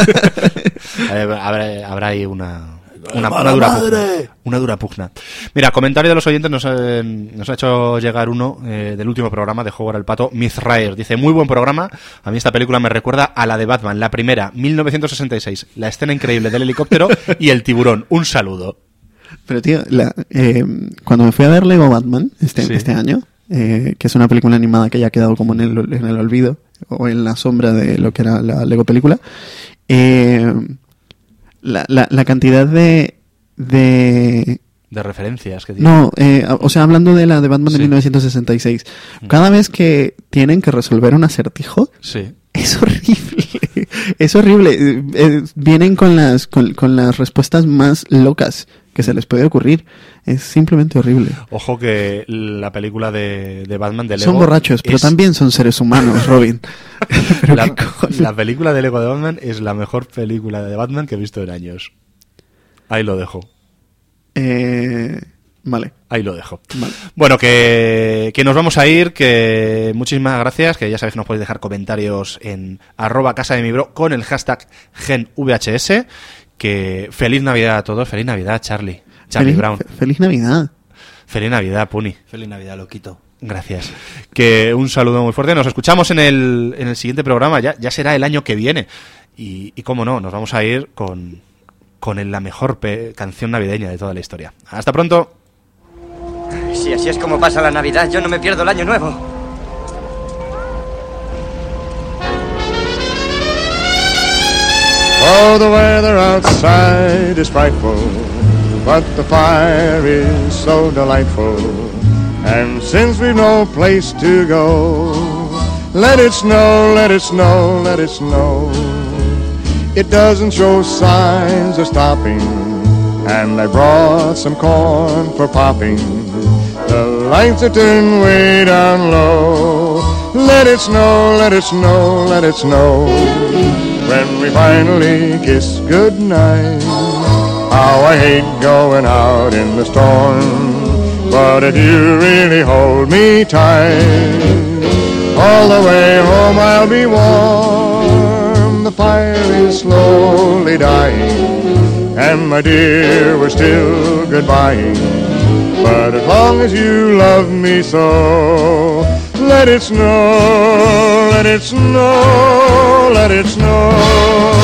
habrá, habrá ahí una... Una, una, dura pugna, una dura pugna. Mira, comentario de los oyentes nos, eh, nos ha hecho llegar uno eh, del último programa de Juego al Pato, Mizraer. Dice, muy buen programa. A mí esta película me recuerda a la de Batman, la primera, mil novecientos sesenta y seis. La escena increíble del helicóptero y el tiburón. Un saludo. Pero tío, la, eh, cuando me fui a ver Lego Batman este, Sí. este año, eh, que es una película animada que ya ha quedado como en el, en el olvido o en la sombra de lo que era la Lego película, eh... La, la, la cantidad de... de De referencias que tiene. no, eh, o sea, hablando de la de Batman Sí. de mil novecientos sesenta y seis, cada vez que tienen que resolver un acertijo, Sí. es horrible. Es horrible. Eh, eh, vienen con las, con, con las respuestas más locas que se les puede ocurrir. Es simplemente horrible. Ojo que la película de, de Batman de Lego... Son borrachos, pero es- también son seres humanos, Robin. Pero La, qué cojones. la película de Lego de Batman es la mejor película de Batman que he visto en años. Ahí lo dejo. Eh, vale. Ahí lo dejo. Vale. Bueno, que, que nos vamos a ir, que muchísimas gracias, que ya sabéis que nos podéis dejar comentarios en arroba casa de mi bro con el hashtag GenVHS, que feliz Navidad a todos, feliz Navidad, Charlie, Charlie Feliz, Brown, fe- feliz Navidad. feliz Navidad, Puni. Feliz Navidad, loquito. Gracias. Que un saludo muy fuerte. Nos escuchamos en el, en el siguiente programa. Ya, ya será el año que viene. Y, y cómo no, nos vamos a ir con, con el- la mejor pe- canción navideña de toda la historia. Hasta pronto. Si así es como pasa la Navidad, yo no me pierdo el año nuevo. Oh, the weather outside is frightful, but the fire is so delightful. And since we've no place to go, let it snow, let it snow, let it snow. It doesn't show signs of stopping, and I brought some corn for popping. The lights are turned way down low. Let it snow, let it snow, let it snow. When we finally kiss goodnight, how I hate going out in the storm. But if you really hold me tight, all the way home I'll be warm. The fire is slowly dying, and my dear, we're still goodbying. But as long as you love me so, let it snow, let it snow, let it snow.